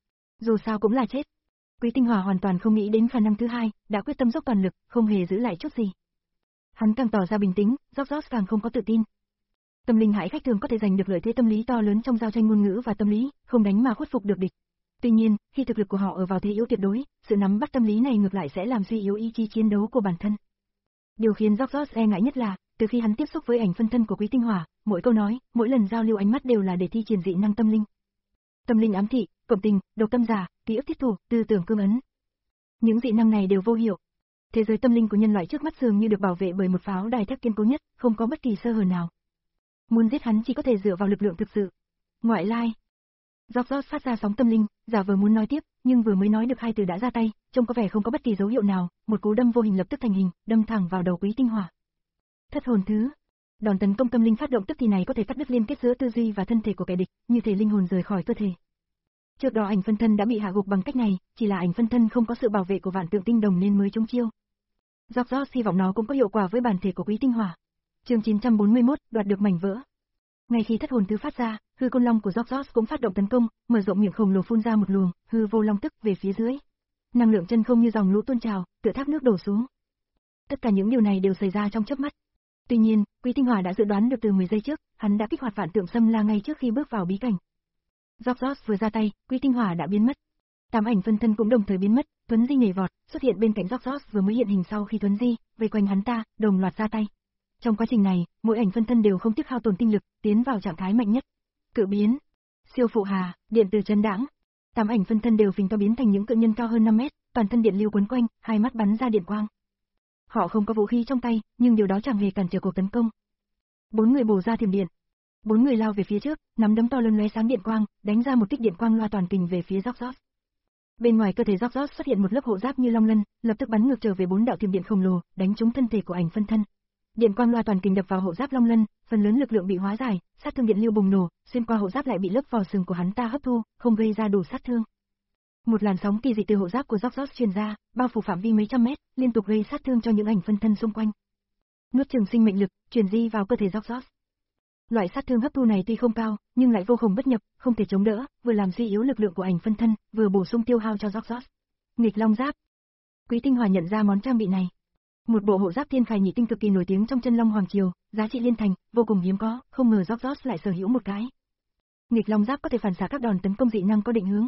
Dù sao cũng là chết. Quý Tinh Hỏa hoàn toàn không nghĩ đến khả năng thứ hai, đã quyết tâm dốc toàn lực, không hề giữ lại chút gì. Hắn càng tỏ ra bình tĩnh, Rogers càng không có tự tin. Tâm linh hải khách thường có thể giành được lợi thế tâm lý to lớn trong giao tranh ngôn ngữ và tâm lý, không đánh mà khuất phục được địch. Tuy nhiên, khi thực lực của họ ở vào thế yếu tuyệt đối, sự nắm bắt tâm lý này ngược lại sẽ làm suy yếu ý chí chiến đấu của bản thân. Điều khiến Rogers e ngại nhất là, từ khi hắn tiếp xúc với ảnh phân thân của Quý Tinh Hỏa, mỗi câu nói, mỗi lần giao lưu ánh mắt đều là để thi triển dị năng tâm linh. Tâm linh ám thị, cộng tình, độc tâm giả, ký ức thiết thủ, tư tưởng cương ấn. Những dị năng này đều vô hiệu. Thế giới tâm linh của nhân loại trước mắt dường như được bảo vệ bởi một pháo đài thép kiên cố nhất, không có bất kỳ sơ hở nào. Muốn giết hắn chỉ có thể dựa vào lực lượng thực sự. Ngoại lai. Rogers phát ra sóng tâm linh, giả vờ muốn nói tiếp, nhưng vừa mới nói được hai từ đã ra tay, trông có vẻ không có bất kỳ dấu hiệu nào, một cú đâm vô hình lập tức thành hình, đâm thẳng vào đầu Quý Tinh Hỏa. Thất hồn thứ. Đòn tấn công tâm linh phát động tức thì này có thể cắt đứt liên kết giữa tư duy và thân thể của kẻ địch, như thể linh hồn rời khỏi cơ thể. Trước đó ảnh phân thân đã bị hạ gục bằng cách này, chỉ là ảnh phân thân không có sự bảo vệ của vạn tượng tinh đồng nên mới trúng chiêu. Rogers hy vọng nó cũng có hiệu quả với bản thể của Quý Tinh Hỏa. Chương chín trăm bốn mươi mốt, đoạt được mảnh vỡ. Ngay khi thất hồn thứ phát ra, hư côn long của Rogers cũng phát động tấn công, mở rộng miệng khổng lồ phun ra một luồng hư vô long tức về phía dưới. Năng lượng chân không như dòng lũ tuôn trào, tựa thác nước đổ xuống. Tất cả những điều này đều xảy ra trong chớp mắt. Tuy nhiên, Quý Tinh Hỏa đã dự đoán được từ mười giây trước, hắn đã kích hoạt vạn tượng xâm la ngay trước khi bước vào bí cảnh. Rogers vừa ra tay, Quý Tinh Hỏa đã biến mất. Tám ảnh phân thân cũng đồng thời biến mất, Tuấn Di nhảy vọt, xuất hiện bên cạnh Rogers vừa mới hiện hình sau khi Tuấn Di vây quanh hắn ta, đồng loạt ra tay. Trong quá trình này, mỗi ảnh phân thân đều không tiếc hao tổn tinh lực, tiến vào trạng thái mạnh nhất. Cự biến, siêu phụ hà, điện từ chấn đãng. Tám ảnh phân thân đều phình to biến thành những cự nhân cao hơn năm mét, toàn thân điện lưu quấn quanh, hai mắt bắn ra điện quang. Họ không có vũ khí trong tay, nhưng điều đó chẳng hề cản trở cuộc tấn công. Bốn người bổ ra thiểm điện. Bốn người lao về phía trước, nắm đấm to lớn lóe sáng điện quang, đánh ra một kích điện quang loa toàn kình về phía Rogers. Bên ngoài cơ thể Rogers xuất hiện một lớp hộ giáp như long lân, lập tức bắn ngược trở về bốn đạo thiểm điện khổng lồ, đánh trúng thân thể của ảnh phân thân. Điện quang loa toàn kình đập vào hộ giáp long lân, phần lớn lực lượng bị hóa giải, sát thương điện lưu bùng nổ, xuyên qua hộ giáp lại bị lớp vỏ sừng của hắn ta hấp thu, không gây ra đủ sát thương. Một làn sóng kỳ dị từ hộ giáp của Rogers truyền ra, bao phủ phạm vi mấy trăm mét, liên tục gây sát thương cho những ảnh phân thân xung quanh. Nuốt chửng sinh mệnh lực, truyền di vào cơ thể Rogers. Loại sát thương hấp thu này tuy không cao, nhưng lại vô cùng bất nhập, không thể chống đỡ, vừa làm suy yếu lực lượng của ảnh phân thân, vừa bổ sung tiêu hao cho Rogers. Nghịch long giáp. Quý Tinh Hỏa nhận ra món trang bị này. Một bộ hộ giáp thiên khải nhị tinh cực kỳ nổi tiếng trong chân long hoàng triều, giá trị liên thành, vô cùng hiếm có, không ngờ Rogers lại sở hữu một cái. Nghịch long giáp có thể phản xạ các đòn tấn công dị năng có định hướng.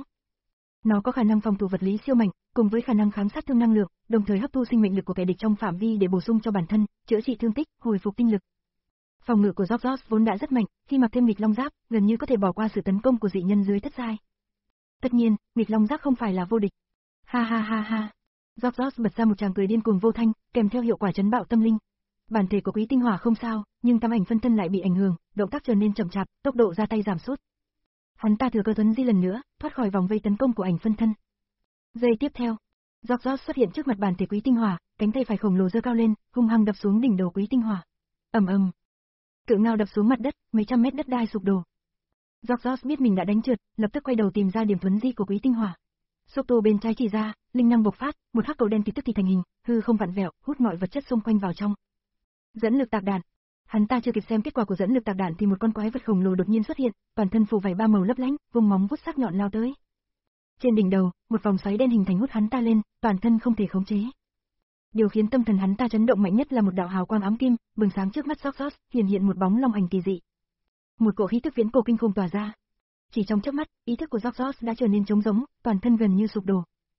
Nó có khả năng phòng thủ vật lý siêu mạnh, cùng với khả năng kháng sát thương năng lượng, đồng thời hấp thu sinh mệnh lực của kẻ địch trong phạm vi để bổ sung cho bản thân, chữa trị thương tích, hồi phục tinh lực. Phòng ngự của Rogers vốn đã rất mạnh, khi mặc thêm nghịch long giáp, gần như có thể bỏ qua sự tấn công của dị nhân dưới thất giai. Tất nhiên, nghịch long giáp không phải là vô địch. Ha ha ha ha. George bật ra một tràng cười điên cuồng vô thanh, kèm theo hiệu quả chấn bạo tâm linh. Bản thể của Quý Tinh Hỏa không sao, nhưng tam ảnh phân thân lại bị ảnh hưởng, động tác trở nên chậm chạp, tốc độ ra tay giảm sút. Hắn ta thừa cơ tuấn di lần nữa, thoát khỏi vòng vây tấn công của ảnh phân thân. Giây tiếp theo, George xuất hiện trước mặt bản thể Quý Tinh Hỏa, cánh tay phải khổng lồ giơ cao lên, hung hăng đập xuống đỉnh đầu Quý Tinh Hỏa. Ầm ầm. Cự ngao đập xuống mặt đất, mấy trăm mét đất đai sụp đổ. George biết mình đã đánh trượt, lập tức quay đầu tìm ra điểm thuấn di của Quý Tinh Hỏa. Xúc tu bên trái chỉ ra, linh năng bộc phát, một hắc cầu đen thì tức thì thành hình, hư không vặn vẹo, hút mọi vật chất xung quanh vào trong. Dẫn lực tạc đạn. Hắn ta chưa kịp xem kết quả của dẫn lực tạc đạn thì một con quái vật khổng lồ đột nhiên xuất hiện, toàn thân phủ vảy ba màu lấp lánh, vung móng vuốt sắc nhọn lao tới. Trên đỉnh đầu, một vòng xoáy đen hình thành hút hắn ta lên, toàn thân không thể khống chế. Điều khiến tâm thần hắn ta chấn động mạnh nhất là một đạo hào quang ám kim, bừng sáng trước mắt George, hiện hiện một bóng long ảnh kỳ dị. Một cỗ khí tức viễn cổ kinh khủng tỏa ra. Chỉ trong chớp mắt, ý thức của George đã trở nên trống rỗng, toàn thân gần như sụp đổ.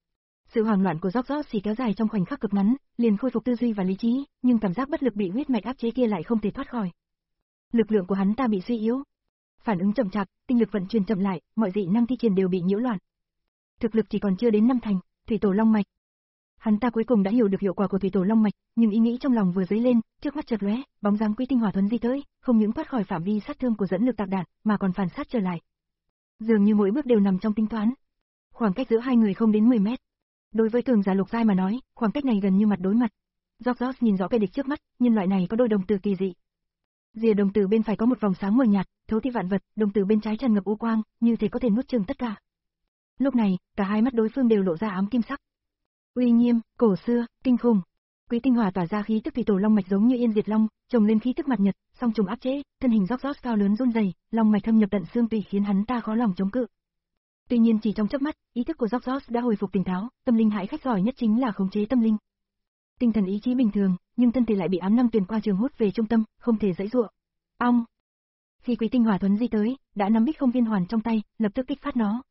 Sự hoảng loạn của George chỉ kéo dài trong khoảnh khắc cực ngắn, liền khôi phục tư duy và lý trí, nhưng cảm giác bất lực bị huyết mạch áp chế kia lại không thể thoát khỏi. Lực lượng của hắn ta bị suy yếu, phản ứng chậm chạp, tinh lực vận chuyển chậm lại, mọi dị năng thi triển đều bị nhiễu loạn. Thực lực chỉ còn chưa đến năm thành, thủy tổ long mạch. Hắn ta cuối cùng đã hiểu được hiệu quả của thủy tổ long mạch, nhưng ý nghĩ trong lòng vừa dấy lên, trước mắt chợt lóe, bóng dáng Quý Tinh Hỏa thuấn di tới, không những thoát khỏi phạm vi sát thương của dẫn lực tạc đạn, mà còn phản sát trở lại. Dường như mỗi bước đều nằm trong tính toán. Khoảng cách giữa hai người không đến mười mét. Đối với cường giả lục giai mà nói, khoảng cách này gần như mặt đối mặt. George nhìn rõ kẻ địch trước mắt, nhân loại này có đôi đồng tử kỳ dị. Rìa đồng tử bên phải có một vòng sáng mờ nhạt, thấu thị vạn vật, đồng tử bên trái tràn ngập u quang, như thể có thể nuốt chửng tất cả. Lúc này, cả hai mắt đối phương đều lộ ra ám kim sắc. Uy nghiêm, cổ xưa, kinh khủng. Quý Tinh Hỏa tỏa ra khí tức thủy tổ long mạch giống như yên diệt long, chồng lên khí tức mặt nhật, song trùng áp chế, thân hình George cao lớn run rẩy, long mạch thâm nhập tận xương tùy khiến hắn ta khó lòng chống cự. Tuy nhiên chỉ trong chớp mắt, ý thức của George đã hồi phục tỉnh táo, tâm linh hãi khách giỏi nhất chính là khống chế tâm linh. Tinh thần ý chí bình thường, nhưng thân thể lại bị ám năm tuyền qua trường hút về trung tâm, không thể giãy giụa. Ong. Khi Quý Tinh Hỏa thuấn di tới, đã nắm bích không viên hoàn trong tay, lập tức kích phát nó.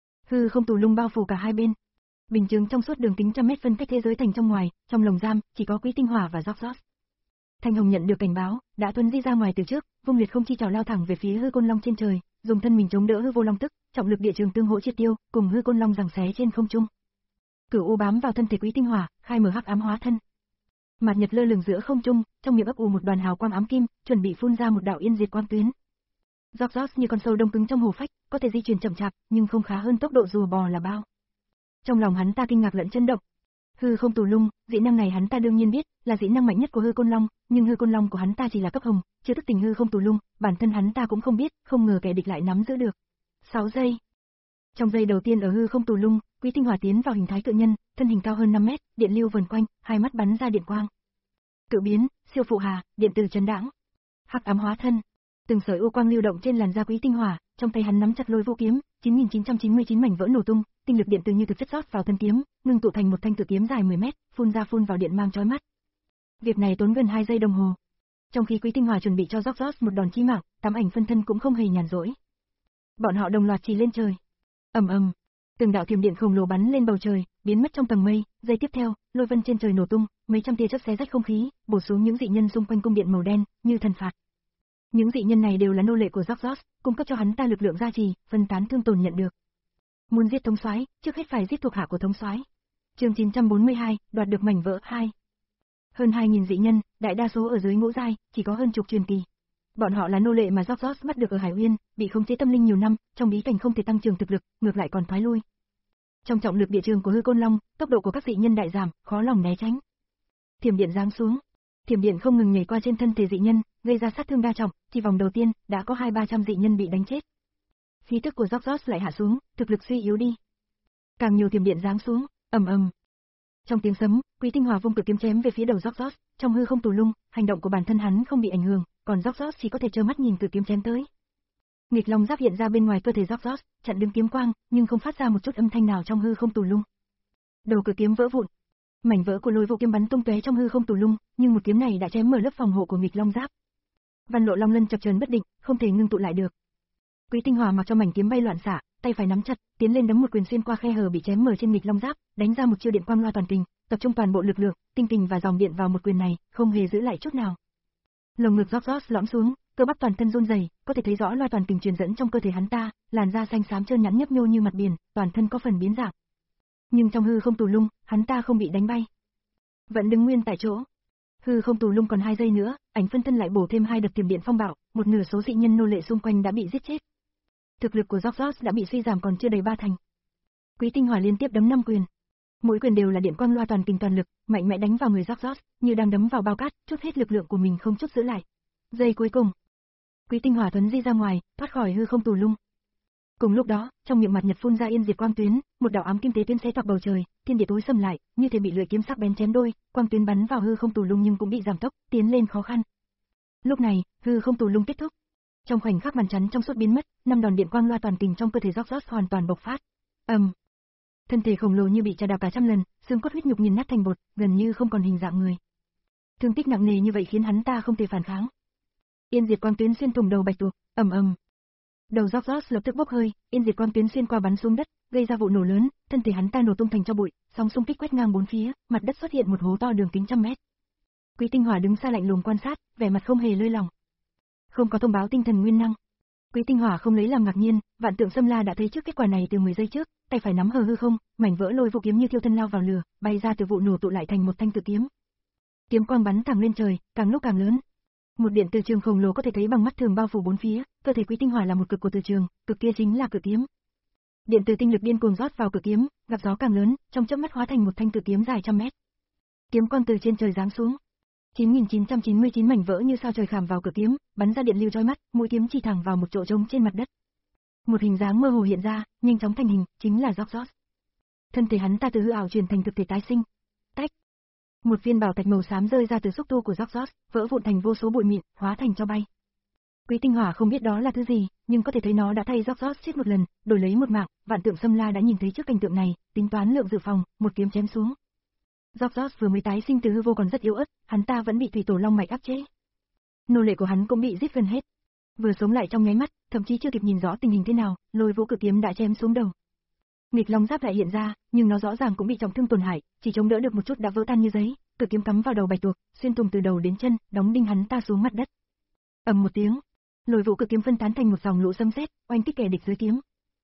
Hư không tù lung bao phủ cả hai bên. Bình chứng trong suốt đường kính trăm mét phân cách thế giới thành trong ngoài, trong lồng giam chỉ có Quý Tinh Hỏa và George. Thanh Hồng nhận được cảnh báo, đã thuấn di ra ngoài từ trước, vung liệt không chi trảo lao thẳng về phía hư côn long trên trời, dùng thân mình chống đỡ hư vô long tức, trọng lực địa trường tương hỗ triệt tiêu, cùng hư côn long giằng xé trên không trung. Cửu u bám vào thân thể Quý Tinh Hỏa, khai mở hắc ám hóa thân. Mạt nhật lơ lửng giữa không trung, trong miệng ấp ủ một đoàn hào quang ám kim, chuẩn bị phun ra một đạo yên diệt quang tuyến. George như con sâu đông cứng trong hồ phách, có thể di chuyển chậm chạp, nhưng không khá hơn tốc độ rùa bò là bao. Trong lòng hắn ta kinh ngạc lẫn chấn động. Hư không tù lung, dị năng này hắn ta đương nhiên biết, là dị năng mạnh nhất của hư côn long, nhưng hư côn long của hắn ta chỉ là cấp hồng, chưa thức tỉnh hư không tù lung, bản thân hắn ta cũng không biết, không ngờ kẻ địch lại nắm giữ được. sáu giây. Trong giây đầu tiên ở hư không tù lung, Quý Tinh Hỏa tiến vào hình thái cự nhân, thân hình cao hơn năm mét, điện lưu vần quanh, hai mắt bắn ra điện quang. Cự biến, siêu phụ hà, điện từ chấn đãng. Hắc ám hóa thân. Từng sợi u quang lưu động trên làn da Quý Tinh Hỏa, trong tay hắn nắm chặt lôi vũ kiếm, chín nghìn chín trăm chín mươi chín mảnh vỡ nổ tung, tinh lực điện từ như thực chất rót vào thân kiếm, ngưng tụ thành một thanh cự kiếm dài mười mét, phun ra phun vào điện mang chói mắt. Việc này tốn gần hai giây đồng hồ. Trong khi Quý Tinh Hỏa chuẩn bị cho George một đòn chí mạng, tám ảnh phân thân cũng không hề nhàn rỗi. Bọn họ đồng loạt chỉ lên trời. Ầm ầm, từng đạo thiểm điện khổng lồ bắn lên bầu trời, biến mất trong tầng mây, giây tiếp theo, lôi vân trên trời nổ tung, mấy trăm tia chớp xé rách không khí, bổ xuống những dị nhân xung quanh cung điện màu đen, như thần phạt. Những dị nhân này đều là nô lệ của George, cung cấp cho hắn ta lực lượng gia trì, phân tán thương tổn nhận được. Muốn giết thống soái, trước hết phải giết thuộc hạ của thống soái. Chương chín trăm bốn mươi hai, đoạt được mảnh vỡ hai. Hơn hai nghìn dị nhân, đại đa số ở dưới ngũ giai, chỉ có hơn chục truyền kỳ. Bọn họ là nô lệ mà George bắt được ở Hải Uyên, bị khống chế tâm linh nhiều năm, trong bí cảnh không thể tăng trưởng thực lực, ngược lại còn thoái lui. Trong trọng lực địa trường của hư côn long, tốc độ của các dị nhân đại giảm, khó lòng né tránh. Thiểm điện giáng xuống, thiểm điện không ngừng nhảy qua trên thân thể dị nhân, gây ra sát thương đa trọng, chỉ vòng đầu tiên đã có hai ba trăm dị nhân bị đánh chết. Khí tức của George lại hạ xuống, thực lực suy yếu đi. Càng nhiều thiểm điện giáng xuống, ầm ầm. Trong tiếng sấm, Quý Tinh Hỏa vung cự kiếm chém về phía đầu George, trong hư không tù lung, hành động của bản thân hắn không bị ảnh hưởng, còn George chỉ có thể trơ mắt nhìn cự kiếm chém tới. Nghịch long giáp hiện ra bên ngoài cơ thể George, chặn đứng kiếm quang, nhưng không phát ra một chút âm thanh nào trong hư không tù lung. Đầu cự kiếm vỡ vụn, mảnh vỡ của lôi vũ kiếm bắn tung tóe trong hư không tù lung, nhưng một kiếm này đã chém mở lớp phòng hộ của nghịch long giáp. Văn lộ long lân chập chờn bất định, không thể ngưng tụ lại được. Quý Tinh Hỏa mặc cho mảnh kiếm bay loạn xạ, tay phải nắm chặt, tiến lên đấm một quyền xuyên qua khe hở bị chém mở trên nghịch long giáp, đánh ra một chiêu điện quang loa toàn kình, tập trung toàn bộ lực lượng, tinh kình và dòng điện vào một quyền này, không hề giữ lại chút nào. Lồng ngực George lõm xuống, cơ bắp toàn thân run rẩy, có thể thấy rõ loa toàn kình truyền dẫn trong cơ thể hắn ta, làn da xanh xám trơn nhẵn nhấp nhô như mặt biển, toàn thân có phần biến dạng. Nhưng trong hư không tù lung, hắn ta không bị đánh bay. Vẫn đứng nguyên tại chỗ. Hư không tù lung còn hai giây nữa, ảnh phân thân lại bổ thêm hai đợt tiềm điện phong bạo, một nửa số dị nhân nô lệ xung quanh đã bị giết chết. Thực lực của George đã bị suy giảm còn chưa đầy ba thành. Quý Tinh Hỏa liên tiếp đấm năm quyền. Mỗi quyền đều là điện quang loa toàn kình toàn lực, mạnh mẽ đánh vào người George, như đang đấm vào bao cát, chút hết lực lượng của mình không chút giữ lại. Giây cuối cùng, Quý Tinh Hỏa thuấn di ra ngoài, thoát khỏi hư không tù lung. Cùng lúc đó, trong miệng mặt nhật phun ra yên diệt quang tuyến, một đạo ám kim tế tuyến xé toạc bầu trời, thiên địa tối sầm lại, như thể bị lưỡi kiếm sắc bén chém đôi, quang tuyến bắn vào hư không tù lung nhưng cũng bị giảm tốc, tiến lên khó khăn. Lúc này, hư không tù lung kết thúc. Trong khoảnh khắc màn chắn trong suốt biến mất, năm đòn điện quang loa toàn kình trong cơ thể George hoàn toàn bộc phát. ầm, um. Thân thể khổng lồ như bị chà đạp cả trăm lần, xương cốt huyết nhục nghiền nát thành bột, gần như không còn hình dạng người. Thương tích nặng nề như vậy khiến hắn ta không thể phản kháng. Yên diệt quang tuyến xuyên thủng đầu bạch tuộc, ầm ầm. Đầu George lập tức bốc hơi, yên diệt quang tuyến xuyên qua bắn xuống đất, gây ra vụ nổ lớn, thân thể hắn ta nổ tung thành tro bụi, sóng xung kích quét ngang bốn phía, mặt đất xuất hiện một hố to đường kính trăm mét. Quý Tinh Hỏa đứng xa lạnh lùng quan sát, vẻ mặt không hề lơi lỏng. Không có thông báo tinh thần nguyên năng. Quý Tinh Hỏa không lấy làm ngạc nhiên, Vạn Tượng Xâm La đã thấy trước kết quả này từ mười giây trước, tay phải nắm hờ hư không, mảnh vỡ lôi vụ kiếm như thiêu thân lao vào lửa, bay ra từ vụ nổ tụ lại thành một thanh cự kiếm. Kiếm quang bắn thẳng lên trời, càng lúc càng lớn. Một điện từ trường khổng lồ có thể thấy bằng mắt thường bao phủ bốn phía, cơ thể Quý Tinh Hỏa là một cực của từ trường, cực kia chính là cự kiếm. Điện từ tinh lực điên cuồng rót vào cự kiếm, gặp gió càng lớn, trong chớp mắt hóa thành một thanh cự kiếm dài trăm mét. Kiếm quang từ trên trời giáng xuống. chín nghìn chín trăm chín mươi chín mảnh vỡ như sao trời khảm vào cự kiếm, bắn ra điện lưu chói mắt, mũi kiếm chỉ thẳng vào một chỗ trống trên mặt đất. Một hình dáng mơ hồ hiện ra, nhanh chóng thành hình, chính là George. Thân thể hắn ta từ hư ảo chuyển thành thực thể tái sinh. Tách. Một viên bảo thạch màu xám rơi ra từ xúc tu của George, vỡ vụn thành vô số bụi mịn, hóa thành tro bay. Quý Tinh Hỏa không biết đó là thứ gì, nhưng có thể thấy nó đã thay George chết một lần, đổi lấy một mạng. Vạn Tượng Xâm La đã nhìn thấy trước cảnh tượng này, tính toán lượng dự phòng, một kiếm chém xuống. George vừa mới tái sinh từ hư vô còn rất yếu ớt, hắn ta vẫn bị thủy tổ long mạch áp chế. Nô lệ của hắn cũng bị giết gần hết. Vừa sống lại trong nháy mắt, thậm chí chưa kịp nhìn rõ tình hình thế nào, lôi vũ cự kiếm đã chém xuống đầu. Nghịch long giáp lại hiện ra, nhưng nó rõ ràng cũng bị trọng thương tổn hại, chỉ chống đỡ được một chút đã vỡ tan như giấy. Cự kiếm cắm vào đầu bạch tuộc, xuyên thủng từ đầu đến chân, đóng đinh hắn ta xuống mặt đất. ầm một tiếng, lôi vũ cự kiếm phân tán thành một dòng lũ xâm xét, oanh kích kẻ địch dưới kiếm.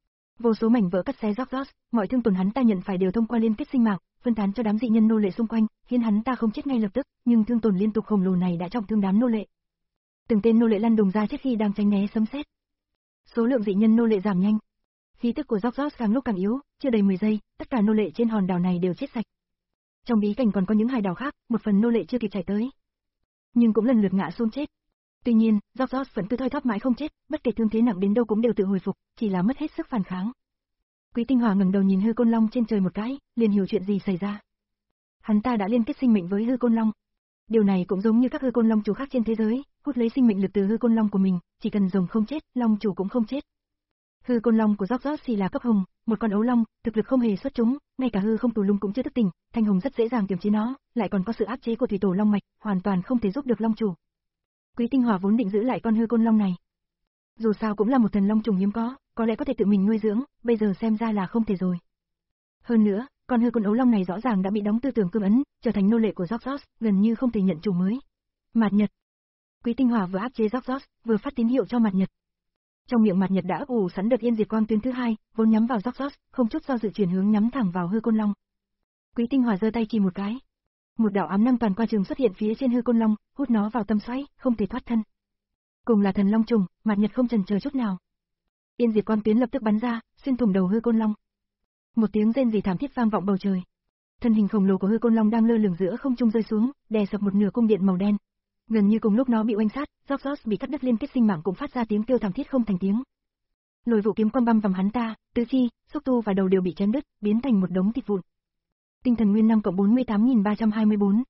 Vô số mảnh vỡ cắt xé George, mọi thương tổn hắn ta nhận phải đều thông qua liên kết sinh mạng, phân tán cho đám dị nhân nô lệ xung quanh, khiến hắn ta không chết ngay lập tức, nhưng thương tổn liên tục khổng lồ này đã trọng thương đám nô lệ. Từng tên nô lệ lăn đùng ra chết khi đang tránh né sấm sét. Số lượng dị nhân nô lệ giảm nhanh. Khí tức của George càng lúc càng yếu, chưa đầy mười giây, tất cả nô lệ trên hòn đảo này đều chết sạch. Trong bí cảnh còn có những hải đảo khác, một phần nô lệ chưa kịp chạy tới, nhưng cũng lần lượt ngã xuống chết. Tuy nhiên, George vẫn cứ thoi thóp mãi không chết, bất kể thương thế nặng đến đâu cũng đều tự hồi phục, chỉ là mất hết sức phản kháng. Quý Tinh Hỏa ngẩng đầu nhìn hư côn long trên trời một cái, liền hiểu chuyện gì xảy ra. Hắn ta đã liên kết sinh mệnh với hư côn long. Điều này cũng giống như các hư côn long chủ khác trên thế giới, hút lấy sinh mệnh lực từ hư côn long của mình, chỉ cần rồng không chết, long chủ cũng không chết. Hư côn long của George chỉ là cấp hồng, một con ấu long, thực lực không hề xuất chúng, ngay cả hư không tù lung cũng chưa thức tỉnh, thanh hồng rất dễ dàng kiềm chế nó, lại còn có sự áp chế của thủy tổ long mạch, hoàn toàn không thể giúp được long chủ. Quý Tinh Hỏa vốn định giữ lại con hư côn long này. Dù sao cũng là một thần long trùng hiếm có, có lẽ có thể tự mình nuôi dưỡng, bây giờ xem ra là không thể rồi. Hơn nữa, con hư côn ấu long này rõ ràng đã bị đóng tư tưởng cương ấn, trở thành nô lệ của George, gần như không thể nhận chủ mới. Mạt Nhật. Quý Tinh Hỏa vừa áp chế George, vừa phát tín hiệu cho Mạt Nhật. Trong miệng Mạt Nhật đã ấp ủ sẵn đợt yên diệt quang tuyến thứ hai, vốn nhắm vào George, không chút do dự chuyển hướng nhắm thẳng vào hư côn long. Quý Tinh Hỏa giơ tay chỉ một cái. Một đạo ám năng toàn qua trường xuất hiện phía trên hư côn long, hút nó vào tâm xoáy, không thể thoát thân. Cùng là thần long trùng, Mạt Nhật không chần chờ chút nào. Yên diệt quang tuyến lập tức bắn ra, xuyên thủng đầu hư côn long. Một tiếng rên rỉ thảm thiết vang vọng bầu trời. Thân hình khổng lồ của hư côn long đang lơ lửng giữa không trung rơi xuống, đè sập một nửa cung điện màu đen. Gần như cùng lúc nó bị oanh sát, George bị cắt đứt liên kết sinh mạng cũng phát ra tiếng kêu thảm thiết không thành tiếng. Lôi vũ kiếm quang băm vằm hắn ta, tứ chi, xúc tu và đầu đều bị chém đứt, biến thành một đống thịt vụn. Tinh thần nguyên năng cộng bốn mươi tám nghìn ba trăm hai mươi bốn.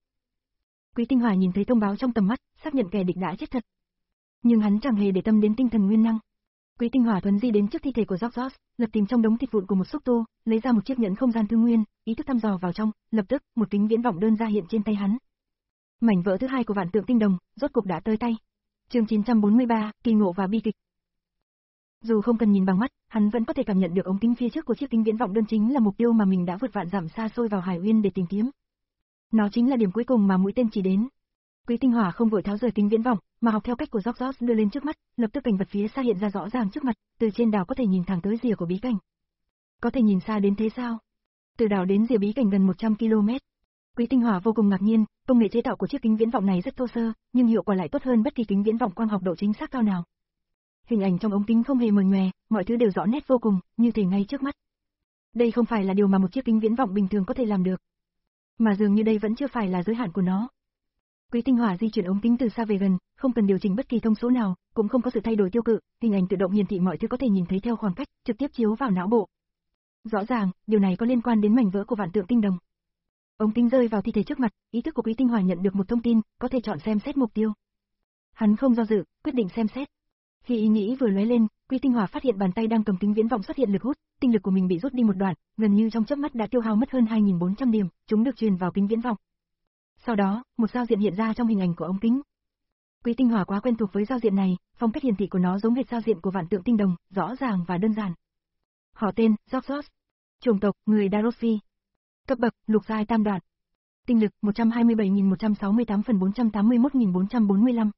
Quý Tinh Hỏa nhìn thấy thông báo trong tầm mắt, xác nhận kẻ địch đã chết thật. Nhưng hắn chẳng hề để tâm đến tinh thần nguyên năng. Quý Tinh Hỏa thuấn di đến trước thi thể của George, lật tìm trong đống thịt vụn của một xúc tu, lấy ra một chiếc nhẫn không gian thương nguyên, ý thức thăm dò vào trong, lập tức, một kính viễn vọng đơn ra hiện trên tay hắn. Mảnh vỡ thứ hai của Vạn Tượng Tinh Đồng, rốt cục đã tới tay. Chương chín trăm bốn mươi ba, kỳ ngộ và bi kịch. Dù không cần nhìn bằng mắt, hắn vẫn có thể cảm nhận được ống kính phía trước của chiếc kính viễn vọng đơn chính là mục tiêu mà mình đã vượt vạn dặm xa xôi vào Hải Uyên để tìm kiếm. Nó chính là điểm cuối cùng mà mũi tên chỉ đến. Quý Tinh Hỏa không vội tháo rời kính viễn vọng, mà học theo cách của George đưa lên trước mắt, lập tức cảnh vật phía xa hiện ra rõ ràng trước mặt, từ trên đảo có thể nhìn thẳng tới rìa của bí cảnh. Có thể nhìn xa đến thế sao? Từ đảo đến rìa bí cảnh gần một trăm ki lô mét. Quý Tinh Hỏa vô cùng ngạc nhiên, công nghệ chế tạo của chiếc kính viễn vọng này rất thô sơ, nhưng hiệu quả lại tốt hơn bất kỳ kính viễn vọng quang học độ chính xác cao nào. Hình ảnh trong ống kính không hề mờ nhòe, mọi thứ đều rõ nét vô cùng, như thể ngay trước mắt. Đây không phải là điều mà một chiếc kính viễn vọng bình thường có thể làm được. Mà dường như đây vẫn chưa phải là giới hạn của nó. Quý Tinh Hỏa di chuyển ống kính từ xa về gần, không cần điều chỉnh bất kỳ thông số nào, cũng không có sự thay đổi tiêu cự, hình ảnh tự động hiển thị mọi thứ có thể nhìn thấy theo khoảng cách, trực tiếp chiếu vào não bộ. Rõ ràng, điều này có liên quan đến mảnh vỡ của vạn tượng tinh đồng. Ống kính rơi vào thi thể trước mặt, ý thức của Quý Tinh Hỏa nhận được một thông tin, có thể chọn xem xét mục tiêu. Hắn không do dự, quyết định xem xét. Khi ý nghĩ vừa lóe lên, Quý Tinh Hỏa phát hiện bàn tay đang cầm kính viễn vọng xuất hiện lực hút, tinh lực của mình bị rút đi một đoạn, gần như trong chớp mắt đã tiêu hao mất hơn hai nghìn bốn trăm điểm, chúng được truyền vào kính viễn vọng. Sau đó, một giao diện hiện ra trong hình ảnh của ống kính. Quý Tinh Hỏa quá quen thuộc với giao diện này, phong cách hiển thị của nó giống hệt giao diện của vạn tượng tinh đồng, rõ ràng và đơn giản. Họ tên: Zorgos. Chủng tộc: người Darothi. Cấp bậc: lục giai tam đoạn. Tinh lực: một trăm hai mươi bảy nghìn một trăm sáu mươi tám phần bốn trăm tám mươi mốt nghìn bốn trăm bốn mươi lăm.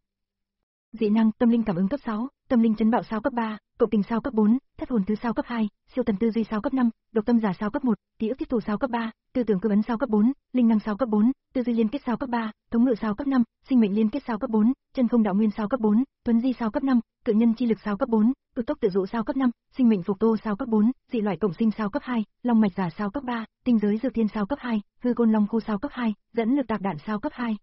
Dị năng: tâm linh cảm ứng cấp sáu, tâm linh chấn bạo sao cấp ba, cộng tình sao cấp bốn, thất hồn thứ sao cấp hai, siêu tần tư duy sao cấp năm, độc tâm giả sao cấp một, ký ức tiếp thủ sao cấp ba, tư tưởng cơ ấn sao cấp bốn, linh năng sao cấp bốn, tư duy liên kết sao cấp ba, thống ngự sao cấp năm, sinh mệnh liên kết sao cấp bốn, chân không đạo nguyên sao cấp bốn, tuấn di sao cấp năm, cự nhân chi lực sao cấp bốn, cực tốc tự dụ sao cấp năm, sinh mệnh phục tô sao cấp bốn, dị loại cộng sinh sao cấp hai, long mạch giả sao cấp ba, tinh giới dược thiên sao cấp hai, hư côn long khu sao cấp hai, dẫn lực tạc đạn sao cấp hai.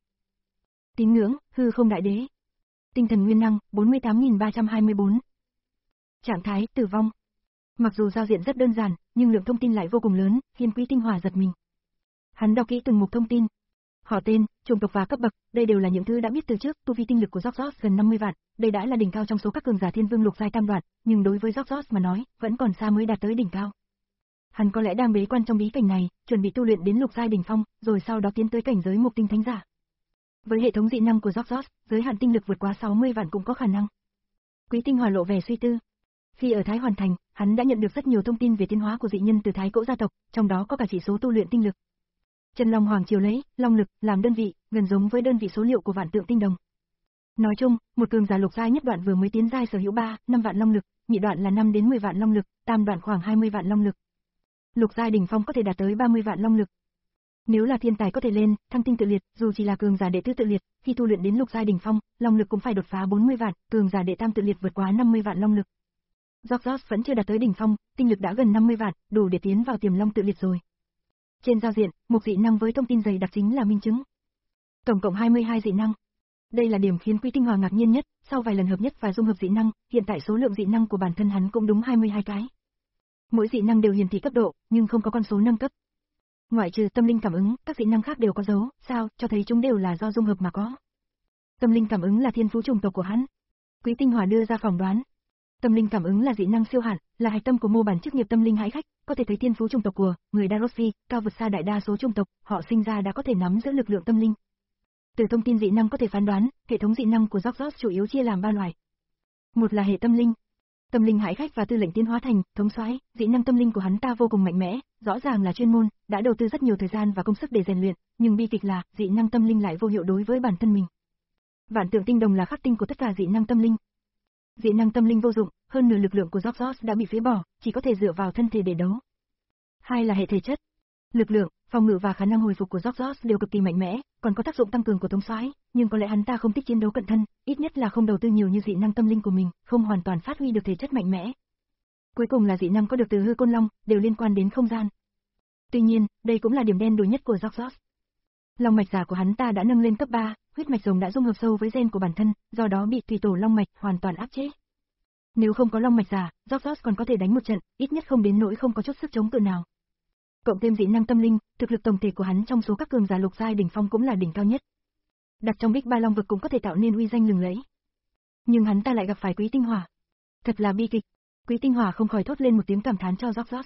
Tín ngưỡng: hư không đại đế. Tinh thần nguyên năng: bốn mươi tám nghìn ba trăm hai mươi bốn. Trạng thái: tử vong. Mặc dù giao diện rất đơn giản, nhưng lượng thông tin lại vô cùng lớn, khiến Quý Tinh Hỏa giật mình. Hắn đọc kỹ từng mục thông tin. Họ tên, chủng tộc và cấp bậc, đây đều là những thứ đã biết từ trước, tu vi tinh lực của Zorgos gần năm mươi vạn, đây đã là đỉnh cao trong số các cường giả thiên vương lục giai tam đoạn, nhưng đối với Zorgos mà nói, vẫn còn xa mới đạt tới đỉnh cao. Hắn có lẽ đang bế quan trong bí cảnh này, chuẩn bị tu luyện đến lục giai đỉnh phong, rồi sau đó tiến tới cảnh giới mục tinh thánh giả. Với hệ thống dị năng của Zorgos, giới hạn tinh lực vượt quá sáu mươi vạn cũng có khả năng. Quý Tinh Hỏa lộ vẻ suy tư. Khi ở Thái Hoàn Thành, hắn đã nhận được rất nhiều thông tin về tiến hóa của dị nhân từ Thái Cỗ gia tộc, trong đó có cả chỉ số tu luyện tinh lực. Chân Long Hoàng Triều lấy long lực làm đơn vị, gần giống với đơn vị số liệu của vạn tượng tinh đồng. Nói chung, một cường giả lục giai nhất đoạn vừa mới tiến giai sở hữu ba, năm vạn long lực, nhị đoạn là năm đến mười vạn long lực, tam đoạn khoảng hai mươi vạn long lực. Lục giai đỉnh phong có thể đạt tới ba mươi vạn long lực. Nếu là thiên tài có thể lên, thăng tinh tự liệt, dù chỉ là cường giả đệ tứ tự liệt, khi tu luyện đến lục giai đỉnh phong, long lực cũng phải đột phá bốn mươi vạn, cường giả đệ tam tự liệt vượt quá năm mươi vạn long lực. Zorgos vẫn chưa đạt tới đỉnh phong, tinh lực đã gần năm mươi vạn, đủ để tiến vào tiềm long tự liệt rồi. Trên giao diện, mục dị năng với thông tin dày đặc chính là minh chứng. Tổng cộng hai mươi hai dị năng. Đây là điểm khiến Quý Tinh Hỏa ngạc nhiên nhất, sau vài lần hợp nhất và dung hợp dị năng, hiện tại số lượng dị năng của bản thân hắn cũng đúng hai mươi hai cái. Mỗi dị năng đều hiển thị cấp độ, nhưng không có con số nâng cấp. Ngoại trừ tâm linh cảm ứng, các dị năng khác đều có dấu, sao, cho thấy chúng đều là do dung hợp mà có. Tâm linh cảm ứng là thiên phú chủng tộc của hắn. Quý Tinh Hỏa đưa ra phỏng đoán. Tâm linh cảm ứng là dị năng siêu hạn, là hạch tâm của mô bản chức nghiệp tâm linh hãi khách, có thể thấy thiên phú chủng tộc của người Darothi, cao vượt xa đại đa số chủng tộc, họ sinh ra đã có thể nắm giữ lực lượng tâm linh. Từ thông tin dị năng có thể phán đoán, hệ thống dị năng của Zorgos chủ yếu chia làm ba loại. Một là hệ tâm linh. Tâm linh hãi khách và tư lệnh tiến hóa thành, thống soái, dị năng tâm linh của hắn ta vô cùng mạnh mẽ, rõ ràng là chuyên môn, đã đầu tư rất nhiều thời gian và công sức để rèn luyện, nhưng bi kịch là, dị năng tâm linh lại vô hiệu đối với bản thân mình. Vạn tượng tinh đồng là khắc tinh của tất cả dị năng tâm linh. Dị năng tâm linh vô dụng, hơn nửa lực lượng của Zorgos đã bị phế bỏ, chỉ có thể dựa vào thân thể để đấu. Hai là hệ thể chất. Lực lượng, phòng ngự và khả năng hồi phục của Zorgos đều cực kỳ mạnh mẽ, còn có tác dụng tăng cường của thống soái, nhưng có lẽ hắn ta không thích chiến đấu cận thân, ít nhất là không đầu tư nhiều như dị năng tâm linh của mình, không hoàn toàn phát huy được thể chất mạnh mẽ. Cuối cùng là dị năng có được từ hư côn long, đều liên quan đến không gian. Tuy nhiên, đây cũng là điểm đen đủi nhất của Zorgos. Long mạch giả của hắn ta đã nâng lên cấp ba, huyết mạch rồng đã dung hợp sâu với gen của bản thân, do đó bị thủy tổ long mạch hoàn toàn áp chế. Nếu không có long mạch giả, Zorgos còn có thể đánh một trận, ít nhất không đến nỗi không có chút sức chống cự nào. Cộng thêm dị năng tâm linh, thực lực tổng thể của hắn trong số các cường giả lục giai đỉnh phong cũng là đỉnh cao nhất. Đặt trong Bích Ba Long vực cũng có thể tạo nên uy danh lừng lẫy. Nhưng hắn ta lại gặp phải Quý Tinh Hỏa. Thật là bi kịch. Quý Tinh Hỏa không khỏi thốt lên một tiếng cảm thán cho Zorgos.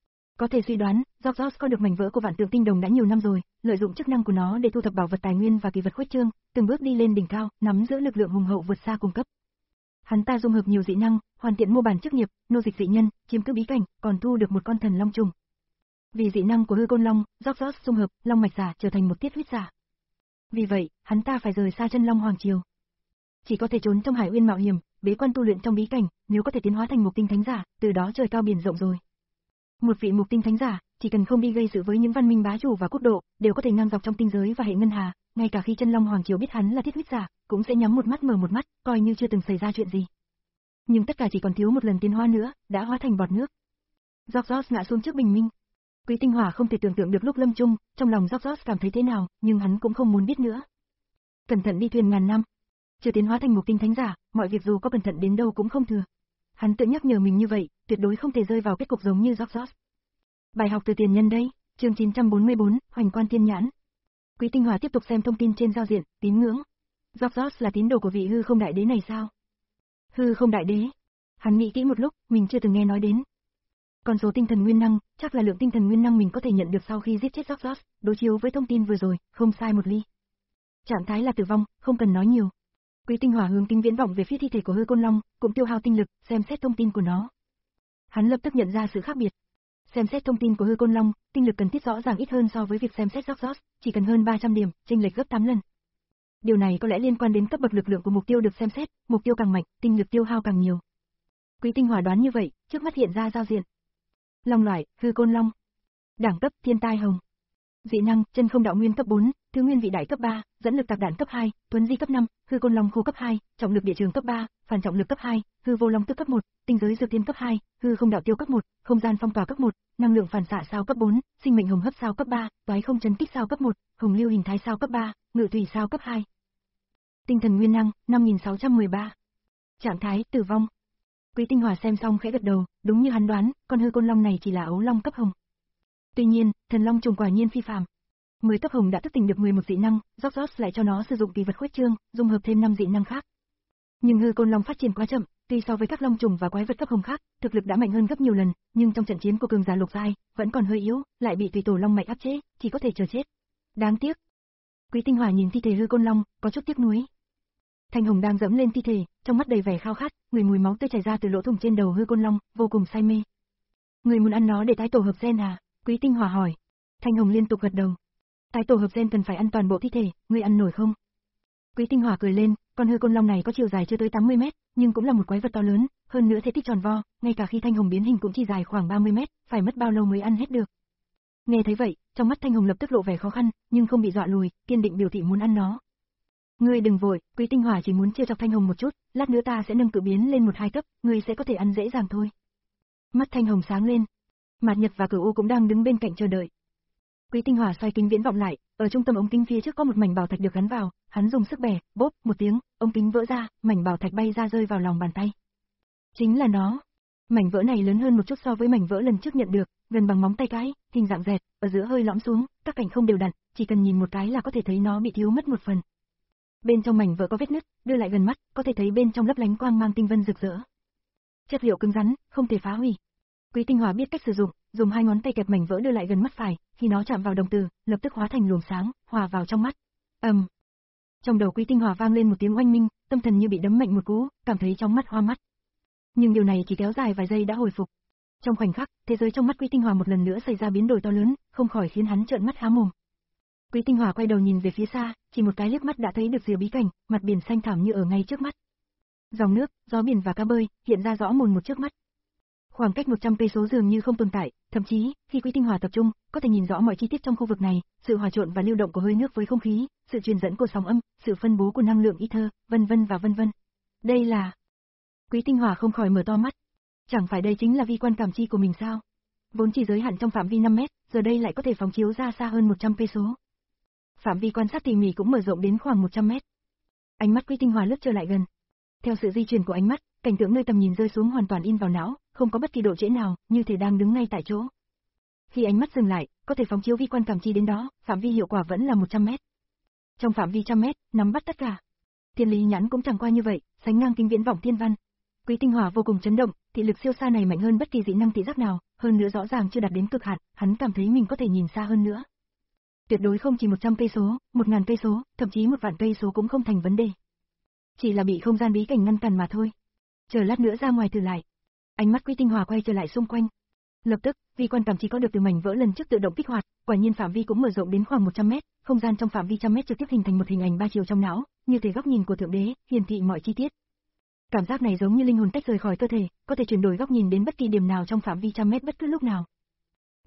Có thể suy đoán, Zorgos có được mảnh vỡ của vạn tượng tinh đồng đã nhiều năm rồi, lợi dụng chức năng của nó để thu thập bảo vật tài nguyên và kỳ vật khuếch trương, từng bước đi lên đỉnh cao, nắm giữ lực lượng hùng hậu vượt xa cùng cấp. Hắn ta dung hợp nhiều dị năng, hoàn thiện mô bản chức nghiệp, nô dịch dị nhân, chiếm cứ bí cảnh, còn thu được một con thần long trùng. Vì dị năng của hư côn long, Zorgos dung hợp long mạch giả trở thành một tiết huyết giả. Vì vậy, hắn ta phải rời xa Chân Long Hoàng Triều. Chỉ có thể trốn trong hải uyên mạo hiểm, bế quan tu luyện trong bí cảnh, nếu có thể tiến hóa thành mục tinh thánh giả, từ đó trời cao biển rộng rồi. Một vị mục tinh thánh giả, chỉ cần không đi gây sự với những văn minh bá chủ và quốc độ, đều có thể ngang dọc trong tinh giới và hệ ngân hà, ngay cả khi chân long hoàng triều biết hắn là thiết huyết giả, cũng sẽ nhắm một mắt mở một mắt, coi như chưa từng xảy ra chuyện gì. Nhưng tất cả chỉ còn thiếu một lần tiến hóa nữa, đã hóa thành bọt nước. George ngã xuống trước bình minh. Quý Tinh Hỏa không thể tưởng tượng được lúc lâm chung, trong lòng George cảm thấy thế nào, nhưng hắn cũng không muốn biết nữa. Cẩn thận đi thuyền ngàn năm. Chưa tiến hóa thành một tinh thánh giả, mọi việc dù có cẩn thận đến đâu cũng không thừa. Hắn tự nhắc nhở mình như vậy, tuyệt đối không thể rơi vào kết cục giống như George. Bài học từ tiền nhân đây, chương chín trăm bốn mươi bốn, Hoành Quan Tiên Nhãn. Quý Tinh Hỏa tiếp tục xem thông tin trên giao diện, tín ngưỡng. George là tín đồ của vị hư không đại đế này sao? Hư không đại đế? Hắn nghĩ kỹ một lúc, mình chưa từng nghe nói đến. Con số tinh thần nguyên năng, chắc là lượng tinh thần nguyên năng mình có thể nhận được sau khi giết chết George, đối chiếu với thông tin vừa rồi, không sai một ly. Trạng thái là tử vong, không cần nói nhiều. Quý Tinh Hỏa hướng kính viễn vọng về phía thi thể của hư côn long, cũng tiêu hao tinh lực, xem xét thông tin của nó. Hắn lập tức nhận ra sự khác biệt. Xem xét thông tin của hư côn long, tinh lực cần thiết rõ ràng ít hơn so với việc xem xét George, chỉ cần hơn ba trăm điểm, chênh lệch gấp tám lần. Điều này có lẽ liên quan đến cấp bậc lực lượng của mục tiêu được xem xét, mục tiêu càng mạnh, tinh lực tiêu hao càng nhiều. Quý Tinh Hỏa đoán như vậy, trước mắt hiện ra giao diện. Long loại, hư côn long. Đẳng cấp, thiên tai hồng. Dị năng, chân không đạo nguyên cấp bốn, thứ nguyên vị đại cấp ba, dẫn lực tạc đạn cấp hai, tuấn di cấp năm, hư côn long khu cấp hai, trọng lực địa trường cấp ba, phản trọng lực cấp hai, hư vô long tức cấp một, tinh giới dược tiên cấp hai, hư không đạo tiêu cấp một, không gian phong tỏa cấp một, năng lượng phản xạ sao cấp bốn, sinh mệnh hồng hấp sao cấp ba, toái không chấn kích sao cấp một, hồng lưu hình thái sao cấp ba, ngự thủy sao cấp hai. Tinh thần nguyên năng, năm nghìn sáu trăm mười ba. Trạng thái, tử vong. Quý Tinh Hỏa xem xong khẽ gật đầu, đúng như hắn đoán, con hư côn long này chỉ là ấu long cấp hồng. Tuy nhiên, thần long trùng quả nhiên phi phàm. mười cấp hồng đã thức tỉnh được mười một dị năng, George lại cho nó sử dụng kỳ vật khuếch trương, dung hợp thêm năm dị năng khác. Nhưng hư côn long phát triển quá chậm, tuy so với các long trùng và quái vật cấp hồng khác, thực lực đã mạnh hơn gấp nhiều lần, nhưng trong trận chiến của cường giả lục giai, vẫn còn hơi yếu, lại bị tùy tổ long mạch áp chế, chỉ có thể chờ chết. Đáng tiếc. Quý Tinh Hỏa nhìn thi thể hư côn long, có chút tiếc nuối. Thanh hồng đang dẫm lên thi thể, trong mắt đầy vẻ khao khát, người mùi máu tươi chảy ra từ lỗ thủng trên đầu hư côn long, vô cùng say mê. Người muốn ăn nó để tái tổ hợp gen à? Quý Tinh Hỏa hỏi. Thanh hồng liên tục gật đầu. Tái tổ hợp gen cần phải ăn toàn bộ thi thể, ngươi ăn nổi không? Quý Tinh Hỏa cười lên, con hư côn long này có chiều dài chưa tới tám mươi mét, nhưng cũng là một quái vật to lớn, hơn nữa thể tích tròn vo, ngay cả khi Thanh hồng biến hình cũng chỉ dài khoảng ba mươi mét, phải mất bao lâu mới ăn hết được. Nghe thấy vậy, trong mắt Thanh hồng lập tức lộ vẻ khó khăn, nhưng không bị dọa lùi, kiên định biểu thị muốn ăn nó. Ngươi đừng vội, Quý Tinh Hỏa chỉ muốn trêu chọc Thanh hồng một chút, lát nữa ta sẽ nâng cự biến lên một hai cấp, ngươi sẽ có thể ăn dễ dàng thôi. Mắt Thanh hồng sáng lên. Mạt Nhật và Cửu U cũng đang đứng bên cạnh chờ đợi. Quý Tinh Hỏa xoay kính viễn vọng lại, ở trung tâm ống kính phía trước có một mảnh bảo thạch được gắn vào, hắn dùng sức bẻ, bốp một tiếng, ống kính vỡ ra, mảnh bảo thạch bay ra rơi vào lòng bàn tay. Chính là nó. Mảnh vỡ này lớn hơn một chút so với mảnh vỡ lần trước nhận được, gần bằng móng tay cái, hình dạng dẹt, ở giữa hơi lõm xuống, các cạnh không đều đặn, chỉ cần nhìn một cái là có thể thấy nó bị thiếu mất một phần. Bên trong mảnh vỡ có vết nứt, đưa lại gần mắt, có thể thấy bên trong lấp lánh quang mang tinh vân rực rỡ. Chất liệu cứng rắn, không thể phá hủy. Quý Tinh Hỏa biết cách sử dụng, dùng hai ngón tay kẹp mảnh vỡ đưa lại gần mắt phải, khi nó chạm vào đồng tử, lập tức hóa thành luồng sáng, hòa vào trong mắt. Ầm. Um. Trong đầu Quý Tinh Hỏa vang lên một tiếng oanh minh, tâm thần như bị đấm mạnh một cú, cảm thấy trong mắt hoa mắt. Nhưng điều này chỉ kéo dài vài giây đã hồi phục. Trong khoảnh khắc, thế giới trong mắt Quý Tinh Hỏa một lần nữa xảy ra biến đổi to lớn, không khỏi khiến hắn trợn mắt há mồm. Quý Tinh Hỏa quay đầu nhìn về phía xa, chỉ một cái liếc mắt đã thấy được rìa bí cảnh, mặt biển xanh thẳm như ở ngay trước mắt. Dòng nước, gió biển và cá bơi hiện ra rõ mồn một trước mắt. Khoảng cách một trăm cây số dường như không tồn tại, thậm chí, khi Quý Tinh Hỏa tập trung, có thể nhìn rõ mọi chi tiết trong khu vực này, sự hòa trộn và lưu động của hơi nước với không khí, sự truyền dẫn của sóng âm, sự phân bố của năng lượng ether, vân vân và vân vân. Đây là... Quý Tinh Hỏa không khỏi mở to mắt. Chẳng phải đây chính là vi quan cảm chi của mình sao? Vốn chỉ giới hạn trong phạm vi năm mét, giờ đây lại có thể phóng chiếu ra xa hơn một trăm cây số. Phạm vi quan sát tỉ mỉ cũng mở rộng đến khoảng một trăm mét. Ánh mắt Quý Tinh Hỏa lướt trở lại gần. Theo sự di chuyển của ánh mắt, cảnh tượng nơi tầm nhìn rơi xuống hoàn toàn in vào não, không có bất kỳ độ trễ nào, như thể đang đứng ngay tại chỗ. Khi ánh mắt dừng lại, có thể phóng chiếu vi quan cảm chi đến đó, phạm vi hiệu quả vẫn là một trăm mét. Trong phạm vi trăm mét, nắm bắt tất cả. Thiên lý nhãn cũng chẳng qua như vậy, sánh ngang kính viễn vọng thiên văn. Quý Tinh Hỏa vô cùng chấn động, thị lực siêu xa này mạnh hơn bất kỳ dị năng thị giác nào, hơn nữa rõ ràng chưa đạt đến cực hạn, hắn cảm thấy mình có thể nhìn xa hơn nữa. Tuyệt đối không chỉ một trăm cây số, một ngàn cây số, thậm chí một vạn cây số cũng không thành vấn đề. Chỉ là bị không gian bí cảnh ngăn cản mà thôi. Chờ lát nữa ra ngoài thử lại. Ánh mắt Quý Tinh Hỏa quay trở lại xung quanh. Lập tức, vi quan cảm chi có được từ mảnh vỡ lần trước tự động kích hoạt, quả nhiên phạm vi cũng mở rộng đến khoảng một trăm mét, không gian trong phạm vi trăm mét trực tiếp hình thành một hình ảnh ba chiều trong não, như thể góc nhìn của thượng đế, hiển thị mọi chi tiết. Cảm giác này giống như linh hồn tách rời khỏi cơ thể, có thể chuyển đổi góc nhìn đến bất kỳ điểm nào trong phạm vi trăm mét bất cứ lúc nào.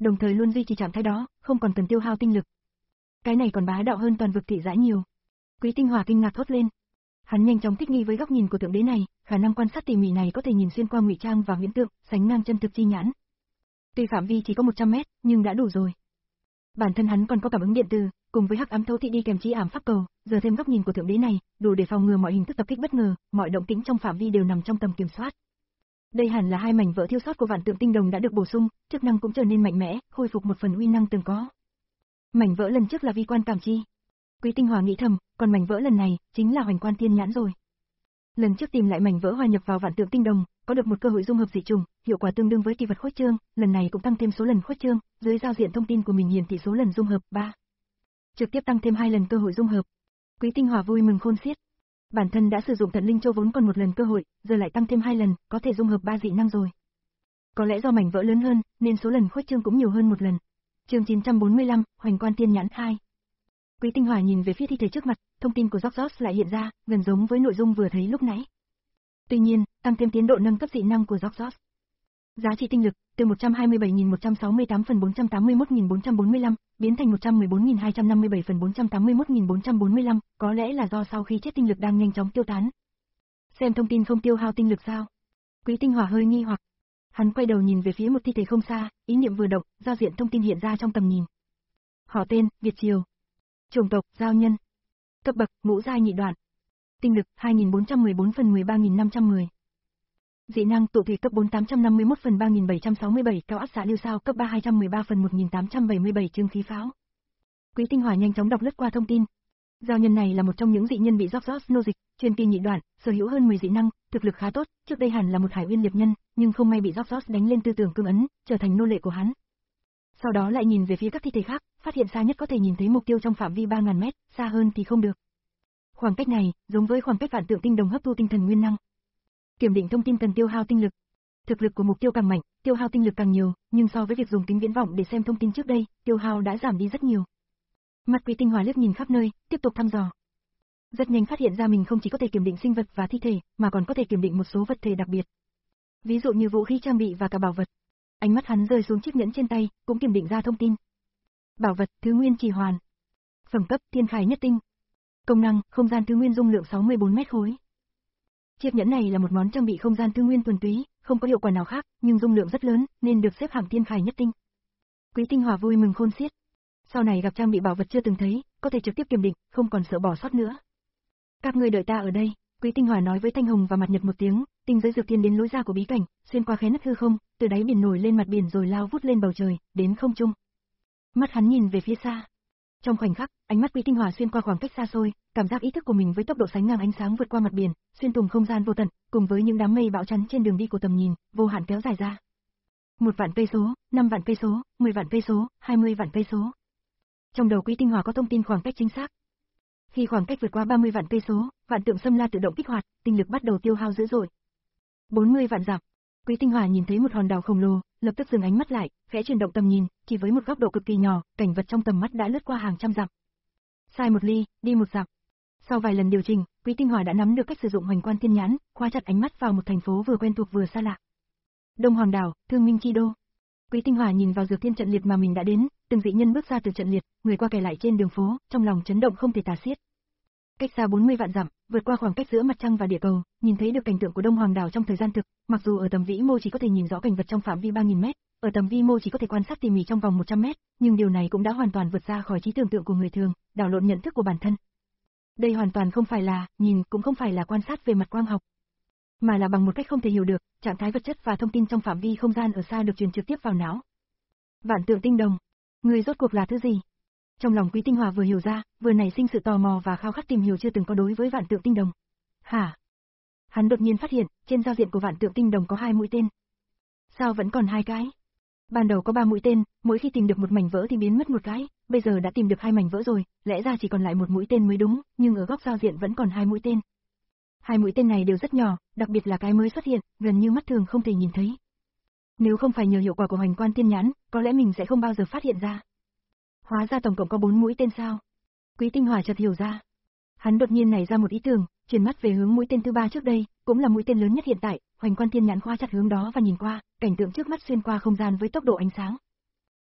đồng thời luôn duy trì trạng thái đó, không còn cần tiêu hao tinh lực. Cái này còn bá đạo hơn toàn vực thị giã nhiều. Quý Tinh Hòa kinh ngạc thốt lên. Hắn nhanh chóng thích nghi với góc nhìn của tượng đế này, khả năng quan sát tỉ mỉ này có thể nhìn xuyên qua ngụy trang và huyễn tượng, sánh ngang chân thực chi nhãn. Tuy phạm vi chỉ có một trăm mét, nhưng đã đủ rồi. Bản thân hắn còn có cảm ứng điện từ, cùng với hắc ám thấu thị đi kèm trí ảm pháp cầu, giờ thêm góc nhìn của tượng đế này, đủ để phòng ngừa mọi hình thức tập kích bất ngờ, mọi động tĩnh trong phạm vi đều nằm trong tầm kiểm soát. Đây hẳn là hai mảnh vỡ thiêu sót của vạn tượng tinh đồng đã được bổ sung, chức năng cũng trở nên mạnh mẽ, khôi phục một phần uy năng từng có. Mảnh vỡ lần trước là vi quan cảm chi. Quý Tinh Hòa nghĩ thầm, còn mảnh vỡ lần này chính là hoành quan thiên nhãn rồi. Lần trước tìm lại mảnh vỡ hòa nhập vào vạn tượng tinh đồng, có được một cơ hội dung hợp dị trùng, hiệu quả tương đương với kỳ vật khuếch trương, lần này cũng tăng thêm số lần khuếch trương, dưới giao diện thông tin của mình hiển thị số lần dung hợp ba. Trực tiếp tăng thêm hai lần cơ hội dung hợp. Quý Tinh Hòa vui mừng khôn xiết. Bản thân đã sử dụng Thần Linh Châu vốn còn một lần cơ hội, giờ lại tăng thêm hai lần, có thể dung hợp ba dị năng rồi. Có lẽ do mảnh vỡ lớn hơn, nên số lần khuếch trương cũng nhiều hơn một lần. Chương chín trăm bốn mươi lăm, Hoành Quan Thiên Nhãn hai. Quý Tinh Hòa nhìn về phía thi thể trước mặt, thông tin của George lại hiện ra, gần giống với nội dung vừa thấy lúc nãy. Tuy nhiên, tăng thêm tiến độ nâng cấp dị năng của George. Giá trị tinh lực từ một trăm hai mươi bảy nghìn một trăm sáu mươi tám phần bốn trăm tám mươi mốt nghìn bốn trăm bốn mươi lăm biến thành một trăm mười bốn nghìn hai trăm năm mươi bảy phần bốn trăm tám mươi mốt nghìn bốn trăm bốn mươi lăm, có lẽ là do sau khi chết tinh lực đang nhanh chóng tiêu tán. Xem thông tin không tiêu hao tinh lực sao? Quý Tinh Hòa hơi nghi hoặc. Hắn quay đầu nhìn về phía một thi thể không xa, ý niệm vừa động, giao diện thông tin hiện ra trong tầm nhìn. Họ tên, Việt Triều. Chủng tộc, giao nhân. Cấp bậc, ngũ giai nhị đoạn. Tinh lực, hai nghìn bốn trăm mười bốn phần mười ba nghìn năm trăm mười. Dị năng, tụ thủy cấp bốn tám trăm năm mươi mốt phần ba nghìn bảy trăm sáu mươi bảy, cao áp xạ lưu sao cấp ba hai trăm mười ba phần một nghìn tám trăm bảy mươi bảy, trương khí pháo. Quý Tinh Hòa nhanh chóng đọc lướt qua thông tin. Giao nhân này là một trong những dị nhân bị George nô dịch, truyền kỳ nhị đoạn, sở hữu hơn mười dị năng, thực lực khá tốt, trước đây hẳn là một Hải Uyên liệp nhân, nhưng không may bị George đánh lên tư tưởng cương ấn, trở thành nô lệ của hắn. Sau đó lại nhìn về phía các thi thể khác, phát hiện xa nhất có thể nhìn thấy mục tiêu trong phạm vi ba nghìn mét, xa hơn thì không được. Khoảng cách này, giống với khoảng cách vạn tượng tinh đồng hấp thu tinh thần nguyên năng. Kiểm định thông tin cần tiêu hao tinh lực. Thực lực của mục tiêu càng mạnh, tiêu hao tinh lực càng nhiều, nhưng so với việc dùng kính viễn vọng để xem thông tin trước đây, tiêu hao đã giảm đi rất nhiều. Mắt Quý Tinh Hòa liếc nhìn khắp nơi, tiếp tục thăm dò. Rất nhanh phát hiện ra mình không chỉ có thể kiểm định sinh vật và thi thể, mà còn có thể kiểm định một số vật thể đặc biệt. Ví dụ như vũ khí trang bị và cả bảo vật. Ánh mắt hắn rơi xuống chiếc nhẫn trên tay, cũng kiểm định ra thông tin. Bảo vật, thứ nguyên trì hoàn. Phẩm cấp, thiên khải nhất tinh. Công năng, không gian thứ nguyên dung lượng sáu mươi bốn mét khối. Chiếc nhẫn này là một món trang bị không gian thứ nguyên thuần túy, không có hiệu quả nào khác, nhưng dung lượng rất lớn, nên được xếp hạng thiên khải nhất tinh. Quý Tinh Hòa vui mừng khôn xiết. Sau này gặp trang bị bảo vật chưa từng thấy, có thể trực tiếp kiểm định, không còn sợ bỏ sót nữa. Các ngươi đợi ta ở đây, Quý Tinh Hòa nói với Thanh Hồng và Mặt Nhật một tiếng, tinh giới dược tiên đến lối ra của bí cảnh, xuyên qua khe nứt hư không, từ đáy biển nổi lên mặt biển rồi lao vút lên bầu trời, đến không trung. Mắt hắn nhìn về phía xa. Trong khoảnh khắc, ánh mắt Quý Tinh Hòa xuyên qua khoảng cách xa xôi, cảm giác ý thức của mình với tốc độ sánh ngang ánh sáng vượt qua mặt biển, xuyên tùng không gian vô tận, cùng với những đám mây bão chắn trên đường đi của tầm nhìn, vô hạn kéo dài ra. Một vạn cây số, năm vạn cây số, mười vạn cây số, hai mươi vạn cây số. Trong đầu Quý Tinh Hòa có thông tin khoảng cách chính xác. Khi khoảng cách vượt qua ba mươi vạn cây số, vạn tượng xâm la tự động kích hoạt, tinh lực bắt đầu tiêu hao dữ dội. bốn mươi vạn dặm. Quý Tinh Hòa nhìn thấy một hòn đảo khổng lồ, lập tức dừng ánh mắt lại, khẽ chuyển động tầm nhìn, chỉ với một góc độ cực kỳ nhỏ, cảnh vật trong tầm mắt đã lướt qua hàng trăm dặm. Sai một ly, đi một dặm. Sau vài lần điều chỉnh, Quý Tinh Hòa đã nắm được cách sử dụng Hoành Quan Thiên Nhãn, khóa chặt ánh mắt vào một thành phố vừa quen thuộc vừa xa lạ. Đông Hoàng đảo, Thương Minh chi đô. Quý Tinh Hòa nhìn vào dược thiên trận liệt mà mình đã đến, từng dị nhân bước ra từ trận liệt, người qua kẻ lại trên đường phố, trong lòng chấn động không thể tả xiết. Cách xa bốn mươi vạn dặm, vượt qua khoảng cách giữa mặt trăng và địa cầu, nhìn thấy được cảnh tượng của Đông Hoàng đảo trong thời gian thực, mặc dù ở tầm vĩ mô chỉ có thể nhìn rõ cảnh vật trong phạm vi ba nghìn mét, ở tầm vi mô chỉ có thể quan sát tỉ mỉ trong vòng một trăm mét, nhưng điều này cũng đã hoàn toàn vượt ra khỏi trí tưởng tượng của người thường, đảo lộn nhận thức của bản thân. Đây hoàn toàn không phải là, nhìn cũng không phải là quan sát về mặt quang học, mà là bằng một cách không thể hiểu được, trạng thái vật chất và thông tin trong phạm vi không gian ở xa được truyền trực tiếp vào não. Vạn tượng tinh đồng, người rốt cuộc là thứ gì? Trong lòng Quý Tinh Hòa vừa hiểu ra, vừa nảy sinh sự tò mò và khao khát tìm hiểu chưa từng có đối với vạn tượng tinh đồng. Hả? Hắn đột nhiên phát hiện, trên giao diện của vạn tượng tinh đồng có hai mũi tên. Sao vẫn còn hai cái? Ban đầu có ba mũi tên, mỗi khi tìm được một mảnh vỡ thì biến mất một cái, bây giờ đã tìm được hai mảnh vỡ rồi, lẽ ra chỉ còn lại một mũi tên mới đúng, nhưng ở góc giao diện vẫn còn hai mũi tên. Hai mũi tên này đều rất nhỏ, đặc biệt là cái mới xuất hiện, gần như mắt thường không thể nhìn thấy. Nếu không phải nhờ hiệu quả của Hoành Quan Thiên Nhãn, có lẽ mình sẽ không bao giờ phát hiện ra. Hóa ra tổng cộng có bốn mũi tên sao? Quý Tinh Hòa chợt hiểu ra. Hắn đột nhiên nảy ra một ý tưởng, chuyển mắt về hướng mũi tên thứ ba trước đây, cũng là mũi tên lớn nhất hiện tại, Hoành Quan Thiên Nhãn khóa chặt hướng đó và nhìn qua, cảnh tượng trước mắt xuyên qua không gian với tốc độ ánh sáng.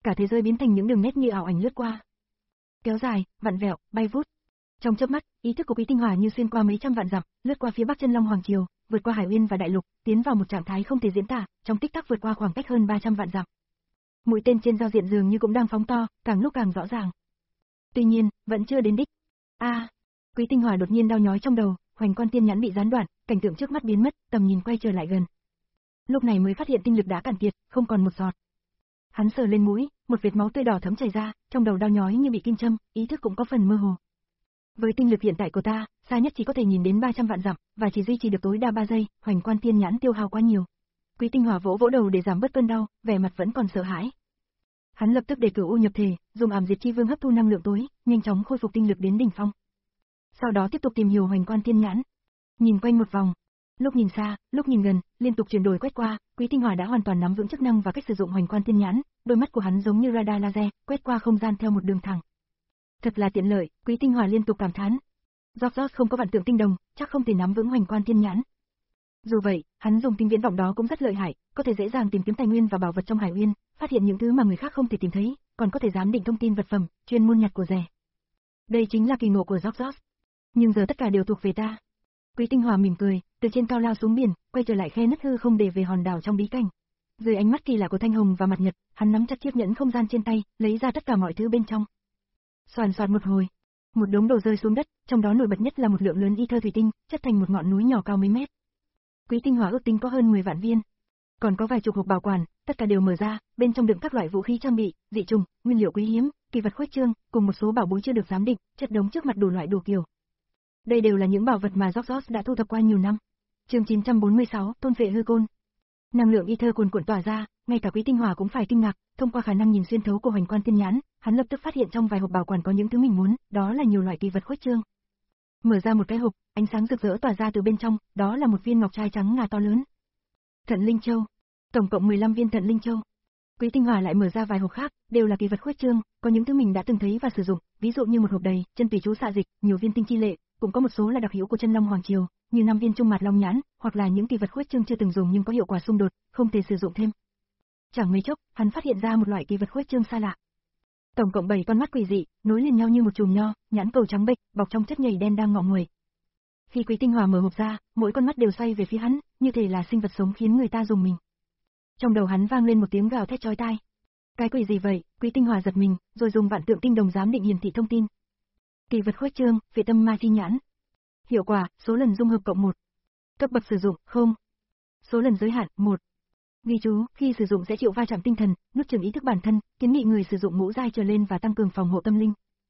cả thế giới biến thành những đường nét như ảo ảnh lướt qua. Kéo dài, vặn vẹo, bay vút. Trong chớp mắt, ý thức của Quý Tinh Hỏa như xuyên qua mấy trăm vạn dặm, lướt qua phía bắc chân Long Hoàng Triều, vượt qua Hải Uyên và Đại Lục, tiến vào một trạng thái không thể diễn tả, trong tích tắc vượt qua khoảng cách hơn ba trăm vạn dặm. Mũi tên trên giao diện dường như cũng đang phóng to, càng lúc càng rõ ràng. Tuy nhiên, vẫn chưa đến đích. A, à, Quý Tinh Hỏa đột nhiên đau nhói trong đầu, hoành quan tiên nhãn bị gián đoạn, cảnh tượng trước mắt biến mất, tầm nhìn quay trở lại gần. Lúc này mới phát hiện tinh lực đã cạn kiệt, không còn một giọt. Hắn sờ lên mũi, một vệt máu tươi đỏ thấm chảy ra, trong đầu đau nhói như bị kim châm, ý thức cũng có phần mơ hồ. Với tinh lực hiện tại của ta, xa nhất chỉ có thể nhìn đến ba trăm vạn dặm, và chỉ duy trì được tối đa ba giây, hoành quan tiên nhãn tiêu hao quá nhiều. Quý Tinh Hỏa vỗ vỗ đầu để giảm bớt cơn đau, vẻ mặt vẫn còn sợ hãi. Hắn lập tức để Cửu U nhập thể, dùng ảm diệt chi vương hấp thu năng lượng tối, nhanh chóng khôi phục tinh lực đến đỉnh phong. Sau đó tiếp tục tìm hiểu hoành quan tiên nhãn. Nhìn quanh một vòng, lúc nhìn xa, lúc nhìn gần, liên tục chuyển đổi quét qua, Quý Tinh Hỏa đã hoàn toàn nắm vững chức năng và cách sử dụng hoành quan tiên nhãn, đôi mắt của hắn giống như radar laser, quét qua không gian theo một đường thẳng. Thật là tiện lợi, Quý Tinh Hỏa liên tục cảm thán. George không có vạn tượng tinh đồng, chắc không thể nắm vững hoành quan tiên nhãn. Dù vậy, hắn dùng tinh viễn vọng đó cũng rất lợi hại, có thể dễ dàng tìm kiếm tài nguyên và bảo vật trong Hải Uyên, phát hiện những thứ mà người khác không thể tìm thấy, còn có thể giám định thông tin vật phẩm, chuyên môn nhặt của rẻ. Đây chính là kỳ ngộ của George. Nhưng giờ tất cả đều thuộc về ta. Quý Tinh Hỏa mỉm cười, từ trên cao lao xuống biển, quay trở lại khe nứt hư không để về hòn đảo trong bí cảnh. Dưới ánh mắt kỳ lạ của Thanh Hồng và Mặt Nhật, hắn nắm chặt chiếc nhẫn không gian trên tay, lấy ra tất cả mọi thứ bên trong. Xoàn xoàn một hồi, một đống đồ rơi xuống đất, trong đó nổi bật nhất là một lượng lớn ether thủy tinh, chất thành một ngọn núi nhỏ cao mấy mét. Quý Tinh Hỏa ước tính có hơn mười vạn viên. Còn có vài chục hộp bảo quản, tất cả đều mở ra, bên trong đựng các loại vũ khí trang bị, dị trùng, nguyên liệu quý hiếm, kỳ vật khuếch trương, cùng một số bảo bối chưa được giám định, chất đống trước mặt đủ loại đủ kiểu. Đây đều là những bảo vật mà George đã thu thập qua nhiều năm. Chương chín trăm bốn mươi sáu, Thôn Phệ Hư Côn. Năng lượng ether cuồn cuộn tỏa ra, ngay cả Quý Tinh Hỏa cũng phải kinh ngạc, thông qua khả năng nhìn xuyên thấu của hoành quan tiên nhãn, hắn lập tức phát hiện trong vài hộp bảo quản có những thứ mình muốn, đó là nhiều loại kỳ vật khuếch trương. Mở ra một cái hộp, ánh sáng rực rỡ tỏa ra từ bên trong, đó là một viên ngọc trai trắng ngà to lớn. Thận linh châu, tổng cộng mười lăm viên thận linh châu. Quý Tinh Hỏa lại mở ra vài hộp khác, đều là kỳ vật khuếch trương, có những thứ mình đã từng thấy và sử dụng, ví dụ như một hộp đầy chân tùy chú xạ dịch, nhiều viên tinh chi lệ, cũng có một số là đặc hữu của chân Long Hoàng Triều, như năm viên trung mạt long nhãn, hoặc là những kỳ vật khuếch trương chưa từng dùng nhưng có hiệu quả xung đột, không thể sử dụng thêm. Chẳng mấy chốc, hắn phát hiện ra một loại kỳ vật khuếch trương xa lạ. Tổng cộng bảy con mắt quỷ dị, nối liền nhau như một chùm nho, nhãn cầu trắng bệch, bọc trong chất nhầy đen đang ngọ nguậy. Khi Quý Tinh Hỏa mở hộp ra, mỗi con mắt đều xoay về phía hắn, như thể là sinh vật sống khiến người ta dùng mình. Trong đầu hắn vang lên một tiếng gào thét chói tai. Cái quỷ gì vậy? Quý Tinh Hỏa giật mình, rồi dùng vạn tượng tinh đồng giám định hiển thị thông tin. Kỳ vật khuếch trương, Phệ Tâm Ma Chi Nhãn. Hiệu quả, số lần dung hợp cộng một. Cấp bậc sử dụng, không. Số lần giới hạn, một. Ghi chú, khi sử dụng sẽ chịu va chạm tinh thần, nuốt chửng ý thức bản thân, kiến nghị người sử dụng ngũ giai trở lên và tăng cường phòng hộ tâm linh.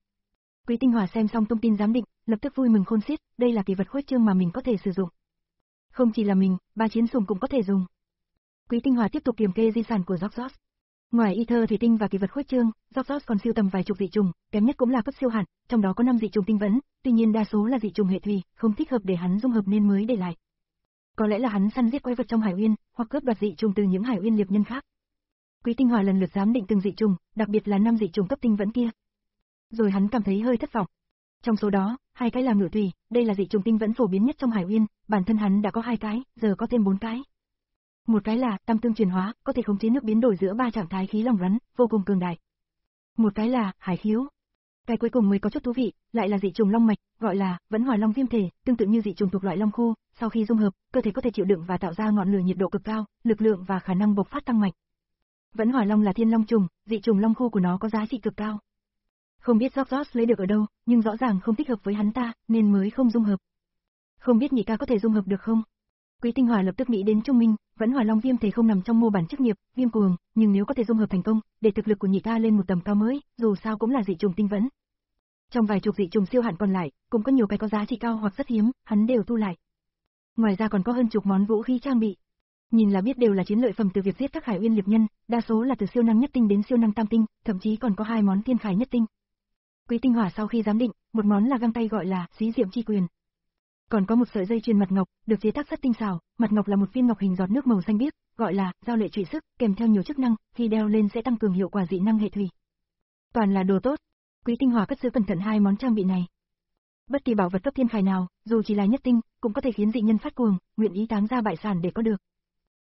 Quý Tinh Hỏa xem xong thông tin giám định, lập tức vui mừng khôn xiết, đây là kỳ vật khuếch trương mà mình có thể sử dụng. Không chỉ là mình, ba chiến sùng cũng có thể dùng. Quý Tinh Hỏa tiếp tục kiểm kê di sản của George. Ngoài ether thủy tinh và kỳ vật khuếch trương, George còn siêu tầm vài chục dị trùng, kém nhất cũng là cấp siêu hạn, trong đó có năm dị trùng tinh vẫn, tuy nhiên đa số là dị trùng hệ thủy, không thích hợp để hắn dung hợp nên mới để lại. Có lẽ là hắn săn giết quái vật trong Hải Uyên, hoặc cướp đoạt dị trùng từ những Hải Uyên liệp nhân khác. Quý Tinh Hỏa lần lượt giám định từng dị trùng, đặc biệt là năm dị trùng cấp tinh vẫn kia. Rồi hắn cảm thấy hơi thất vọng. Trong số đó, hai cái là ngự thủy, đây là dị trùng tinh vẫn phổ biến nhất trong Hải Uyên, bản thân hắn đã có hai cái, giờ có thêm bốn cái. Một cái là tam tương chuyển hóa, có thể khống chế nước biến đổi giữa ba trạng thái khí lỏng rắn, vô cùng cường đại. Một cái là hải khiếu. Cái cuối cùng mới có chút thú vị, lại là dị trùng long mạch, gọi là vẫn hỏa long viêm thể, tương tự như dị trùng thuộc loại long khô, sau khi dung hợp, cơ thể có thể chịu đựng và tạo ra ngọn lửa nhiệt độ cực cao, lực lượng và khả năng bộc phát tăng mạnh. Vẫn hỏa long là thiên long trùng, dị trùng long khô của nó có giá trị cực cao. Không biết George lấy được ở đâu, nhưng rõ ràng không thích hợp với hắn ta, nên mới không dung hợp. Không biết nhị ca có thể dung hợp được không? Quý Tinh Hỏa lập tức nghĩ đến Trung Minh, vẫn hỏa long viêm thể không nằm trong mô bản chức nghiệp, viêm cuồng, nhưng nếu có thể dung hợp thành công, để thực lực của nhị ca lên một tầm cao mới, dù sao cũng là dị trùng tinh vẫn. Trong vài chục dị trùng siêu hạn còn lại, cũng có nhiều cái có giá trị cao hoặc rất hiếm, hắn đều thu lại. Ngoài ra còn có hơn chục món vũ khí trang bị. Nhìn là biết đều là chiến lợi phẩm từ việc giết các Hải Uyên liệp nhân, đa số là từ siêu năng nhất tinh đến siêu năng tam tinh, thậm chí còn có hai món thiên khải nhất tinh. Quý Tinh Hỏa sau khi giám định, một món là găng tay gọi là Xí Diệm Chi Quyền. Còn có một sợi dây chuyền mặt ngọc, được chế tác rất tinh xảo, mặt ngọc là một viên ngọc hình giọt nước màu xanh biếc, gọi là giao lệ trụy sức, kèm theo nhiều chức năng, khi đeo lên sẽ tăng cường hiệu quả dị năng hệ thủy. Toàn là đồ tốt. Quý Tinh Hỏa cất giữ cẩn thận hai món trang bị này. Bất kỳ bảo vật cấp thiên khải nào, dù chỉ là nhất tinh, cũng có thể khiến dị nhân phát cuồng, nguyện ý táng ra bại sản để có được.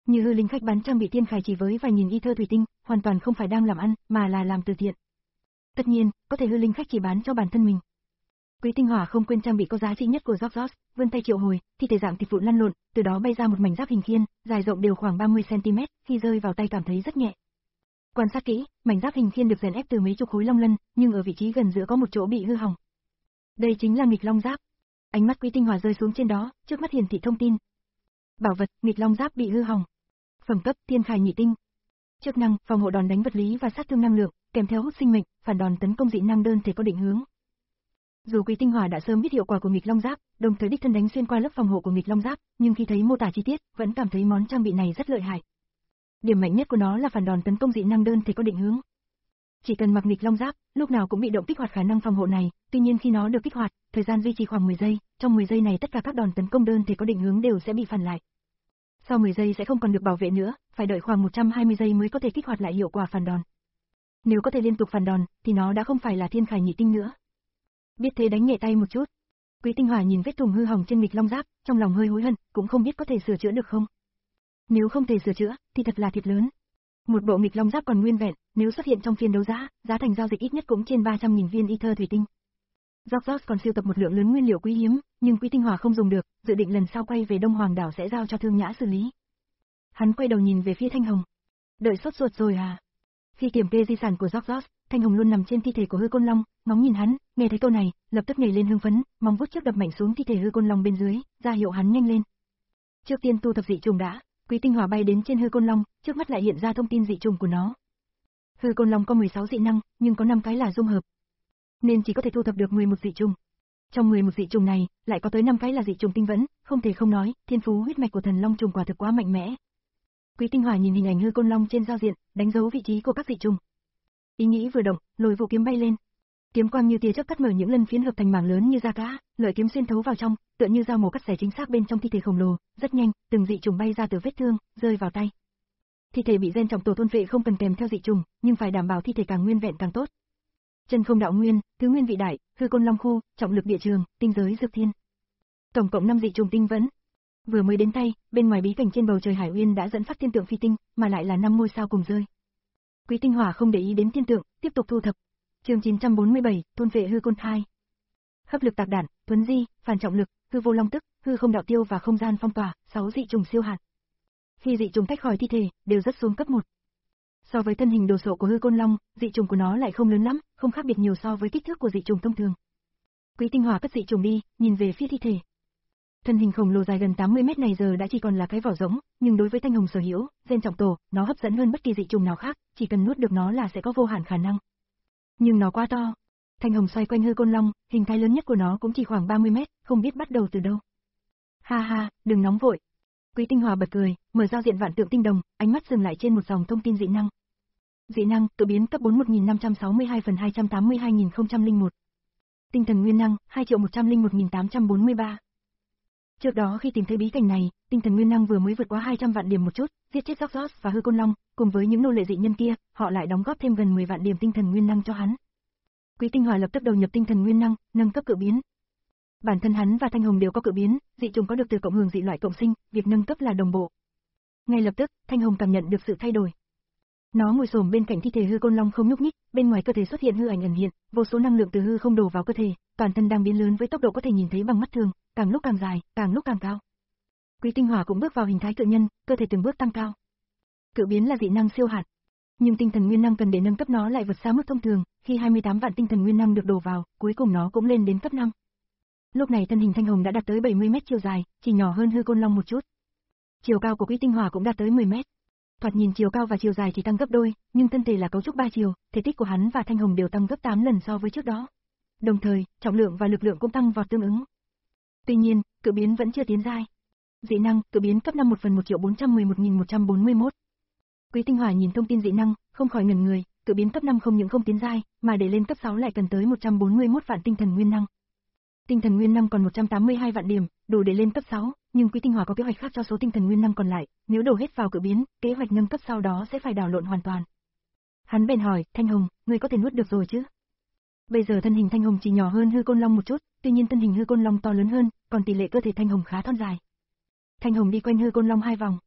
Như hư linh khách bán trang bị thiên khải chỉ với vài nghìn ether thủy tinh, hoàn toàn không phải đang làm ăn, mà là làm từ thiện. Tất nhiên, có thể hư linh khách chỉ bán cho bản thân mình. Quý Tinh Hỏa không quên trang bị có giá trị nhất của George, vươn tay triệu hồi, thi thể dạng thịt vụn lăn lộn, từ đó bay ra một mảnh giáp hình khiên, dài rộng đều khoảng ba mươi xăng ti mét, khi rơi vào tay cảm thấy rất nhẹ. Quan sát kỹ, mảnh giáp hình khiên được rèn ép từ mấy chục khối long lân, nhưng ở vị trí gần giữa có một chỗ bị hư hỏng. Đây chính là nghịch long giáp. Ánh mắt Quý Tinh Hỏa rơi xuống trên đó, trước mắt hiển thị thông tin. Bảo vật, nghịch long giáp bị hư hỏng. Phẩm cấp, thiên khải nhị tinh. Chức năng, phòng hộ đòn đánh vật lý và sát thương năng lượng, kèm theo hút sinh mệnh, phản đòn tấn công dị năng đơn thể có định hướng. Dù Quý Tinh Hỏa đã sớm biết hiệu quả của nghịch long giáp, đồng thời đích thân đánh xuyên qua lớp phòng hộ của nghịch long giáp, nhưng khi thấy mô tả chi tiết, vẫn cảm thấy món trang bị này rất lợi hại. Điểm mạnh nhất của nó là phản đòn tấn công dị năng đơn thể có định hướng. Chỉ cần mặc nghịch long giáp, lúc nào cũng bị động kích hoạt khả năng phòng hộ này, tuy nhiên khi nó được kích hoạt, thời gian duy trì khoảng mười giây, trong mười giây này tất cả các đòn tấn công đơn thể có định hướng đều sẽ bị phản lại. Sau mười giây sẽ không còn được bảo vệ nữa, phải đợi khoảng một trăm hai mươi giây mới có thể kích hoạt lại hiệu quả phản đòn. Nếu có thể liên tục phản đòn, thì nó đã không phải là thiên khải nhị tinh nữa. Biết thế đánh nhẹ tay một chút. Quý Tinh Hỏa nhìn vết thủng hư hỏng trên nghịch long giáp, trong lòng hơi hối hận, cũng không biết có thể sửa chữa được không. Nếu không thể sửa chữa, thì thật là thiệt lớn. Một bộ nghịch long giáp còn nguyên vẹn, nếu xuất hiện trong phiên đấu giá, giá thành giao dịch ít nhất cũng trên ba trăm nghìn viên ether thủy tinh. George còn sưu tập một lượng lớn nguyên liệu quý hiếm, nhưng Quý Tinh Hỏa không dùng được, dự định lần sau quay về Đông Hoàng đảo sẽ giao cho Thương Nhã xử lý. Hắn quay đầu nhìn về phía Thanh Hồng. Đợi sốt ruột rồi à? Khi kiểm kê di sản của George, Thanh Hồng luôn nằm trên thi thể của hư côn long, ngóng nhìn hắn, nghe thấy câu này, lập tức nhảy lên hưng phấn, mong vuốt trước đập mạnh xuống thi thể hư côn long bên dưới, ra hiệu hắn nhanh lên. Trước tiên tu thập dị trùng đã. Quý Tinh Hỏa bay đến trên hư côn long, trước mắt lại hiện ra thông tin dị trùng của nó. Hư côn long có mười sáu dị năng, nhưng có năm cái là dung hợp, nên chỉ có thể thu thập được mười một dị trùng. Trong mười một dị trùng này, lại có tới năm cái là dị trùng tinh vẫn, không thể không nói, thiên phú huyết mạch của thần long trùng quả thực quá mạnh mẽ. Quý Tinh Hỏa nhìn hình ảnh hư côn long trên giao diện, đánh dấu vị trí của các dị trùng. Ý nghĩ vừa động, lôi vũ kiếm bay lên. Kiếm quang như tia chớp cắt mở những lân phiến hợp thành mảng lớn như da cá, lợi kiếm xuyên thấu vào trong, tựa như dao mổ cắt xẻ chính xác bên trong thi thể khổng lồ, rất nhanh, từng dị trùng bay ra từ vết thương, rơi vào tay. Thi thể bị gen trọng tổ thôn vệ không cần kèm theo dị trùng, nhưng phải đảm bảo thi thể càng nguyên vẹn càng tốt. Chân không đạo nguyên, thứ nguyên vị đại, hư côn long khu, trọng lực địa trường, tinh giới dược thiên. Tổng cộng năm dị trùng tinh vẫn. Vừa mới đến tay, bên ngoài bí cảnh trên bầu trời hải uyên đã dẫn phát thiên tượng phi tinh, mà lại là năm ngôi sao cùng rơi. Quý Tinh Hỏa không để ý đến thiên tượng, tiếp tục thu thập. Chương chín trăm bốn mươi bảy, thôn vệ hư côn hai. Hấp lực tạc đạn, thuấn di, phản trọng lực, hư vô long tức, hư không đạo tiêu và không gian phong tỏa, sáu dị trùng siêu hạt. Khi dị trùng tách khỏi thi thể, đều rất xuống cấp một. So với thân hình đồ sộ của hư côn long, dị trùng của nó lại không lớn lắm, không khác biệt nhiều so với kích thước của dị trùng thông thường. Quý Tinh Hỏa cất dị trùng đi, nhìn về phía thi thể. Thân hình khổng lồ dài gần tám mươi mét này giờ đã chỉ còn là cái vỏ rỗng, nhưng đối với Thanh Hồng sở hữu, gen trọng tổ, nó hấp dẫn hơn bất kỳ dị trùng nào khác, chỉ cần nuốt được nó là sẽ có vô hạn khả năng. Nhưng nó quá to. Thanh Hồng xoay quanh hư côn long, hình thái lớn nhất của nó cũng chỉ khoảng ba mươi mét, không biết bắt đầu từ đâu. Ha ha, đừng nóng vội. Quý Tinh Hỏa bật cười, mở giao diện vạn tượng tinh đồng, ánh mắt dừng lại trên một dòng thông tin dị năng. Dị năng, tự biến cấp bốn một nghìn năm trăm sáu mươi hai phần hai trăm tám mươi hai nghìn không trăm lẻ một. Tinh thần nguyên năng, hai triệu một trăm lẻ một nghìn tám trăm bốn mươi ba. Trước đó khi tìm thấy bí cảnh này, tinh thần nguyên năng vừa mới vượt quá hai trăm vạn điểm một chút, giết chết George và hư côn long, cùng với những nô lệ dị nhân kia, họ lại đóng góp thêm gần mười vạn điểm tinh thần nguyên năng cho hắn. Quý Tinh Hỏa lập tức đầu nhập tinh thần nguyên năng, nâng cấp cự biến. Bản thân hắn và Thanh Hồng đều có cự biến, dị trùng có được từ cộng hưởng dị loại cộng sinh, việc nâng cấp là đồng bộ. Ngay lập tức, Thanh Hồng cảm nhận được sự thay đổi. Nó ngồi xổm bên cạnh thi thể hư côn long không nhúc nhích, bên ngoài cơ thể xuất hiện hư ảnh ẩn hiện, vô số năng lượng từ hư không đổ vào cơ thể, toàn thân đang biến lớn với tốc độ có thể nhìn thấy bằng mắt thường, càng lúc càng dài, càng lúc càng cao. Quý Tinh Hỏa cũng bước vào hình thái cự nhân, cơ thể từng bước tăng cao. Cự biến là dị năng siêu hạt, nhưng tinh thần nguyên năng cần để nâng cấp nó lại vượt xa mức thông thường, khi hai mươi tám vạn tinh thần nguyên năng được đổ vào, cuối cùng nó cũng lên đến cấp năm. Lúc này thân hình Thanh Hồng đã đạt tới bảy mươi mét chiều dài, chỉ nhỏ hơn hư côn long một chút. Chiều cao của Quý Tinh Hỏa cũng đạt tới mười mét. Thoạt nhìn chiều cao và chiều dài chỉ tăng gấp đôi, nhưng thân thể là cấu trúc ba chiều, thể tích của hắn và Thanh Hồng đều tăng gấp tám lần so với trước đó. Đồng thời, trọng lượng và lực lượng cũng tăng vọt tương ứng. Tuy nhiên, cự biến vẫn chưa tiến giai. Dị năng, cự biến cấp năm một phần một triệu bốn trăm mười một nghìn một trăm bốn mươi mốt. Quý Tinh Hỏa nhìn thông tin dị năng, không khỏi ngẩn người, cự biến cấp năm không những không tiến giai, mà để lên cấp sáu lại cần tới một trăm bốn mươi mốt vạn tinh thần nguyên năng. Tinh thần nguyên năng còn một trăm tám mươi hai vạn điểm, đủ để lên cấp sáu, nhưng Quý Tinh Hỏa có kế hoạch khác cho số tinh thần nguyên năng còn lại, nếu đổ hết vào cự biến, kế hoạch nâng cấp sau đó sẽ phải đảo lộn hoàn toàn. Hắn bèn hỏi, Thanh Hồng, ngươi có thể nuốt được rồi chứ? Bây giờ thân hình Thanh Hồng chỉ nhỏ hơn hư côn long một chút, tuy nhiên thân hình hư côn long to lớn hơn, còn tỷ lệ cơ thể Thanh Hồng khá thon dài. Thanh Hồng đi quanh hư côn long hai vòng.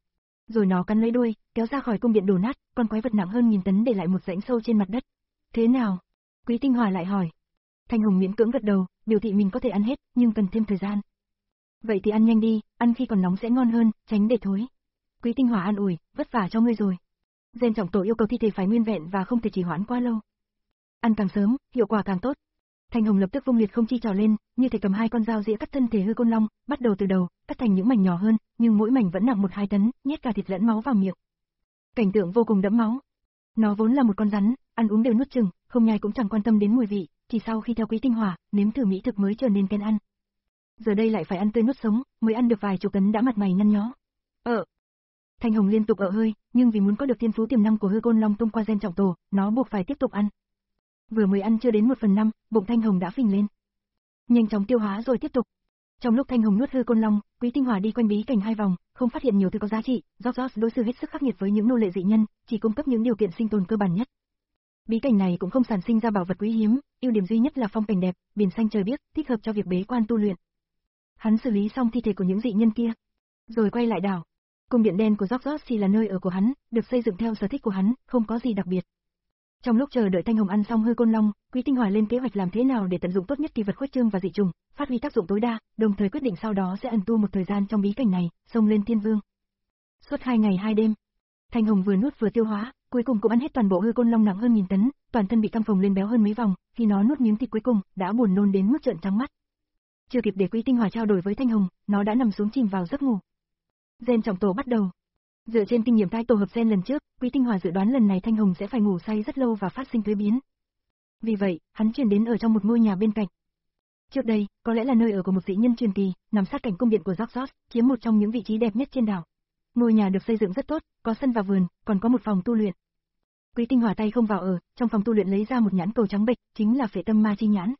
Rồi nó cắn lấy đuôi, kéo ra khỏi cung điện đổ nát, con quái vật nặng hơn nghìn tấn để lại một rãnh sâu trên mặt đất. Thế nào? Quý Tinh Hòa lại hỏi. Thanh Hồng miễn cưỡng gật đầu, biểu thị mình có thể ăn hết, nhưng cần thêm thời gian. Vậy thì ăn nhanh đi, ăn khi còn nóng sẽ ngon hơn, tránh để thối. Quý Tinh Hòa an ủi, vất vả cho ngươi rồi. Gen trọng tổ yêu cầu thi thể phải nguyên vẹn và không thể trì hoãn quá lâu. Ăn càng sớm, hiệu quả càng tốt. Thanh Hồng lập tức vung liệt không chi trào lên, như thể cầm hai con dao dĩa cắt thân thể hư côn long, bắt đầu từ đầu, cắt thành những mảnh nhỏ hơn, nhưng mỗi mảnh vẫn nặng một hai tấn, nhét cả thịt lẫn máu vào miệng. Cảnh tượng vô cùng đẫm máu. Nó vốn là một con rắn, ăn uống đều nuốt chừng, không nhai cũng chẳng quan tâm đến mùi vị, chỉ sau khi theo Quý Tinh Hòa, nếm thử mỹ thực mới trở nên kén ăn. Giờ đây lại phải ăn tươi nuốt sống, mới ăn được vài chục tấn đã mặt mày nhăn nhó. Ờ. Thanh Hồng liên tục ợ hơi, nhưng vì muốn có được thiên phú tiềm năng của hư côn long tung qua gen trọng tổ, nó buộc phải tiếp tục ăn. Vừa mới ăn chưa đến một phần năm, bụng Thanh Hồng đã phình lên. Nhanh chóng tiêu hóa rồi tiếp tục. Trong lúc Thanh Hồng nuốt hư côn long, Quý Tinh Hòa đi quanh bí cảnh hai vòng, không phát hiện nhiều thứ có giá trị. George đối xử hết sức khắc nghiệt với những nô lệ dị nhân, chỉ cung cấp những điều kiện sinh tồn cơ bản nhất. Bí cảnh này cũng không sản sinh ra bảo vật quý hiếm, ưu điểm duy nhất là phong cảnh đẹp, biển xanh trời biếc, thích hợp cho việc bế quan tu luyện. Hắn xử lý xong thi thể của những dị nhân kia, rồi quay lại đảo. Cung điện đen của George thì là nơi ở của hắn, được xây dựng theo sở thích của hắn, không có gì đặc biệt. Trong lúc chờ đợi Thanh Hồng ăn xong hư côn long, Quý Tinh Hòa lên kế hoạch làm thế nào để tận dụng tốt nhất kỳ vật khuếch trương và dị trùng, phát huy tác dụng tối đa, đồng thời quyết định sau đó sẽ ẩn tu một thời gian trong bí cảnh này, xông lên thiên vương. Suốt hai ngày hai đêm, Thanh Hồng vừa nuốt vừa tiêu hóa, cuối cùng cũng ăn hết toàn bộ hư côn long nặng hơn nghìn tấn, toàn thân bị căng phồng lên béo hơn mấy vòng, khi nó nuốt miếng thịt cuối cùng, đã buồn nôn đến mức trợn trắng mắt. Chưa kịp để Quý Tinh Hòa trao đổi với Thanh Hồng, nó đã nằm xuống chìm vào giấc ngủ. Gen trọng tổ bắt đầu. Dựa trên kinh nghiệm tái tổ hợp gen lần trước, Quý Tinh Hòa dự đoán lần này Thanh Hồng sẽ phải ngủ say rất lâu và phát sinh thuế biến. Vì vậy, hắn chuyển đến ở trong một ngôi nhà bên cạnh. Trước đây, có lẽ là nơi ở của một dị nhân truyền kỳ, nằm sát cạnh cung điện của George, chiếm một trong những vị trí đẹp nhất trên đảo. Ngôi nhà được xây dựng rất tốt, có sân và vườn, còn có một phòng tu luyện. Quý Tinh Hòa tay không vào ở, trong phòng tu luyện lấy ra một nhãn cầu trắng bệch, chính là phệ tâm ma chi nhãn.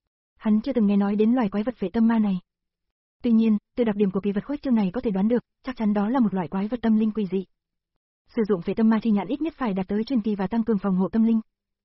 Hắn chưa từng nghe nói đến loài quái vật phệ tâm ma này. Tuy nhiên, từ đặc điểm của kỳ vật khuếch trương này có thể đoán được, chắc chắn đó là một loại quái vật tâm linh quỷ dị. Sử dụng phệ tâm ma chi nhãn ít nhất phải đạt tới truyền kỳ và tăng cường phòng hộ tâm linh.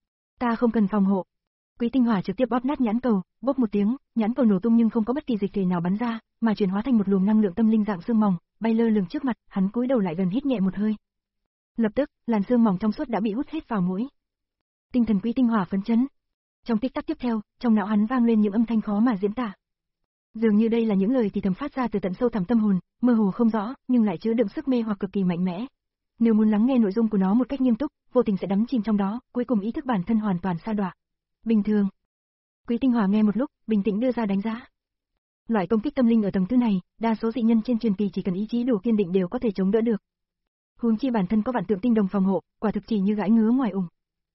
Ta không cần phòng hộ. Quý Tinh Hòa trực tiếp bóp nát nhãn cầu, bóp một tiếng, nhãn cầu nổ tung nhưng không có bất kỳ dịch thể nào bắn ra, mà chuyển hóa thành một luồng năng lượng tâm linh dạng xương mỏng, bay lơ lửng trước mặt, hắn cúi đầu lại gần hít nhẹ một hơi. Lập tức, làn xương mỏng trong suốt đã bị hút hết vào mũi. Tinh thần Quý Tinh Hòa phấn chấn. Trong tích tắc tiếp theo, trong não hắn vang lên những âm thanh khó mà diễn tả. Dường như đây là những lời thì thầm phát ra từ tận sâu thẳm tâm hồn, mơ hồ không rõ, nhưng lại chứa đựng sức mê hoặc cực kỳ mạnh mẽ. Nếu muốn lắng nghe nội dung của nó một cách nghiêm túc, vô tình sẽ đắm chìm trong đó, cuối cùng ý thức bản thân hoàn toàn sa đọa. Bình thường. Quý Tinh Hòa nghe một lúc, bình tĩnh đưa ra đánh giá. Loại công kích tâm linh ở tầng thứ này, đa số dị nhân trên truyền kỳ chỉ cần ý chí đủ kiên định đều có thể chống đỡ được. Huống chi bản thân có vạn tượng tinh đồng phòng hộ, quả thực chỉ như gãi ngứa ngoài ủng.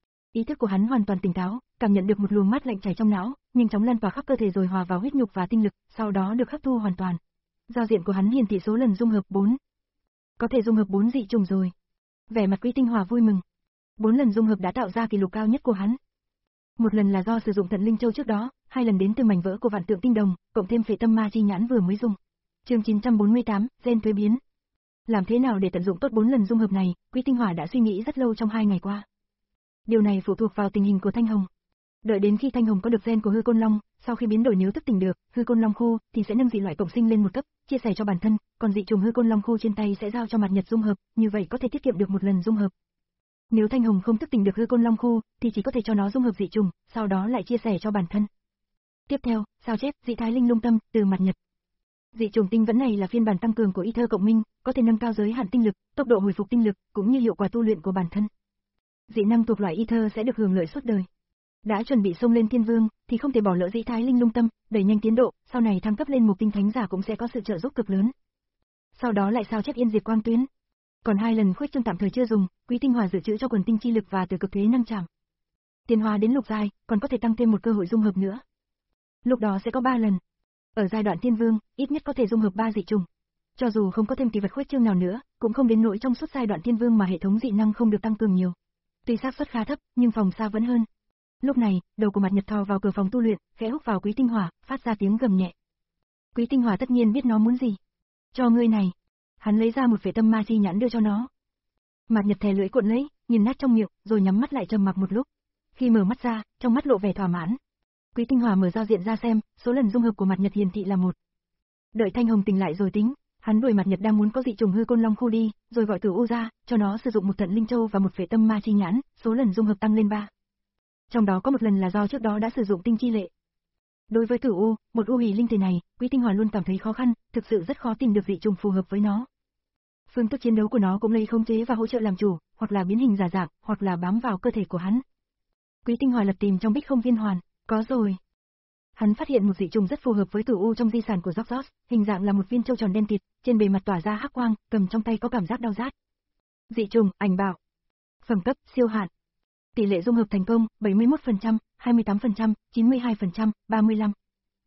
Ý thức của hắn hoàn toàn tỉnh táo, cảm nhận được một luồng mát lạnh chảy trong não, nhanh chóng lan tỏa khắp cơ thể rồi hòa vào huyết nhục và tinh lực, sau đó được hấp thu hoàn toàn. Giao diện của hắn hiển thị số lần dung hợp bốn. Có thể dung hợp bốn dị trùng rồi. Vẻ mặt Quý Tinh Hòa vui mừng. bốn lần dung hợp đã tạo ra kỷ lục cao nhất của hắn. Một lần là do sử dụng Thận Linh Châu trước đó, hai lần đến từ mảnh vỡ của vạn tượng tinh đồng, cộng thêm phệ tâm ma chi nhãn vừa mới dùng. Chương chín trăm bốn mươi tám, gen thuế biến. Làm thế nào để tận dụng tốt bốn lần dung hợp này, Quý Tinh Hòa đã suy nghĩ rất lâu trong hai ngày qua. Điều này phụ thuộc vào tình hình của Thanh Hồng. Đợi đến khi Thanh Hồng có được gen của hư côn long, sau khi biến đổi nếu thức tỉnh được, hư côn long khô, thì sẽ nâng dị loại cộng sinh lên một cấp, chia sẻ cho bản thân, còn dị trùng hư côn long khô trên tay sẽ giao cho mặt nhật dung hợp, như vậy có thể tiết kiệm được một lần dung hợp. Nếu Thanh Hồng không thức tỉnh được hư côn long khô, thì chỉ có thể cho nó dung hợp dị trùng, sau đó lại chia sẻ cho bản thân. Tiếp theo, sao chép dị thái linh lung tâm từ mặt nhật. Dị trùng tinh vẫn này là phiên bản tăng cường của Ether cộng minh, có thể nâng cao giới hạn tinh lực, tốc độ hồi phục tinh lực, cũng như hiệu quả tu luyện của bản thân. Dị năng thuộc loại Ether sẽ được hưởng lợi suốt đời. Đã chuẩn bị xông lên thiên vương, thì không thể bỏ lỡ dị thái linh lung tâm, đẩy nhanh tiến độ, sau này thăng cấp lên mục tinh thánh giả cũng sẽ có sự trợ giúp cực lớn. Sau đó lại sao chép yên diệt quang tuyến. Còn hai lần khuếch trương tạm thời chưa dùng, Quý Tinh Hòa dự trữ cho quần tinh chi lực và từ cực thế năng chạm. Tiến hóa đến lục giai, còn có thể tăng thêm một cơ hội dung hợp nữa. Lúc đó sẽ có ba lần. Ở giai đoạn thiên vương, ít nhất có thể dung hợp ba dị trùng. Cho dù không có thêm kỳ vật khuếch trương nào nữa, cũng không đến nỗi trong suốt giai đoạn thiên vương mà hệ thống dị năng không được tăng cường nhiều. Tuy xác suất khá thấp, nhưng phòng xa vẫn hơn. Lúc này, đầu của mặt nhật thò vào cửa phòng tu luyện, khẽ húc vào Quý Tinh Hòa, phát ra tiếng gầm nhẹ. Quý Tinh Hòa tất nhiên biết nó muốn gì. Cho ngươi này. Hắn lấy ra một phệ tâm ma chi nhãn đưa cho nó. Mặt nhật thè lưỡi cuộn lấy, nhìn nát trong miệng, rồi nhắm mắt lại trầm mặc một lúc. Khi mở mắt ra, trong mắt lộ vẻ thỏa mãn. Quý Tinh Hòa mở giao diện ra xem, số lần dung hợp của mặt nhật hiển thị là một. Đợi Thanh Hồng tỉnh lại rồi tính, hắn Hắn đuổi Mặt Nhật đang muốn có dị trùng hư côn long khu đi, rồi gọi Cửu U ra, cho nó sử dụng một thận linh châu và một phệ tâm ma chi nhãn, số lần dung hợp tăng lên ba. Trong đó có một lần là do trước đó đã sử dụng tinh chi lệ. Đối với Cửu U, một u hỷ linh thể này, Quý Tinh Hỏa luôn cảm thấy khó khăn, thực sự rất khó tìm được dị trùng phù hợp với nó. Phương thức chiến đấu của nó cũng lấy khống chế và hỗ trợ làm chủ, hoặc là biến hình giả dạng, hoặc là bám vào cơ thể của hắn. Quý Tinh Hỏa lật tìm trong bích không viên hoàn, có rồi. Hắn phát hiện một dị trùng rất phù hợp với Cửu U trong di sản của George, hình dạng là một viên châu tròn đen kịt, trên bề mặt tỏa ra hắc quang, cầm trong tay có cảm giác đau rát. Dị trùng, ảnh bảo. Phẩm cấp, siêu hạn. Tỷ lệ dung hợp thành công, bảy mươi mốt phần trăm, hai mươi tám phần trăm, chín mươi hai phần trăm, ba mươi lăm.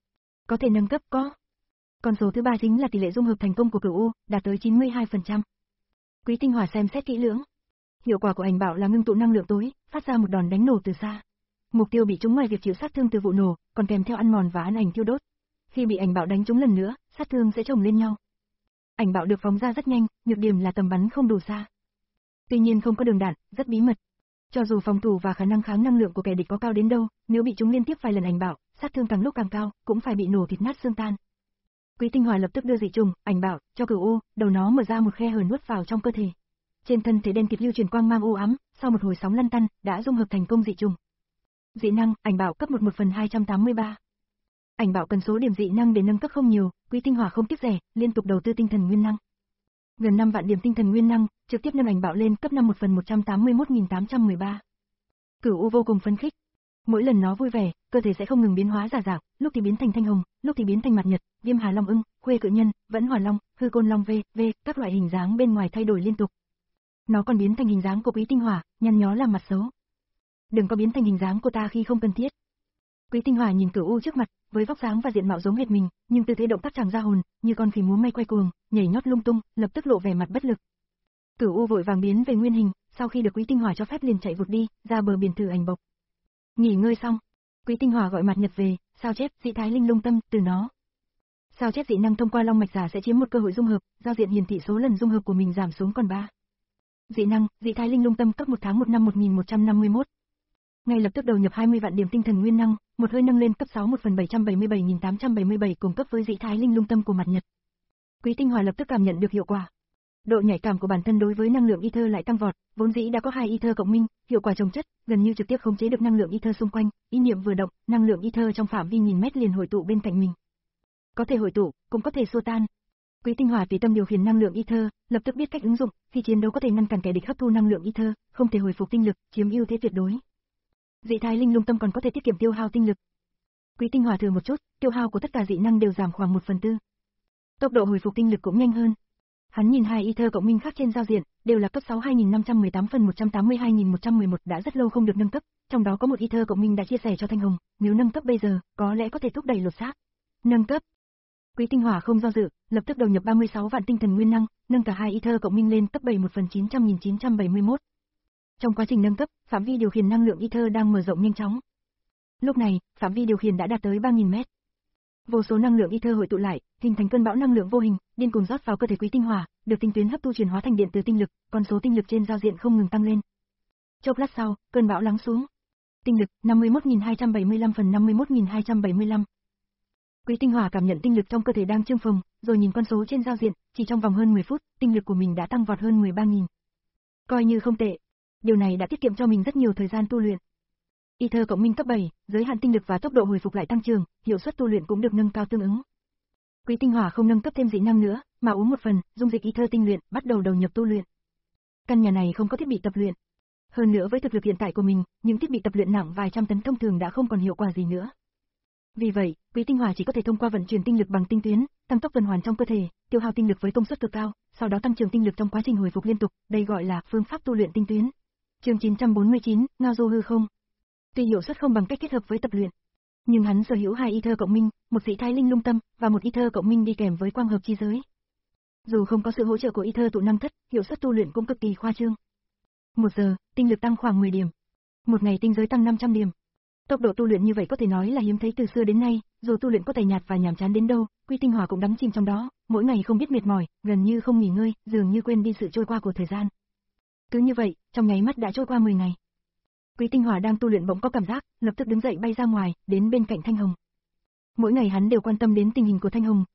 Có thể nâng cấp có. Con số thứ ba chính là tỷ lệ dung hợp thành công của Cửu U, đạt tới chín mươi hai phần trăm. Quý Tinh Hỏa xem xét kỹ lưỡng. Hiệu quả của ảnh bảo là ngưng tụ năng lượng tối, phát ra một đòn đánh nổ từ xa. Mục tiêu bị trúng ngoài việc chịu sát thương từ vụ nổ, còn kèm theo ăn mòn và ăn ảnh thiêu đốt. Khi bị ảnh bạo đánh trúng lần nữa, sát thương sẽ chồng lên nhau. Ảnh bạo được phóng ra rất nhanh, nhược điểm là tầm bắn không đủ xa. Tuy nhiên không có đường đạn, rất bí mật. Cho dù phòng thủ và khả năng kháng năng lượng của kẻ địch có cao đến đâu, nếu bị trúng liên tiếp vài lần ảnh bạo, sát thương càng lúc càng cao, cũng phải bị nổ thịt nát xương tan. Quý Tinh Hỏa lập tức đưa dị trùng, ảnh bạo, cho Cửu U, đầu nó mở ra một khe hở nuốt vào trong cơ thể. Trên thân thể đen kịt lưu truyền quang mang u ám, sau một hồi sóng lăn tăn, đã dung hợp thành công dị trùng. Dị năng, ảnh bạo cấp một một phần hai trăm tám mươi ba. Ảnh bạo cần số điểm dị năng để nâng cấp không nhiều, Quý Tinh Hỏa không tiếc rẻ, liên tục đầu tư tinh thần nguyên năng. Gần năm vạn điểm tinh thần nguyên năng, trực tiếp nâng ảnh bạo lên cấp năm một phần một trăm tám mươi mốt nghìn tám trăm mười ba. Cửu U vô cùng phấn khích. Mỗi lần nó vui vẻ, cơ thể sẽ không ngừng biến hóa giả dạng, lúc thì biến thành thanh hồng, lúc thì biến thành mặt nhật, viêm hà long ưng, khuê cự nhân, vẫn hỏa long, hư côn long v, v, các loại hình dáng bên ngoài thay đổi liên tục. Nó còn biến thành hình dáng của Quý Tinh Hỏa, nhăn nhó làm mặt xấu. Đừng có biến thành hình dáng của ta khi không cần thiết. Quý Tinh Hỏa nhìn Cửu U trước mặt, với vóc dáng và diện mạo giống hệt mình, nhưng tư thế động tác chẳng ra hồn, như con khỉ múa may quay cuồng, nhảy nhót lung tung, lập tức lộ vẻ mặt bất lực. Cửu U vội vàng biến về nguyên hình, sau khi được Quý Tinh Hỏa cho phép liền chạy vụt đi, ra bờ biển thử ảnh bộc. Nghỉ ngơi xong, Quý Tinh Hỏa gọi Mặt Nhật về, sao chép dị thái linh lung tâm từ nó. Sao chép dị năng thông qua long mạch giả sẽ chiếm một cơ hội dung hợp, giao diện hiển thị số lần dung hợp của mình giảm xuống còn ba. Dị năng, dị thái linh lung tâm cấp một tháng một năm một nghìn một trăm năm mươi mốt. Ngay lập tức đầu nhập hai mươi vạn điểm tinh thần nguyên năng, một hơi nâng lên cấp sáu một phần bảy trăm bảy mươi bảy nghìn tám trăm bảy mươi bảy cùng cấp với dị thái linh lung tâm của Mặt Nhật. Quý Tinh Hỏa lập tức cảm nhận được hiệu quả. Độ nhạy cảm của bản thân đối với năng lượng ether lại tăng vọt, vốn dĩ đã có hai ether cộng minh, hiệu quả chồng chất, gần như trực tiếp khống chế được năng lượng ether xung quanh, ý niệm vừa động, năng lượng ether trong phạm vi nghìn mét liền hội tụ bên cạnh mình. Có thể hội tụ, cũng có thể xua tan. Quý Tinh Hỏa tùy tâm điều khiển năng lượng ether, lập tức biết cách ứng dụng, khi chiến đấu có thể ngăn cản kẻ địch hấp thu năng lượng ether, không thể hồi phục tinh lực, chiếm ưu thế tuyệt đối. Dị thái linh lung tâm còn có thể tiết kiệm tiêu hao tinh lực. Quý Tinh Hỏa thừa một chút, tiêu hao của tất cả dị năng đều giảm khoảng một phần tư. Tốc độ hồi phục tinh lực cũng nhanh hơn. Hắn nhìn hai ether cộng minh khác trên giao diện, đều là cấp sáu hai nghìn năm trăm mười tám phần một trăm tám mươi hai nghìn một trăm mười một đã rất lâu không được nâng cấp, trong đó có một ether cộng minh đã chia sẻ cho Thanh Hồng, nếu nâng cấp bây giờ, có lẽ có thể thúc đẩy lột xác. Nâng cấp. Quý Tinh Hỏa không do dự, lập tức đầu nhập ba mươi sáu vạn tinh thần nguyên năng, nâng cả hai ether cộng minh lên cấp bảy một phần chín trăm nghìn chín trăm bảy mươi mốt. Trong quá trình nâng cấp, phạm vi điều khiển năng lượng ether đang mở rộng nhanh chóng. Lúc này, phạm vi điều khiển đã đạt tới ba nghìn mét. Vô số năng lượng ether hội tụ lại, hình thành cơn bão năng lượng vô hình, điên cuồng rót vào cơ thể Quý Tinh Hỏa, được tinh tuyến hấp thu chuyển hóa thành điện từ tinh lực, con số tinh lực trên giao diện không ngừng tăng lên. Chốc lát sau, cơn bão lắng xuống. Tinh lực năm mươi mốt nghìn hai trăm bảy mươi lăm phần năm mươi mốt nghìn hai trăm bảy mươi lăm. Quý Tinh Hỏa cảm nhận tinh lực trong cơ thể đang chưng phồng, rồi nhìn con số trên giao diện, chỉ trong vòng hơn mười phút, tinh lực của mình đã tăng vọt hơn mười ba nghìn. Coi như không tệ. Điều này đã tiết kiệm cho mình rất nhiều thời gian tu luyện. Ether cộng minh cấp bảy, giới hạn tinh lực và tốc độ hồi phục lại tăng trưởng, hiệu suất tu luyện cũng được nâng cao tương ứng. Quý Tinh Hỏa không nâng cấp thêm dị năng nữa, mà uống một phần, dung dịch ether tinh luyện, bắt đầu đầu nhập tu luyện. Căn nhà này không có thiết bị tập luyện. Hơn nữa với thực lực hiện tại của mình, những thiết bị tập luyện nặng vài trăm tấn thông thường đã không còn hiệu quả gì nữa. Vì vậy, Quý Tinh Hỏa chỉ có thể thông qua vận chuyển tinh lực bằng tinh tuyến, tăng tốc tuần hoàn trong cơ thể, tiêu hao tinh lực với công suất cực cao, sau đó tăng trưởng tinh lực trong quá trình hồi phục liên tục, đây gọi là phương pháp tu luyện tinh tuyến. Chương chín trăm bốn mươi chín, Ngao Du hư không. Tuy hiệu suất không bằng cách kết hợp với tập luyện, nhưng hắn sở hữu hai ether cộng minh, một dị thái linh lung tâm và một ether cộng minh đi kèm với quang hợp chi giới. Dù không có sự hỗ trợ của ether tụ năng thất, hiệu suất tu luyện cũng cực kỳ khoa trương. Một giờ, tinh lực tăng khoảng mười điểm. Một ngày tinh giới tăng năm trăm điểm. Tốc độ tu luyện như vậy có thể nói là hiếm thấy từ xưa đến nay, dù tu luyện có tẻ nhạt và nhàm chán đến đâu, Quý Tinh Hỏa cũng đắm chìm trong đó, mỗi ngày không biết mệt mỏi, gần như không nghỉ ngơi, dường như quên đi sự trôi qua của thời gian. Cứ như vậy, trong nháy mắt đã trôi qua mười ngày. Quý Tinh Hỏa đang tu luyện bỗng có cảm giác, lập tức đứng dậy bay ra ngoài, đến bên cạnh Thanh Hồng. Mỗi ngày hắn đều quan tâm đến tình hình của Thanh Hồng,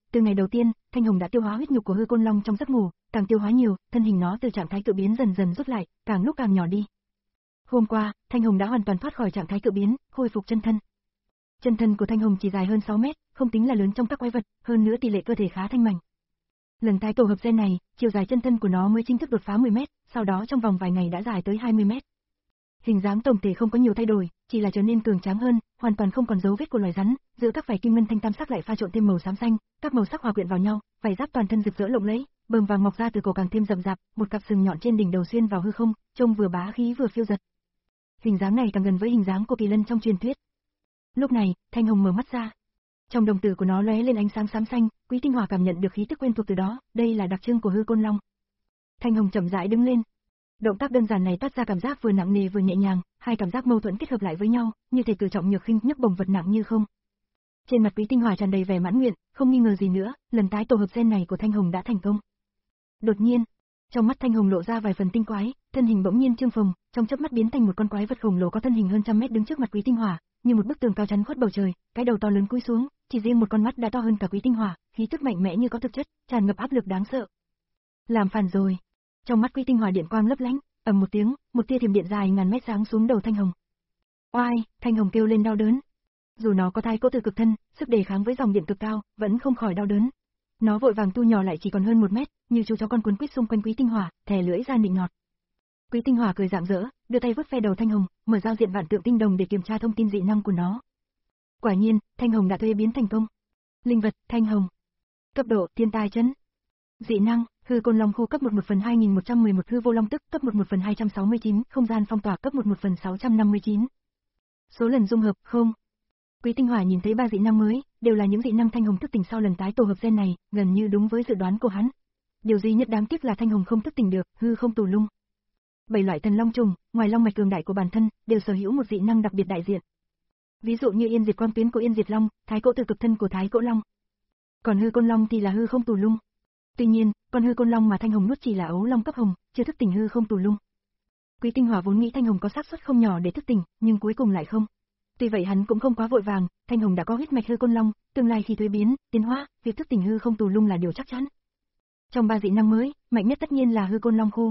Từ ngày đầu tiên, Thanh Hồng đã tiêu hóa huyết nhục của hư côn long trong giấc ngủ, càng tiêu hóa nhiều, thân hình nó từ trạng thái cự biến dần dần rút lại, càng lúc càng nhỏ đi. Hôm qua, Thanh Hồng đã hoàn toàn thoát khỏi trạng thái cự biến, khôi phục chân thân. Chân thân của Thanh Hồng chỉ dài hơn sáu mét, không tính là lớn trong các quái vật, hơn nữa tỷ lệ cơ thể khá thanh mảnh. Lần tái tổ hợp gen này, chiều dài chân thân của nó mới chính thức đột phá mười mét, sau đó trong vòng vài ngày đã dài tới hai mươi mét. Hình dáng tổng thể không có nhiều thay đổi, chỉ là trở nên cường tráng hơn, hoàn toàn không còn dấu vết của loài rắn, giữa các vảy kim ngân thanh tam sắc lại pha trộn thêm màu xám xanh, các màu sắc hòa quyện vào nhau, vảy giáp toàn thân rực rỡ lộng lẫy, bờm vàng mọc ra từ cổ càng thêm rậm rạp, một cặp sừng nhọn trên đỉnh đầu xuyên vào hư không, trông vừa bá khí vừa phiêu dật. Hình dáng này càng gần với hình dáng của kỳ lân trong truyền thuyết. Lúc này, Thanh Hồng mở mắt ra. Trong đồng tử của nó lóe lên ánh sáng xám xanh, Quý Tinh Hỏa cảm nhận được khí tức quen thuộc từ đó, đây là đặc trưng của hư côn long. Thanh Hồng chậm rãi đứng lên. Động tác đơn giản này toát ra cảm giác vừa nặng nề vừa nhẹ nhàng, hai cảm giác mâu thuẫn kết hợp lại với nhau, như thể cử trọng nhược khinh nhấc bổng vật nặng như không. Trên mặt Quý Tinh Hỏa tràn đầy vẻ mãn nguyện, không nghi ngờ gì nữa, lần tái tổ hợp gen này của Thanh Hồng đã thành công. Đột nhiên, trong mắt Thanh Hồng lộ ra vài phần tinh quái, thân hình bỗng nhiên trương phồng, trong chớp mắt biến thành một con quái vật khổng lồ có thân hình hơn trăm mét đứng trước mặt Quý Tinh Hỏa, như một bức tường cao chắn khuất bầu trời, cái đầu to lớn cúi xuống, chỉ riêng một con mắt đã to hơn cả Quý Tinh Hỏa, khí tức mạnh mẽ như có thực chất, tràn ngập áp lực đáng sợ. Làm phản rồi. Trong mắt Quý Tinh Hỏa điện quang lấp lánh, ầm một tiếng, một tia thiểm điện dài ngàn mét giáng xuống đầu Thanh Hồng. Oai, Thanh Hồng kêu lên đau đớn. Dù nó có thai cỗ từ cực thân, sức đề kháng với dòng điện cực cao, vẫn không khỏi đau đớn. Nó vội vàng thu nhỏ lại chỉ còn hơn một mét, như chú chó con cuốn quýt xung quanh Quý Tinh Hỏa, thè lưỡi ra nịnh nọt. Quý Tinh Hỏa cười rạng rỡ, đưa tay vuốt ve đầu Thanh Hồng, mở giao diện vạn tượng tinh đồng để kiểm tra thông tin dị năng của nó. Quả nhiên, Thanh Hồng đã thuế biến thành công. Linh vật, Thanh Hồng. Cấp độ, thiên tai chấn. Dị năng, hư côn long khu cấp một một phần hai nghìn một trăm mười một, hư vô long tức cấp một một phần hai trăm sáu mươi chín, không gian phong tỏa cấp một một phần sáu trăm năm mươi chín. Số lần dung hợp, không. Quý Tinh Hỏa nhìn thấy ba dị năng mới, đều là những dị năng Thanh Hồng thức tỉnh sau lần tái tổ hợp gen này, gần như đúng với dự đoán của hắn. Điều duy nhất đáng tiếc là Thanh Hồng không thức tỉnh được, hư không tù lung. Bảy loại thần long trùng, ngoài long mạch cường đại của bản thân, đều sở hữu một dị năng đặc biệt đại diện. Ví dụ như Yên Diệt Quang Tuyến của Yên Diệt Long, Thái Cỗ từ cực thân của Thái Cỗ Long. Còn hư côn long thì là hư không tù lung. Tuy nhiên, con hư côn long mà Thanh Hồng nuốt chỉ là ấu long cấp hồng, chưa thức tỉnh hư không tù lung. Quý Tinh Hỏa vốn nghĩ Thanh Hồng có xác suất không nhỏ để thức tỉnh, nhưng cuối cùng lại không. Tuy vậy hắn cũng không quá vội vàng, Thanh Hồng đã có huyết mạch hư côn long, tương lai khi thuế biến, tiến hóa, việc thức tỉnh hư không tù lung là điều chắc chắn. Trong ba dị năng mới, mạnh nhất tất nhiên là hư côn long khu.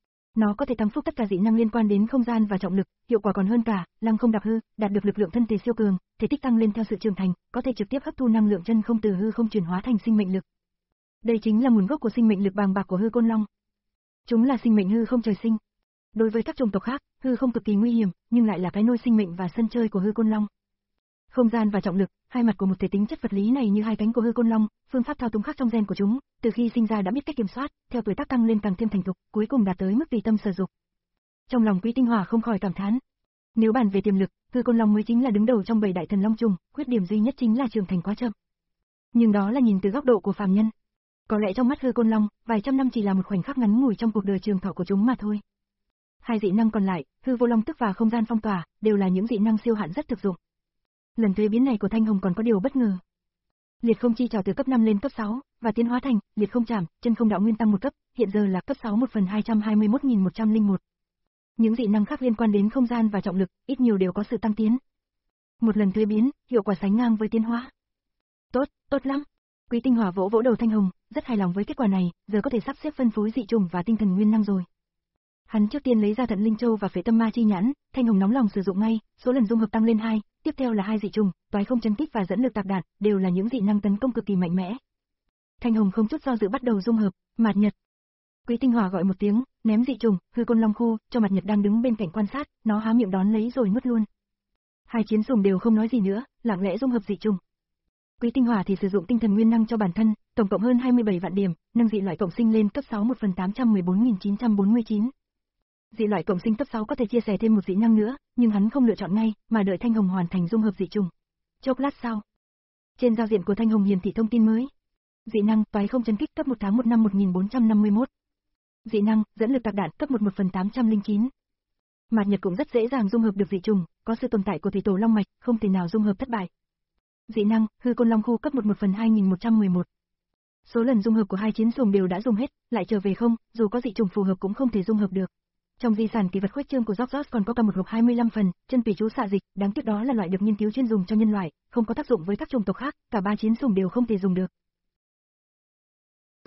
Nó có thể tăng phúc tất cả dị năng liên quan đến không gian và trọng lực, hiệu quả còn hơn cả lăng không đạp hư, đạt được lực lượng thân thể siêu cường, thể tích tăng lên theo sự trưởng thành, có thể trực tiếp hấp thu năng lượng chân không từ hư không chuyển hóa thành sinh mệnh lực. Đây chính là nguồn gốc của sinh mệnh lực bàng bạc của hư côn long. Chúng là sinh mệnh hư không trời sinh. Đối với các chủng tộc khác, hư không cực kỳ nguy hiểm, nhưng lại là cái nôi sinh mệnh và sân chơi của hư côn long. Không gian và trọng lực, hai mặt của một thể tính chất vật lý này như hai cánh của hư côn long, phương pháp thao túng khác trong gen của chúng, từ khi sinh ra đã biết cách kiểm soát, theo tuổi tác tăng lên càng thêm thành thục, cuối cùng đạt tới mức tùy tâm sở dục. Trong lòng Quý Tinh Hỏa không khỏi cảm thán. Nếu bàn về tiềm lực, hư côn long mới chính là đứng đầu trong bảy đại thần long trùng, khuyết điểm duy nhất chính là trưởng thành quá chậm. Nhưng đó là nhìn từ góc độ của phàm nhân. Có lẽ trong mắt hư côn long, vài trăm năm chỉ là một khoảnh khắc ngắn ngủi trong cuộc đời trường thọ của chúng mà thôi. Hai dị năng còn lại, hư vô long tức và không gian phong tỏa, đều là những dị năng siêu hạn rất thực dụng. Lần thuế biến này của Thanh Hồng còn có điều bất ngờ. Liệt không chi trảo từ cấp năm lên cấp sáu, và tiến hóa thành liệt không trảm, chân không đạo nguyên tăng một cấp, hiện giờ là cấp sáu một phần hai trăm hai mươi mốt nghìn một trăm lẻ một. Những dị năng khác liên quan đến không gian và trọng lực, ít nhiều đều có sự tăng tiến. Một lần thuế biến, hiệu quả sánh ngang với tiến hóa. Tốt, tốt lắm. Quý Tinh Hỏa vỗ vỗ đầu Thanh Hồng, rất hài lòng với kết quả này, giờ có thể sắp xếp phân phối dị trùng và tinh thần nguyên năng rồi. Hắn trước tiên lấy ra Thận Linh Châu và Phệ Tâm Ma Chi Nhãn, Thanh Hồng nóng lòng sử dụng ngay, số lần dung hợp tăng lên hai, tiếp theo là hai dị trùng, Toái Không Chấn Kích và Dẫn Lực Tạc Đạn, đều là những dị năng tấn công cực kỳ mạnh mẽ. Thanh Hồng không chút do dự bắt đầu dung hợp, Mạt Nhật. Quý Tinh Hỏa gọi một tiếng, ném dị trùng, hư côn long khu, cho Mạt Nhật đang đứng bên cạnh quan sát, nó há miệng đón lấy rồi nuốt luôn. Hai chiến sùng đều không nói gì nữa, lặng lẽ dung hợp dị trùng. Quý Tinh Hỏa thì sử dụng tinh thần nguyên năng cho bản thân, tổng cộng hơn hai mươi bảy vạn điểm, nâng dị loại cộng sinh lên cấp sáu một phần tám trăm mười bốn nghìn chín trăm bốn mươi chín. Dị loại cộng sinh cấp sáu có thể chia sẻ thêm một dị năng nữa, nhưng hắn không lựa chọn ngay, mà đợi Thanh Hồng hoàn thành dung hợp dị trùng. Chốc lát sau, trên giao diện của Thanh Hồng hiển thị thông tin mới. Dị năng Toái Không Chấn Kích cấp một tháng một năm một nghìn bốn trăm năm mươi mốt. Dị năng Dẫn Lực Tạc Đạn cấp một một phần tám trăm lẻ chín. Mạt Nhật cũng rất dễ dàng dung hợp được dị trùng, có sự tồn tại của thủy tổ long mạch, không thể nào dung hợp thất bại. Dị năng Hư Côn Long khu cấp một một phần hai nghìn một trăm mười một. Số lần dung hợp của hai chiến sùng đều đã dùng hết, lại trở về không, dù có dị trùng phù hợp cũng không thể dung hợp được. Trong di sản kỳ vật khuếch trương của George còn có cả một hộp hai mươi lăm phần, chân tùy chú xạ dịch, đáng tiếc đó là loại được nghiên cứu chuyên dùng cho nhân loại, không có tác dụng với các chủng tộc khác, cả ba chiến sùng đều không thể dùng được.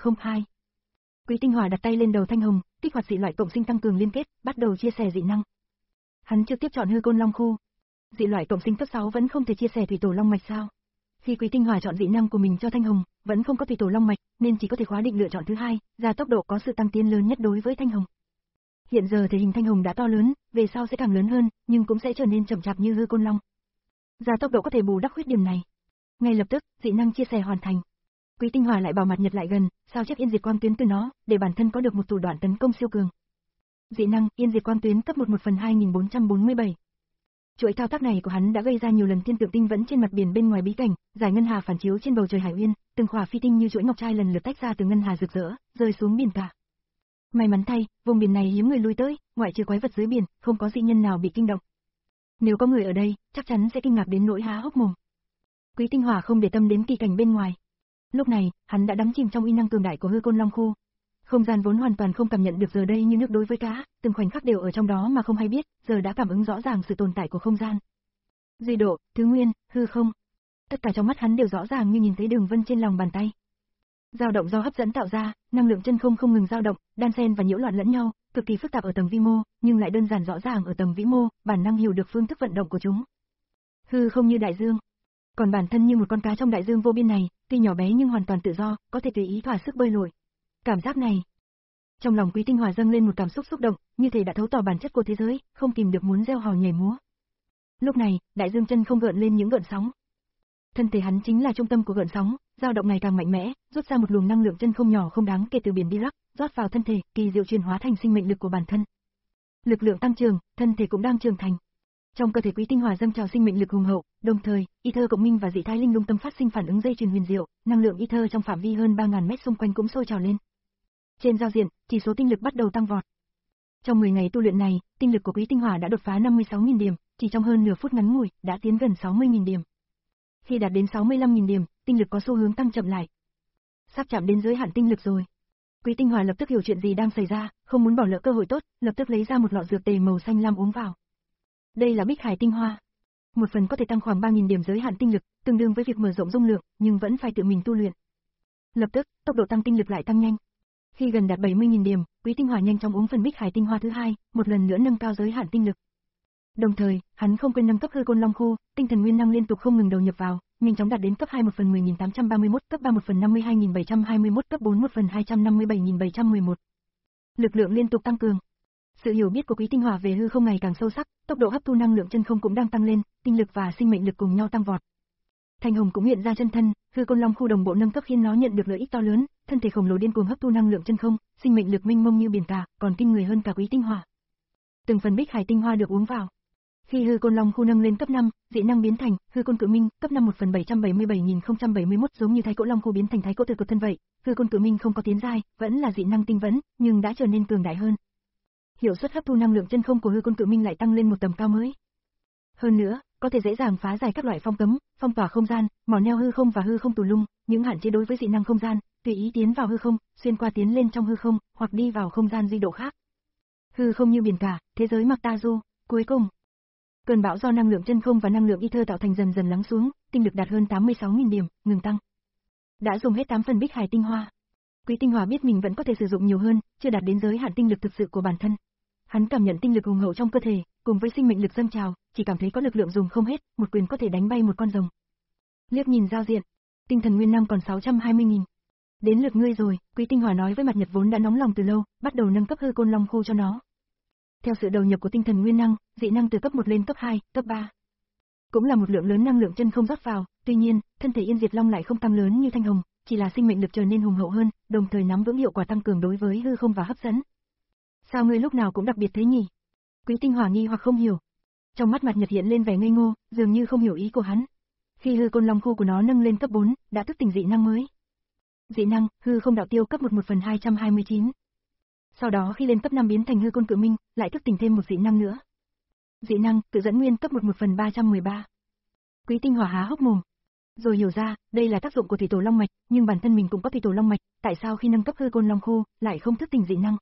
không hai. Quý Tinh Hỏa đặt tay lên đầu Thanh Hồng, kích hoạt dị loại cộng sinh tăng cường liên kết, bắt đầu chia sẻ dị năng. Hắn trực tiếp chọn hư côn long khu. Dị loại cộng sinh cấp sáu vẫn không thể chia sẻ thủy tổ long mạch sao? Khi Quý Tinh Hỏa chọn dị năng của mình cho Thanh Hồng, vẫn không có thủy tổ long mạch, nên chỉ có thể khóa định lựa chọn thứ hai, ra tốc độ có sự tăng tiến lớn nhất đối với Thanh Hồng. Hiện giờ thể hình Thanh Hồng đã to lớn, về sau sẽ càng lớn hơn, nhưng cũng sẽ trở nên chậm chạp như hư côn long. Ra tốc độ có thể bù đắp khuyết điểm này. Ngay lập tức, dị năng chia sẻ hoàn thành. Quý Tinh Hỏa lại bảo mặt nhật lại gần, sao chép yên diệt quang tuyến từ nó, để bản thân có được một thủ đoạn tấn công siêu cường. Dị năng yên diệt quang tuyến cấp một một phần hai nghìn bốn trăm bốn mươi bảy. Chuỗi thao tác này của hắn đã gây ra nhiều lần thiên tượng tinh vẫn trên mặt biển bên ngoài bí cảnh, giải ngân hà phản chiếu trên bầu trời hải uyên, từng khỏa phi tinh như chuỗi ngọc trai lần lượt tách ra từ ngân hà rực rỡ, rơi xuống biển cả. May mắn thay, vùng biển này hiếm người lui tới, ngoại trừ quái vật dưới biển, không có dị nhân nào bị kinh động. Nếu có người ở đây, chắc chắn sẽ kinh ngạc đến nỗi há hốc mồm. Quý Tinh Hỏa không để tâm đến kỳ cảnh bên ngoài. Lúc này, hắn đã đắm chìm trong uy năng cường đại của hư côn long khu. Không gian vốn hoàn toàn không cảm nhận được giờ đây như nước đối với cá, từng khoảnh khắc đều ở trong đó mà không hay biết, giờ đã cảm ứng rõ ràng sự tồn tại của không gian. Duy độ, thứ nguyên, hư không. Tất cả trong mắt hắn đều rõ ràng như nhìn thấy đường vân trên lòng bàn tay. Dao động do hấp dẫn tạo ra, năng lượng chân không không ngừng dao động, đan xen và nhiễu loạn lẫn nhau, cực kỳ phức tạp ở tầng vi mô, nhưng lại đơn giản rõ ràng ở tầng vĩ mô, bản năng hiểu được phương thức vận động của chúng. Hư không như đại dương, còn bản thân như một con cá trong đại dương vô biên này, tuy nhỏ bé nhưng hoàn toàn tự do, có thể tùy ý thỏa sức bơi lội. Cảm giác này, trong lòng Quý Tinh Hỏa dâng lên một cảm xúc xúc động, như thể đã thấu tỏ bản chất của thế giới, không kìm được muốn reo hò nhảy múa. Lúc này, đại dương chân không gợn lên những gợn sóng. Thân thể hắn chính là trung tâm của gợn sóng, dao động ngày càng mạnh mẽ, rút ra một luồng năng lượng chân không nhỏ không đáng kể từ biển Dirac, rót vào thân thể, kỳ diệu chuyển hóa thành sinh mệnh lực của bản thân. Lực lượng tăng trưởng, thân thể cũng đang trưởng thành. Trong cơ thể Quý Tinh Hỏa dâng trào sinh mệnh lực hùng hậu, đồng thời, ether cộng minh và dị thai linh lung tâm phát sinh phản ứng dây chuyền huyền diệu, năng lượng ether trong phạm vi hơn ba nghìn mét xung quanh cũng sôi trào lên. Trên giao diện, chỉ số tinh lực bắt đầu tăng vọt. Trong mười ngày tu luyện này, tinh lực của Quý Tinh Hỏa đã đột phá năm mươi sáu nghìn điểm, chỉ trong hơn nửa phút ngắn ngủi, đã tiến gần sáu mươi nghìn điểm. Khi đạt đến sáu mươi lăm nghìn điểm, tinh lực có xu hướng tăng chậm lại. Sắp chạm đến giới hạn tinh lực rồi. Quý Tinh Hỏa lập tức hiểu chuyện gì đang xảy ra, không muốn bỏ lỡ cơ hội tốt, lập tức lấy ra một lọ dược tề màu xanh lam uống vào. Đây là Bích Hải tinh hoa. Một phần có thể tăng khoảng ba nghìn điểm giới hạn tinh lực, tương đương với việc mở rộng dung lượng, nhưng vẫn phải tự mình tu luyện. Lập tức, tốc độ tăng tinh lực lại tăng nhanh. Khi gần đạt bảy mươi nghìn điểm, Quý Tinh Hỏa nhanh chóng uống phần Bích Hải tinh hoa thứ hai, một lần nữa nâng cao giới hạn tinh lực. Đồng thời, hắn không quên nâng cấp hư côn long khu, tinh thần nguyên năng liên tục không ngừng đầu nhập vào, nhanh chóng đạt đến cấp hai một phần mười nghìn tám trăm ba mươi mốt, cấp ba một phần năm mươi hai nghìn bảy trăm hai mươi mốt, cấp bốn một phần hai trăm năm mươi bảy nghìn bảy trăm mười một. Lực lượng liên tục tăng cường. Sự hiểu biết của Quý Tinh Hỏa về hư không ngày càng sâu sắc, tốc độ hấp thu năng lượng chân không cũng đang tăng lên, tinh lực và sinh mệnh lực cùng nhau tăng vọt. Thanh Hồng cũng hiện ra chân thân, hư côn long khu đồng bộ nâng cấp khiến nó nhận được lợi ích to lớn, thân thể khổng lồ điên cuồng hấp thu năng lượng chân không, sinh mệnh lực mênh mông như biển cả, còn kinh người hơn cả Quý Tinh Hỏa. Từng phần Bích Hải tinh hoa được uống vào. Khi hư côn long khu nâng lên cấp năm, dị năng biến thành hư côn cự minh, cấp năm một phần bảy trăm bảy mươi bảy nghìn không trăm bảy mươi mốt, giống như thái cỗ long khu biến thành thái cỗ từ cực thân vậy. Hư côn cự minh không có tiến giai, vẫn là dị năng tinh vấn, nhưng đã trở nên cường đại hơn. Hiệu suất hấp thu năng lượng chân không của hư côn cự minh lại tăng lên một tầm cao mới. Hơn nữa, có thể dễ dàng phá giải các loại phong cấm, phong tỏa không gian, mỏ neo hư không và hư không tù lung, những hạn chế đối với dị năng không gian, tùy ý tiến vào hư không, xuyên qua tiến lên trong hư không, hoặc đi vào không gian di độ khác. Hư không như biển cả, thế giới mặc ta du. Cuối cùng, cơn bão do năng lượng chân không và năng lượng ether tạo thành dần dần lắng xuống, tinh lực đạt hơn tám mươi sáu nghìn điểm, ngừng tăng. Đã dùng hết tám phần Bích Hải tinh hoa. Quý Tinh Hỏa biết mình vẫn có thể sử dụng nhiều hơn, chưa đạt đến giới hạn tinh lực thực sự của bản thân. Hắn cảm nhận tinh lực hùng hậu trong cơ thể, cùng với sinh mệnh lực dâng trào, chỉ cảm thấy có lực lượng dùng không hết, một quyền có thể đánh bay một con rồng. Liếc nhìn giao diện, tinh thần nguyên năng còn sáu trăm hai mươi nghìn. Đến lượt ngươi rồi, Quý Tinh Hỏa nói với mặt nhật vốn đã nóng lòng từ lâu, bắt đầu nâng cấp hư côn long khu cho nó. Theo sự đầu nhập của tinh thần nguyên năng, dị năng từ cấp một lên cấp hai, cấp ba. Cũng là một lượng lớn năng lượng chân không rót vào, tuy nhiên, thân thể Yên Diệt Long lại không tăng lớn như Thanh Hồng, chỉ là sinh mệnh lực trở nên hùng hậu hơn, đồng thời nắm vững hiệu quả tăng cường đối với hư không và hấp dẫn. Sao ngươi lúc nào cũng đặc biệt thế nhỉ? Quý Tinh Hỏa nghi hoặc không hiểu. Trong mắt mặt nhật hiện lên vẻ ngây ngô, dường như không hiểu ý của hắn. Khi hư côn long khu của nó nâng lên cấp bốn, đã thức tỉnh dị năng mới. Dị năng, hư không đạo tiêu cấp một một phần hai trăm hai mươi chín. Sau đó khi lên cấp năm biến thành hư côn cự minh, lại thức tỉnh thêm một dị năng nữa. Dị năng, tự dẫn nguyên cấp một một phần ba trăm mười ba. Quý Tinh Hỏa há hốc mồm. Rồi hiểu ra, đây là tác dụng của thủy tổ long mạch, nhưng bản thân mình cũng có thủy tổ long mạch, tại sao khi nâng cấp hư côn long khu, lại không thức tỉnh dị năng?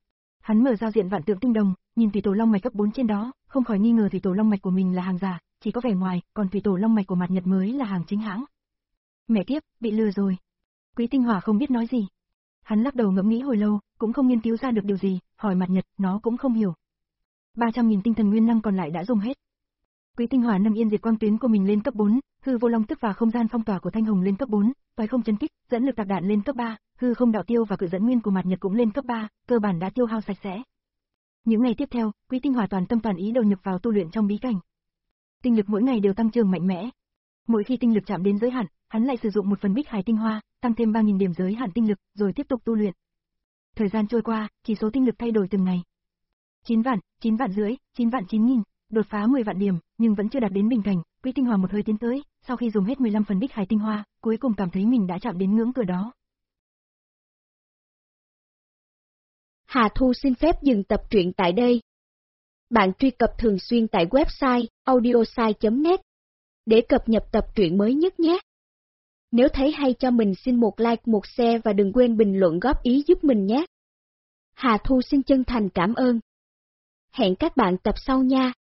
Hắn mở giao diện vạn tượng tinh đồng, nhìn thủy tổ long mạch cấp bốn trên đó, không khỏi nghi ngờ thủy tổ long mạch của mình là hàng giả, chỉ có vẻ ngoài, còn thủy tổ long mạch của mặt nhật mới là hàng chính hãng. Mẹ kiếp, bị lừa rồi. Quý Tinh Hỏa không biết nói gì. hắn lắc đầu ngẫm nghĩ hồi lâu, cũng không nghiên cứu ra được điều gì, hỏi Mặt Nhật, nó cũng không hiểu. ba trăm nghìn tinh thần nguyên năng còn lại đã dùng hết. Quý Tinh Hỏa nâng yên diệt quang tuyến của mình lên cấp bốn, hư vô long tức và không gian phong tỏa của Thanh Hồng lên cấp bốn, toái không chấn kích, dẫn lực tạc đạn lên cấp ba, hư không đạo tiêu và cự dẫn nguyên của Mặt Nhật cũng lên cấp ba, cơ bản đã tiêu hao sạch sẽ. Những ngày tiếp theo, Quý Tinh Hỏa toàn tâm toàn ý đầu nhập vào tu luyện trong bí cảnh. Tinh lực mỗi ngày đều tăng trưởng mạnh mẽ. Mỗi khi tinh lực chạm đến giới hạn, hắn lại sử dụng một phần Bích Hải tinh hoa, tăng thêm ba nghìn điểm giới hạn tinh lực, rồi tiếp tục tu luyện. Thời gian trôi qua, chỉ số tinh lực thay đổi từng ngày. chín vạn, chín vạn rưỡi, chín vạn chín nghìn, đột phá mười vạn điểm, nhưng vẫn chưa đạt đến bình cảnh. Quý Tinh Hỏa một hơi tiến tới, sau khi dùng hết mười lăm phần Bích Hải tinh hoa, cuối cùng cảm thấy mình đã chạm đến ngưỡng cửa đó. Hà Thu xin phép dừng tập truyện tại đây. Bạn truy cập thường xuyên tại website audiosai chấm net để cập nhật tập truyện mới nhất nhé. Nếu thấy hay cho mình xin một like, một share và đừng quên bình luận góp ý giúp mình nhé. Hà Thu xin chân thành cảm ơn. Hẹn các bạn tập sau nha.